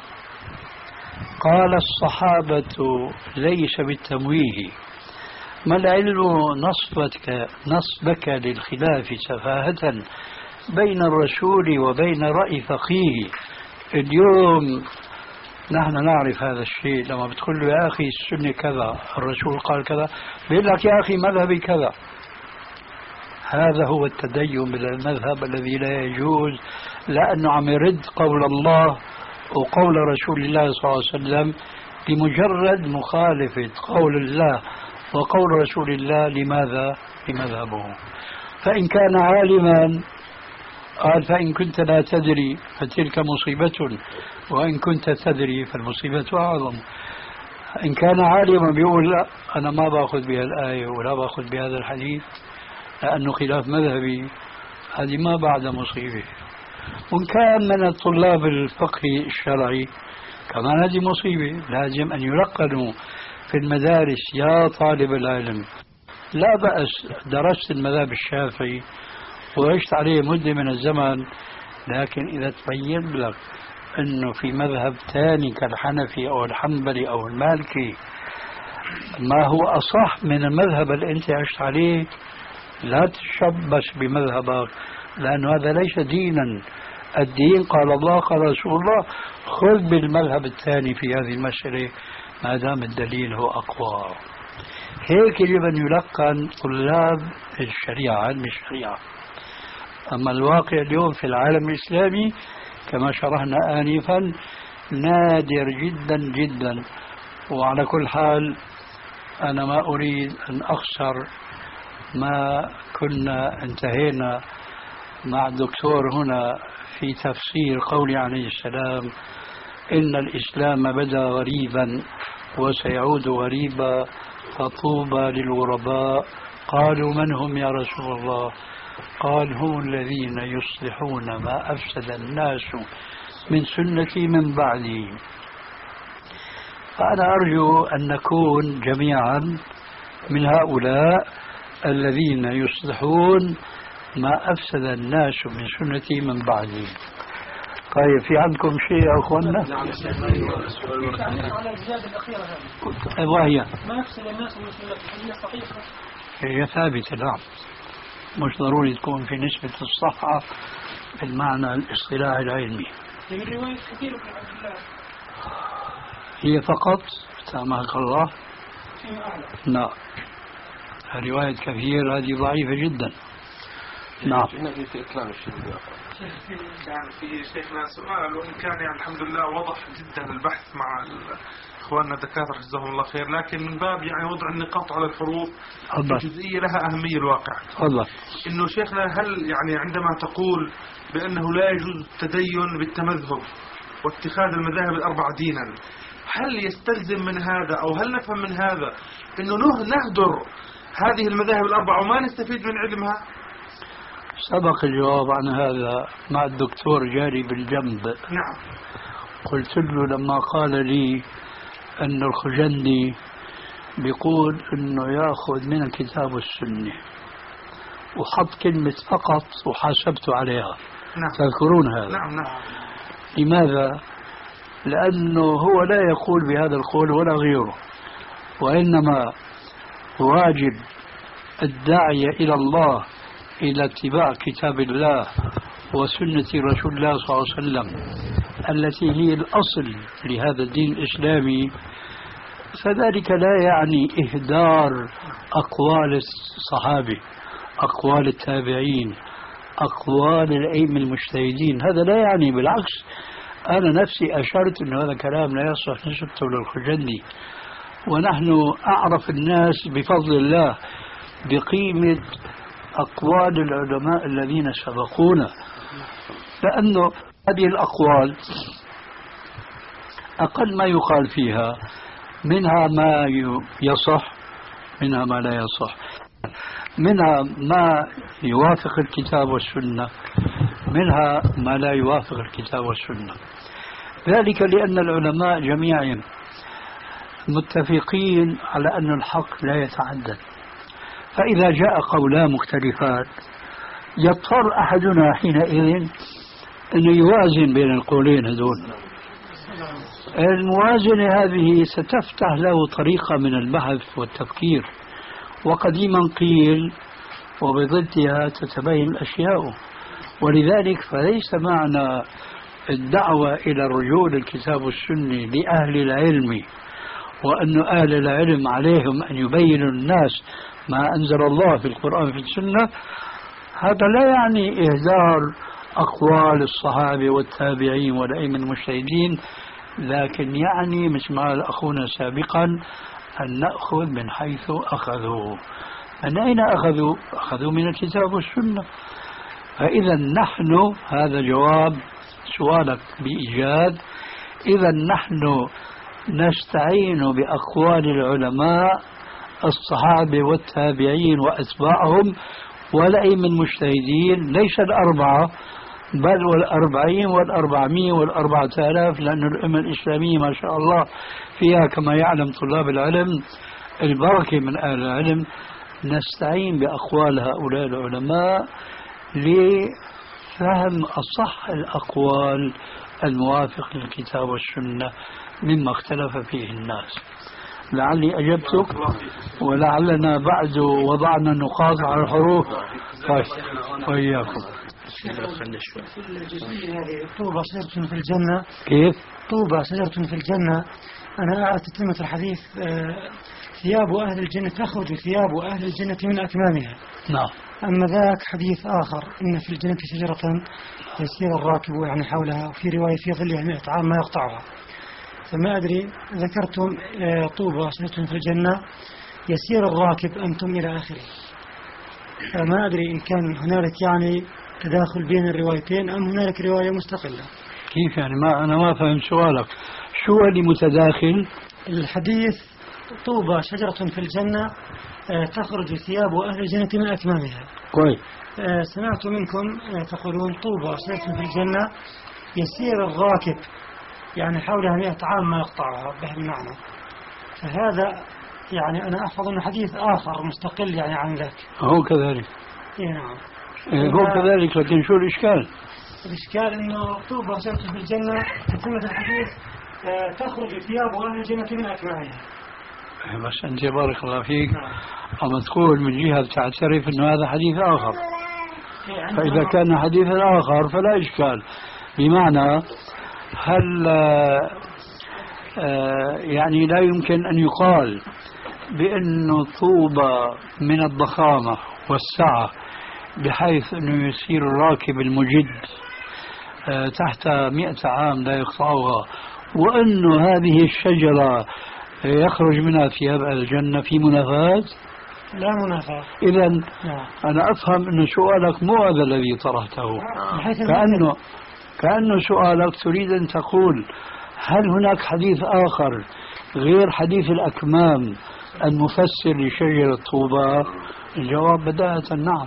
Speaker 3: قال الصحابة ليس بالتمويه. ما العلم نصبك, نصبك للخلاف سفاهة بين الرسول وبين رأي فقيه. اليوم نحن نعرف هذا الشيء، لما بتقول له يا أخي السنة كذا الرسول قال كذا بيقول لك يا أخي مذهبي كذا. هذا هو التدين بالمذهب الذي لا يجوز، لأنه عم يرد قول الله وقول رسول الله صلى الله عليه وسلم بمجرد مخالفة قول الله وقول رسول الله لماذا؟ لمذهبه. فإن كان عالما قال فإن كنت لا تدري فتلك مصيبة وإن كنت تدري فالمصيبة أعظم. إن كان عالما بيقول لا أنا ما باخذ بها الآية ولا باخذ بهذا الحديث لأنه خلاف مذهبي، هذه ما بعد مصيبة. وإن كان من الطلاب الفقه الشرعي كمان هذه مصيبة. لازم أن يلقنوا في المدارس يا طالب العلم لا بأس درست المذهب الشافعي وعشت عليه مدة من الزمن، لكن إذا تبين لك أنه في مذهب ثاني كالحنفي أو الحنبلي أو المالكي ما هو أصح من المذهب اللي أنت عشت عليه لا تشبش بمذهبك، لأن هذا ليس دينا. الدين قال الله قال رسول الله، خذ بالمذهب الثاني في هذه المسألة ما دام الدليل هو أقوى. هيك يجب أن يلقن طلاب الشريعة علم الشريعة. أما الواقع اليوم في العالم الإسلامي كما شرحنا آنفا نادر جدا جدا. وعلى كل حال أنا ما أريد أن أخسر ما كنا انتهينا مع الدكتور هنا في تفسير قول عليه السلام إن الإسلام بدأ غريبا وسيعود غريبا فطوبى للغرباء. قالوا من هم يا رسول الله؟ قال هم الذين يصلحون ما أفسد الناس من سنتي من بعدي. فأنا أرجو أن نكون جميعا من هؤلاء الذين يصلحون ما أفسد الناس من سنتي من بعدي. طيب في عندكم شيء يا أخوانا؟ وهي
Speaker 6: ما أفسد الناس من سنتي هي صحيحة،
Speaker 3: هي ثابتة. نعم مش ضروري تكون في نسبة الصحة بالمعنى الاصطلاحي العلمي.
Speaker 6: من رواية كثير من عبد الله
Speaker 3: هي فقط سامحك الله. لا رواية كثير هذه ضعيفة جدا. نعم.
Speaker 7: كان في شيخنا سؤال وإن كان يعني الحمد لله وضح جدا البحث مع إخواننا الدكاترة جزاهم الله خير، لكن من باب يعني وضع النقاط على الحروف الجزئية لها أهمية الواقع.
Speaker 3: الله.
Speaker 7: إنه شيخنا هل يعني عندما تقول بأنه لا يجوز التدين بالتمذهب واتخاذ المذاهب الأربعة دينا، هل يستلزم من هذا أو هل نفهم من هذا إنه نهدر هذه المذاهب الأربعة وما نستفيد من علمها؟
Speaker 3: سبق الجواب عن هذا مع الدكتور جاري بالجنب.
Speaker 7: نعم.
Speaker 3: قلت له لما قال لي أن الخجندي بيقول أنه يأخذ من الكتاب والسنة وحط كلمة فقط وحاسبته عليها.
Speaker 7: نعم.
Speaker 3: تذكرون هذا؟
Speaker 7: نعم نعم.
Speaker 3: لماذا؟ لأنه هو لا يقول بهذا القول ولا غيره، وإنما واجب الداعية إلى الله إلى اتباع كتاب الله وسنة رسول الله صلى الله عليه وسلم التي هي الأصل لهذا الدين الإسلامي، فذلك لا يعني إهدار أقوال الصحابة، أقوال التابعين، أقوال الأئمة المجتهدين. هذا لا يعني، بالعكس أنا نفسي أشرت أن هذا كلام لا يصح نسبته للخجندي، ونحن أعرف الناس بفضل الله بقيمة أقوال العلماء الذين سبقونا، لأنه هذه الأقوال أقل ما يقال فيها منها ما يصح، منها ما لا يصح، منها ما يوافق الكتاب والسنة، منها ما لا يوافق الكتاب والسنة. ذلك لأن العلماء جميعا متفقين على أن الحق لا يتعدد، فإذا جاء قولان مختلفات يضطر أحدنا حينئذ أن يوازن بين القولين هذول. الموازنة هذه ستفتح له طريقة من البحث والتفكير، وقديما قيل وبضدها تتبين الأشياء. ولذلك فليس معنى الدعوة إلى الرجوع للكتاب والسنة لأهل العلم وأن أهل العلم عليهم أن يبينوا الناس ما أنزل الله في القرآن في السنة، هذا لا يعني إهدار أقوال الصحابة والتابعين والأئمة المجتهدين، لكن يعني مثل ما قال أخونا سابقا أن نأخذ من حيث أخذوا. من أين أخذوا؟ أخذوا من الكتاب والسنة. فإذا نحن، هذا جواب سؤالك بإيجاد، إذا نحن نستعين بأقوال العلماء الصحابة والتابعين وأتباعهم والأئمة المجتهدين، ليس الأربعة بل والأربعين والأربعمية والأربعة آلاف، لأن الأمة الإسلامية ما شاء الله فيها كما يعلم طلاب العلم البركة من أهل العلم. نستعين بأقوال هؤلاء العلماء لفهم أصح الأقوال الموافق للكتاب والسنة مما اختلف فيه الناس. لعلي أجبتك، ولعلنا بعد وضعنا النقاط على الحروف. طيب وإياكم.
Speaker 9: طوبى شجرة في الجنة.
Speaker 3: كيف؟
Speaker 9: طوبى شجرة في الجنة. أنا أعرف تتمة الحديث، ثياب أهل الجنة تخرج ثياب أهل الجنة من أكمامها.
Speaker 3: نعم.
Speaker 9: أما ذاك حديث آخر، إن في الجنة شجرة يسير الراكب يعني حولها، وفي رواية في ظلها مئة عام ما يقطعها. فما أدري، ذكرتم طوبى شجرة في الجنة يسير الراكب أنتم إلى آخره، فما أدري إن كان هنالك يعني تداخل بين الروايتين أم هنالك رواية مستقلة.
Speaker 3: كيف يعني؟ ما أنا ما فهم سؤالك. شو اللي متداخل؟
Speaker 9: الحديث طوبى شجرة في الجنة تخرج ثياب أهل الجنة من أكمامها.
Speaker 3: كويس.
Speaker 9: سمعت منكم تقولون طوبى شجرة في الجنة يسير الراكب يعني حولها مئة عام ما يقطعها، بهذا المعنى. فهذا يعني أنا أحفظ أنه حديث آخر مستقل يعني عن ذاك.
Speaker 3: هو كذلك.
Speaker 9: إيه نعم.
Speaker 3: إيه هو كذلك، لكن شو الإشكال؟
Speaker 9: الإشكال أنه طوبى شجرة في الجنة تتمة الحديث تخرج ثياب أهل الجنة من أكمامها.
Speaker 3: بس أنت بارك الله فيك أما تقول من جهة تعترف أنه هذا حديث آخر، فإذا كان حديث آخر فلا إشكال. بمعنى هل يعني لا يمكن أن يقال بأنه طوبى من الضخامة والسعة بحيث أنه يسير الراكب المجد تحت مئة عام لا يقطعها، وأنه هذه الشجرة يخرج منها ثياب الجنة؟ في منافاة؟
Speaker 9: لا منافاة.
Speaker 3: إذا أنا أفهم أن سؤالك مو هذا الذي طرحته، كأنه كأنه سؤالك تريد أن تقول هل هناك حديث آخر غير حديث الأكمام المفسر لشجرة طوبى؟ الجواب بداهة نعم.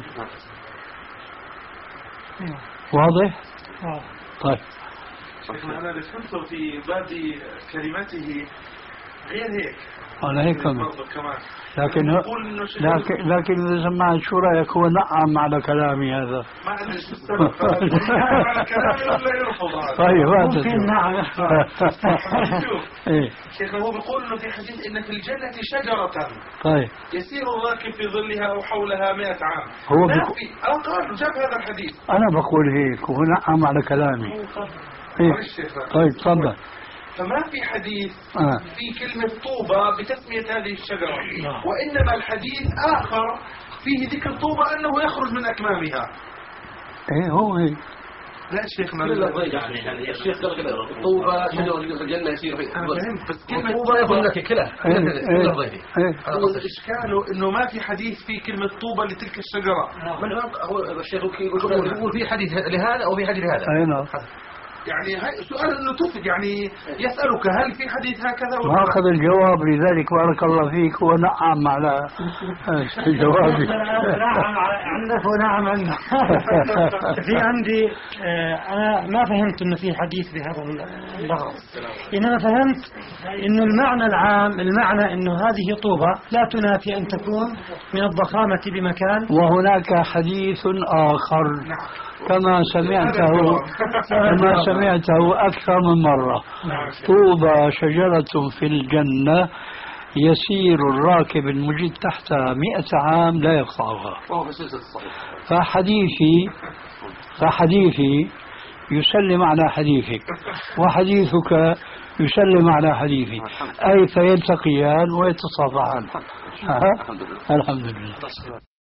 Speaker 3: واضح؟ طيب.
Speaker 7: أنا فهمت في بادئ كلمته غير هيك
Speaker 3: أنا هيك كمان.
Speaker 7: برضه كمان
Speaker 3: لكن
Speaker 7: يقول إنه شجرة-
Speaker 3: لكن لكن إذا سمعت شو رأيك هو نعم على كلامي هذا.
Speaker 7: ما أدري شو السبب فهل- على كلامي ولا يرفض هذا؟
Speaker 3: طيب هذا
Speaker 9: ممكن نعم.
Speaker 7: شوف
Speaker 3: إيه
Speaker 7: شيخنا هو بيقول إنه في حديث إن في الجنة شجرة
Speaker 3: طيب
Speaker 7: يسير الراكب في ظلها أو حولها مئة عام.
Speaker 3: هو
Speaker 7: ما
Speaker 3: بيقول-
Speaker 7: في أو قال جاب هذا الحديث.
Speaker 3: أنا بقول هيك وهو نعم على كلامي. إيه
Speaker 7: معلش شيخنا.
Speaker 3: طيب تفضل.
Speaker 7: فما في حديث
Speaker 3: آه.
Speaker 7: في كلمة طوبى بتسمية هذه الشجرة، وإنما الحديث آخر فيه ذكر طوبى أنه يخرج من أكمامها.
Speaker 3: إيه هو هيك.
Speaker 7: لا شيخنا
Speaker 8: لا ضيق يعني يعني الشيخ قال كذا طوبى شجرة في الجنة يسير فيه.
Speaker 7: أنا فهمت بس كلمة
Speaker 8: طوبى يقول لك كلها
Speaker 3: إيه
Speaker 8: كلها ضيق.
Speaker 3: إيه
Speaker 7: هو إشكاله إنه ما في حديث في كلمة طوبى لتلك الشجرة.
Speaker 8: من هو الشيخ يقول يقول في حديث لهذا أو في حديث لهذا.
Speaker 3: أي نعم.
Speaker 7: يعني هاي سؤال إنه تفد يعني يسألك هل في حديث هكذا ولا
Speaker 3: ما
Speaker 7: لا؟
Speaker 3: أخذ الجواب لذلك بارك الله فيك هو نعم على جوابي.
Speaker 9: نعم عندك ونعم عندك. في عندي آه، أنا ما فهمت إنه في حديث بهذا اللفظ، إنما فهمت إنه المعنى العام المعنى إنه هذه طوبة لا تنافي أن تكون من الضخامة بمكان.
Speaker 3: وهناك حديث آخر كما سمعته كما سمعته أكثر من مرة. طوبى شجرة في الجنة يسير الراكب المجد تحتها مئة عام لا يقطعها.
Speaker 8: وهو في السلسلة الصحيحة.
Speaker 3: فحديثي فحديثي يسلم على حديثك وحديثك يسلم على حديثي، أي فيلتقيان ويتصافحان. الحمد لله.